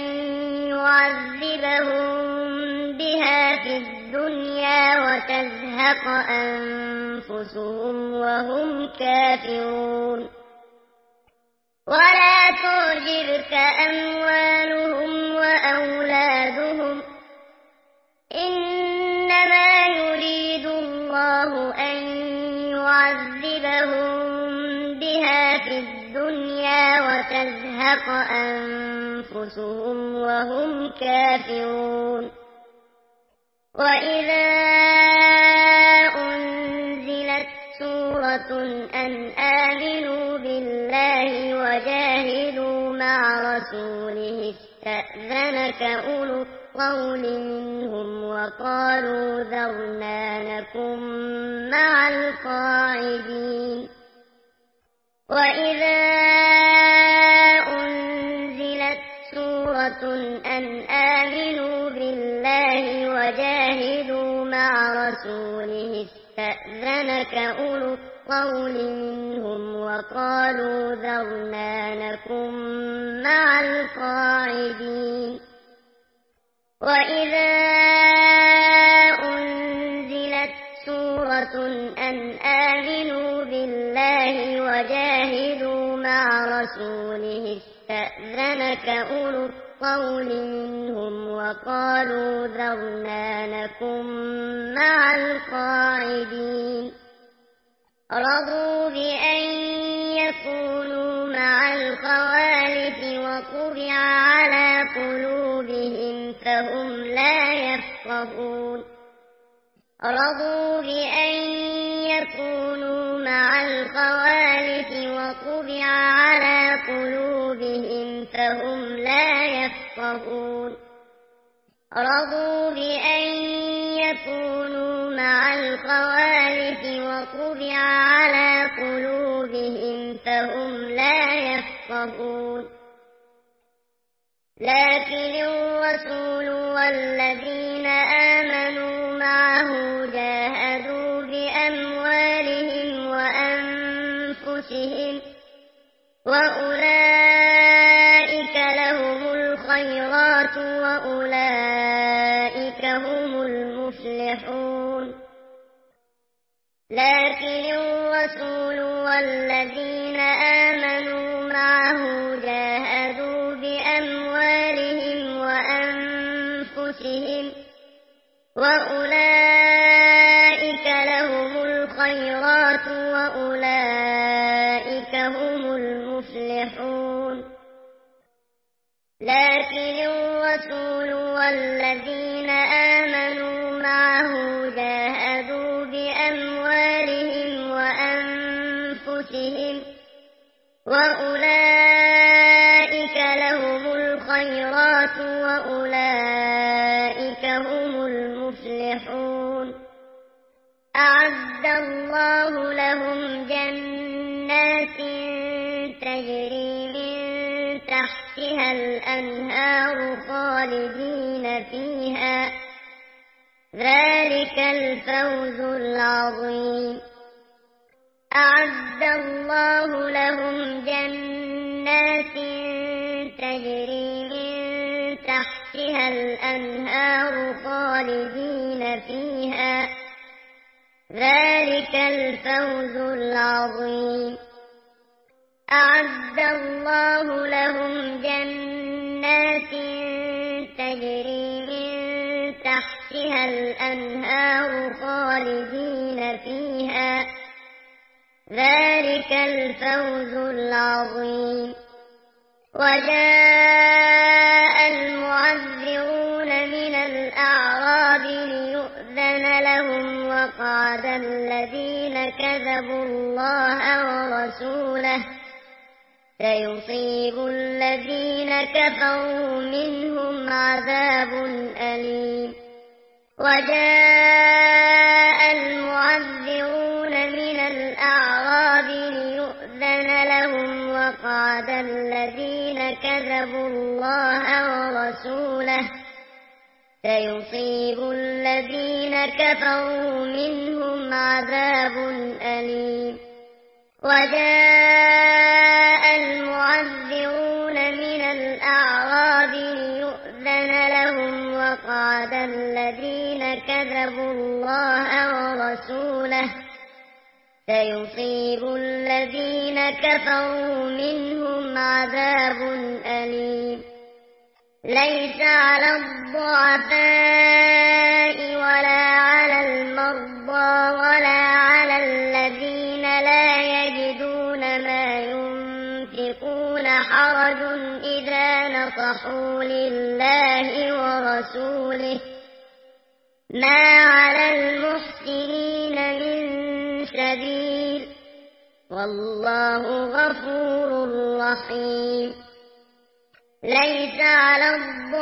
يعذبهم بها في الدنيا وتزهق أنفسهم أنفسهم وهم كافرون ولا تعجبك أموالهم وأولادهم إنما يريد الله أن يعذبهم بها في الدنيا وتزهق أنفسهم وهم كافرون وإذا أنزلت سورة أن آمنوا بالله وجاهدوا مع رسوله استأذنك أولو الطول منهم وقالوا ذرنا نكن مع القاعدين وإذا أنزلت سورة أن آمنوا بالله وجاهدوا مع رسوله استأذنك أولو الطول منهم وقالوا ذرنا نكن مع القاعدين وإذا أنزلت سورة أن آمنوا بالله وجاهدوا مع رسوله استأذنك أولو الطول منهم وقالوا ذرنا نكن مع القاعدين رضوا بأن يكونوا مع الخوالف وطبع على قلوبهم فهم لا يفقهون رضوا بأن يكونوا مع الخوالف وطبع على قلوبهم فهم لا يفقهون رضوا بأن يكونوا مع الخوالف وطبع على قلوبهم فهم لا يفقهون لكن الرسول والذين آمنوا معه جاهدوا بأموالهم وأنفسهم وأولئك لهم الخيرات وأولئك هم المفلحون لكن الرسول والذين آمنوا معه جاهدوا بأموالهم وأنفسهم وأولئك لهم الخيرات وأولئك هم المفلحون لكن الرسول والذين آمنوا معه جاهدوا بأموالهم وأنفسهم وأولئك لهم الخيرات وأولئك هم المفلحون أعد الله لهم جنات تجري من تحتها الأنهار خالدين فيها ذلك الفوز العظيم أعد الله لهم جنات تجري من تحتها الأنهار خالدين فيها ذلك الفوز العظيم أعد الله لهم جنات تجري من تحتها الأنهار خالدين فيها ذلك الفوز العظيم وجاء المعذرون من الأعراب ليؤذن لهم وقعد الذين كذبوا الله ورسوله سيصيب الذين كفروا منهم عذاب أليم وجاء المعذرون من الأعراب ليؤذن لهم وقعد الذين كذبوا الله ورسوله سيصيب الذين كفروا منهم عذاب أليم وجاء المعذرون من الأعراب ليؤذن لهم وقعد الذين كذبوا الله ورسوله سيصيب الذين كفروا منهم عذاب أليم ليس على الضعفاء ولا على المرضى ولا على الذين لا يجدون ما ينفقون حرج إذا نصحوا لله ورسوله ما على المحسنين من سبيل والله غفور رحيم ليس على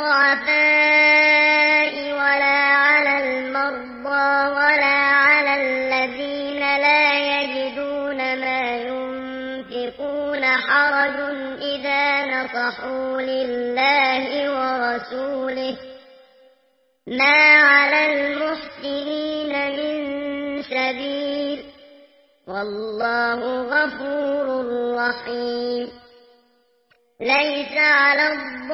الضعفاء ولا على المرضى ولا على الذين لا يجدون ما ينفقون حرج إذا نصحوا لله ورسوله ما على المحسنين من سبيل والله غفور رحيم ليس على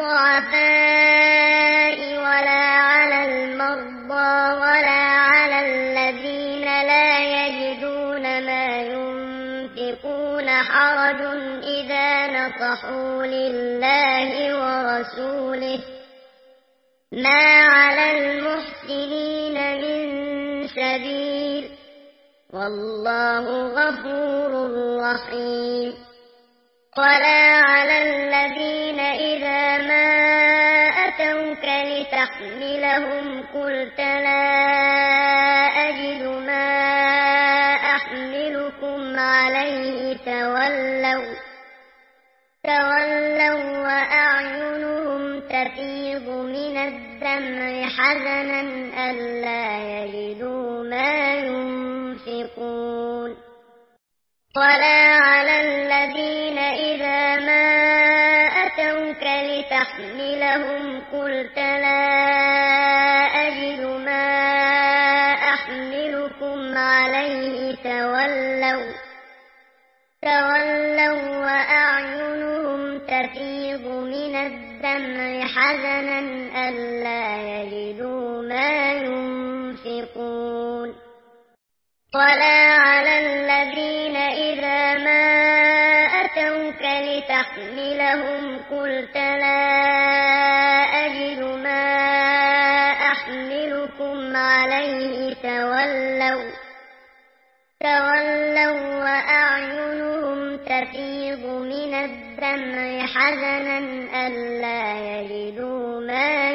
الضعفاء ولا على المرضى ولا على الذين لا يجدون ما ينفقون حرج إذا نصحوا لله ورسوله ما على المحسنين من سبيل والله غفور رحيم ولا على الذين إذا ما أتوك لتحملهم قلت لا أجد ما أحملكم عليه تولوا تولوا وأعينهم تفيض من الدمع حزنا ألا يجدوا ما ينفقون ولا على الذين إذا ما أتوك لتحملهم قلت لا أجد ما أحملكم عليه تولوا تولوا وأعينهم تفيض من الدمع حزنا ألا يجدوا ما ينفقون ولا على الذين إذا ما أتوك لتحملهم قلت لا أجد ما أحملكم عليه تولوا تولوا وأعينهم تفيض من الدمع حزنا ألا يجدوا ما